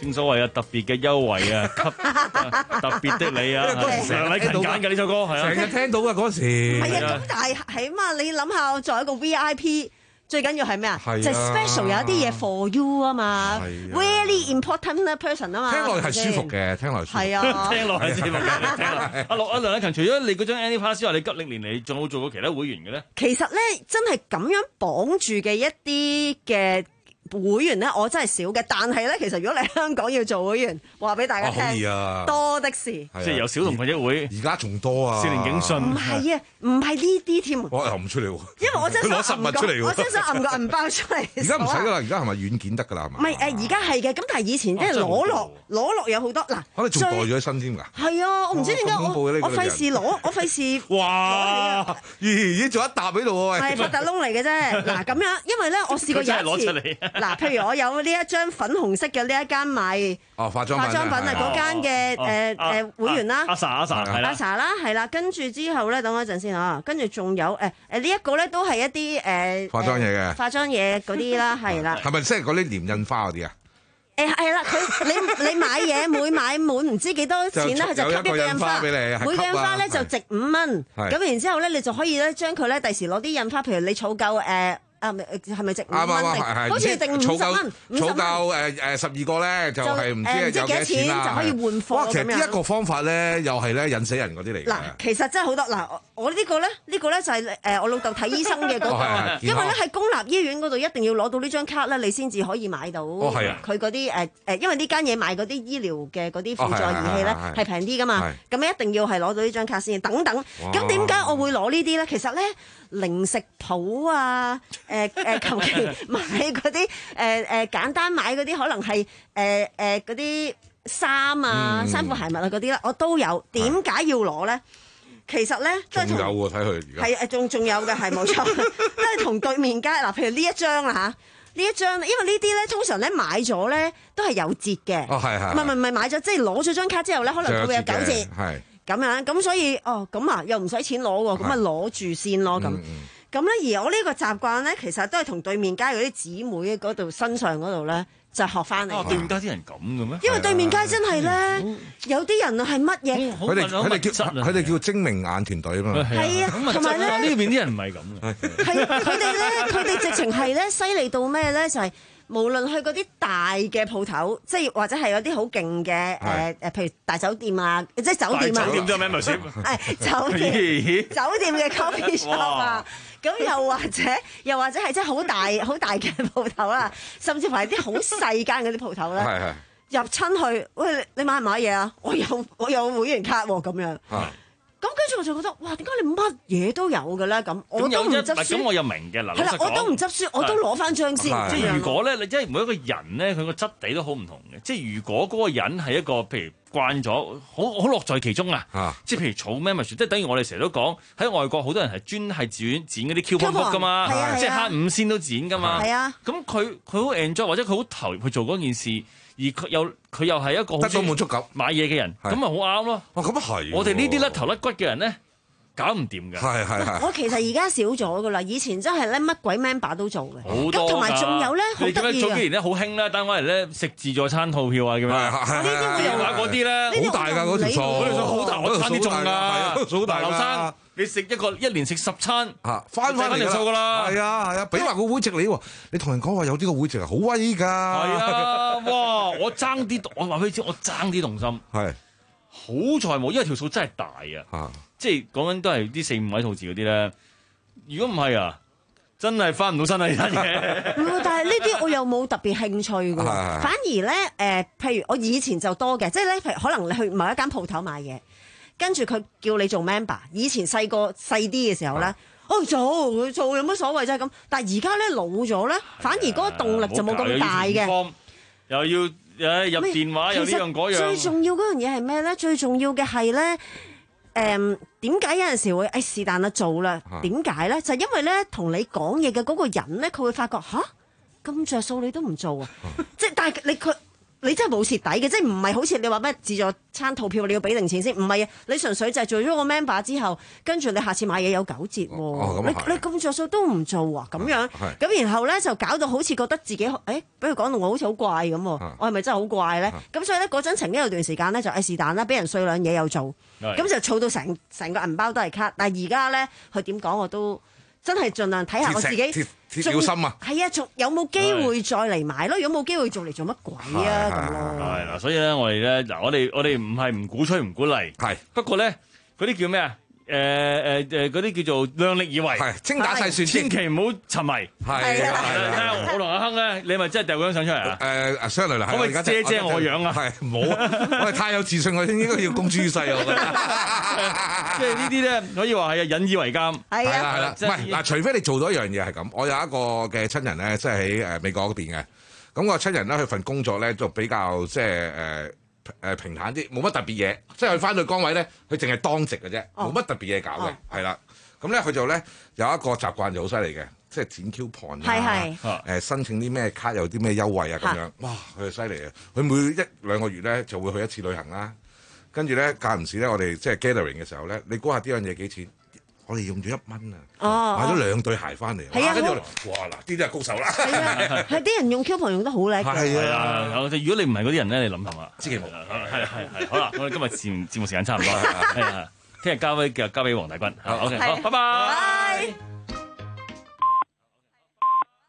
正所謂啊，特別嘅優惠啊，給特別的你啊，成禮勤揀嘅呢首歌係啊， 成日聽到嘅嗰時。 係啊，咁但係係嘛？你諗下，作為一個 V I P。最緊要係咩啊？就 special 有一啲嘢 for you 啊嘛，really important person 啊嘛。 聽落係舒服嘅，聽落係舒服。 係啊， 聽落係舒服嘅。聽落阿陸阿梁禮勤，除咗你嗰張 Annie Pass 之外，你吉歷年嚟仲有冇做過其他會員嘅咧？ 其實咧，真係咁樣綁住嘅一啲嘅會員咧，我真係少嘅。但係咧，其實如果你喺香港要做會員，話俾大家聽， 可以啊， 多的是。 即係由小童群益會， 而家仲多啊！ 少年警訊唔係啊，唔係呢啲添。 我又唔出嚟喎， 因為我真係想攞實物出嚟喎， 我真想揞個銀包出嚟。 而家唔使噶啦，而家係咪軟件得噶啦？係嘛？ 唔係誒，而家係嘅，咁但係以前即係攞落攞落有好多嗱， 可能仲袋咗喺身添㗎。 係啊，我唔知點解我我費事攞，我費事哇！咦咦，仲一沓喺度喎。 係發達窿嚟嘅啫。嗱咁樣，因為咧我試過有一次，嗱譬如我有呢一張粉紅色嘅呢一間賣哦化妝化妝品啊嗰間嘅誒誒會員啦， 阿 sa 阿 sa 阿 sa 啦係啦，跟住之後咧等我一陣先啊，跟住仲有誒誒呢一個咧都係一啲誒化妝嘢嘅化妝嘢嗰啲啦，係啦。 係咪即係嗰啲黏印花嗰啲啊？ 誒係啦，佢你你買嘢每買滿唔知幾多錢咧，佢就給一個印花俾你，每個印花咧就值五蚊。咁然之後咧，你就可以咧將佢咧第時攞啲印花，譬如你儲夠誒。啊，係咪值五蚊定？好似定五十蚊，五十蚊。儲夠誒誒十二個咧，就係唔知有幾多錢啦。就可以換貨。哇， 其實呢一個方法咧，又係咧引死人嗰啲嚟嘅。 嗱，其實真係好多嗱，我呢個咧，呢個咧就係誒我老豆睇醫生嘅嗰個，因為咧喺公立醫院嗰度一定要攞到呢張卡咧，你先至可以買到。 哦，係啊。 佢嗰啲誒誒，因為呢間嘢賣嗰啲醫療嘅嗰啲輔助儀器咧係平啲噶嘛，咁一定要係攞到呢張卡先。等等，咁點解我會攞呢啲咧？其實咧。零食鋪啊，誒誒求其買嗰啲誒誒簡單買嗰啲，可能係誒誒嗰啲衫啊、衫褲鞋襪啊嗰啲咧，我都有。點解要攞咧？其實咧都係同有喎，睇佢而家係誒仲仲有嘅，係冇錯，都係同對面街嗱，譬如呢一張啦嚇，呢一張，因為呢啲咧通常咧買咗咧都係有折嘅。 哦，係係。 唔係唔係唔係買咗，即係攞咗張卡之後咧，可能佢會有九折。 係。 咁樣，咁所以哦，咁啊又唔使錢攞喎，咁啊攞住先咯，咁咁咧。而我呢個習慣咧，其實都係同對面街嗰啲姊妹嗰度身上嗰度咧，就學翻嚟。 哦，對面街啲人咁嘅咩？ 因為對面街真係咧，有啲人啊係乜嘢？ 佢哋佢哋叫佢哋叫精明眼團隊啊嘛。 係啊，同埋咧呢邊啲人唔係咁嘅。 係佢哋咧，佢哋直情係咧犀利到咩咧？就係。無論去嗰啲大嘅鋪頭，即係或者係有啲好勁嘅誒誒，譬如大酒店啊，即係酒店啊， 酒店都有咩咪先？ 係酒店酒店嘅 coffee shop 啊，咁又或者又或者係即係好大好大嘅鋪頭啦，甚至乎係啲好細間嗰啲鋪頭咧，入親去，喂，你買唔買嘢啊？我有我有會員卡喎，咁樣。咁跟住我就覺得，哇！點解你乜嘢都有嘅咧？咁我都唔執書。 咁我又明嘅嗱， 係啦，我都唔執書，我都攞翻張先。 即係如果咧，你即係每一個人咧，佢個質地都好唔同嘅。即係如果嗰個人係一個譬如慣咗，好好樂在其中啊。即係譬如儲 membership，即係等於我哋成日都講喺外國好多人係專係剪剪嗰啲 coupon book 噶嘛，即係慳五仙都剪噶嘛。係啊。咁佢佢好 enjoy 或者佢好投入去做嗰件事。而佢又佢又係一個得到滿足感買嘢嘅人，咁咪好啱咯。 哦，咁啊係。 我哋呢啲甩頭甩骨嘅人咧，搞唔掂㗎。 係係係。 我其實而家少咗㗎啦，以前真係咧乜鬼 member 都做嘅。 好多㗎。 同埋仲有咧，好得意㗎。 早幾年咧好興啦，單位嚟咧食自助餐套票啊咁樣。 呢啲會有話嗰啲咧， 好大㗎嗰條數， 嗰條數好大，我差啲中㗎。 好大劉生，你食一個一年食十餐， 嚇翻返嚟條數㗎啦。 係啊係啊，俾埋個會籍你喎，你同人講話有呢個會籍係好威㗎。係啊，哇！我爭啲，我話俾你知，我爭啲動心。 係。 好在冇，因為條數真係大啊！即係講緊都係啲四五位數字嗰啲咧。如果唔係啊，真係翻唔到身啊！呢單嘢。 唔但係呢啲我又冇特別興趣㗎。反而咧誒、呃，譬如我以前就多嘅，即係咧，譬如可能你去某一間鋪頭買嘢，跟住佢叫你做 member。以前細個細啲嘅時候咧，哦做做有乜所謂啫咁。但係而家咧老咗咧，反而嗰個動力就冇咁大嘅。 又要。誒入電話有呢樣嗰樣， 最重要嗰樣嘢係咩咧？最重要嘅係咧，誒點解有陣時會誒是但啦做啦？點解咧？就係、因為咧同你講嘢嘅嗰個人咧，佢會發覺吓咁着數你都唔做啊！即係但係你佢你真係冇蝕底嘅，即係唔係好似你話咩自助餐套票你要俾定錢先？唔係啊，你純粹就係做咗個 member 之後，跟住你下次買嘢有九折喎、 哦。 你你咁着數都唔做啊？咁樣咁然後咧就搞到好似覺得自己誒，俾佢講到我好似好怪咁，我係咪真係好怪咧？咁所以咧嗰陣曾經有段時間咧就誒是但啦，俾人碎兩嘢又做，咁就儲到成成個銀包都係卡。但係而家咧佢點講我都真係盡量睇下我自己。 鐵小心啊！ 係啊，仲有冇機會再嚟買咯？如果冇機會做嚟做乜鬼啊咁咯？ 係啦，所以咧，我哋咧嗱，我哋我哋唔係唔鼓吹唔鼓勵，係不過咧嗰啲叫咩啊？誒誒誒嗰啲叫做量力而為， 係精打細算， 千祈唔好沉迷。 係啊， 我同阿亨咧，你咪真係掉張相出嚟啊？ 誒相嚟啦， 可唔可以遮遮我樣啊？ 係唔好，我哋太有自信，我應該要公諸於世啊！我覺得， 即係呢啲咧可以話係引以為鑑。 係啦係啦，唔係嗱，除非你做到一樣嘢係咁，我有一個嘅親人咧，即係喺誒美國嗰邊嘅，咁個親人咧佢份工作咧就比較即係誒。誒平坦啲，冇乜特別嘢，即係佢翻到崗位咧，佢淨係當值嘅啫，冇乜特別嘢搞嘅，係啦。咁咧佢就咧有一個習慣就好犀利嘅，即係剪 coupon 啊，誒申請啲咩卡有啲咩優惠啊咁樣，哇佢係犀利啊！佢每一兩個月咧就會去一次旅行啦，跟住咧間唔時咧我哋即係 gathering 嘅時候咧，你估下呢樣嘢幾錢？我哋用咗一蚊啊，買咗兩對鞋翻嚟，跟住我哋哇嗱，呢啲係高手啦。係啊， 係啲人用 coupon 用得好叻㗎。 係啊，如果你唔係嗰啲人咧，你諗下嘛，千祈唔好。係係係，好啦，我哋今日節節目時間差唔多，係啊，聽日交俾交俾黃大軍。好 OK，好，拜拜。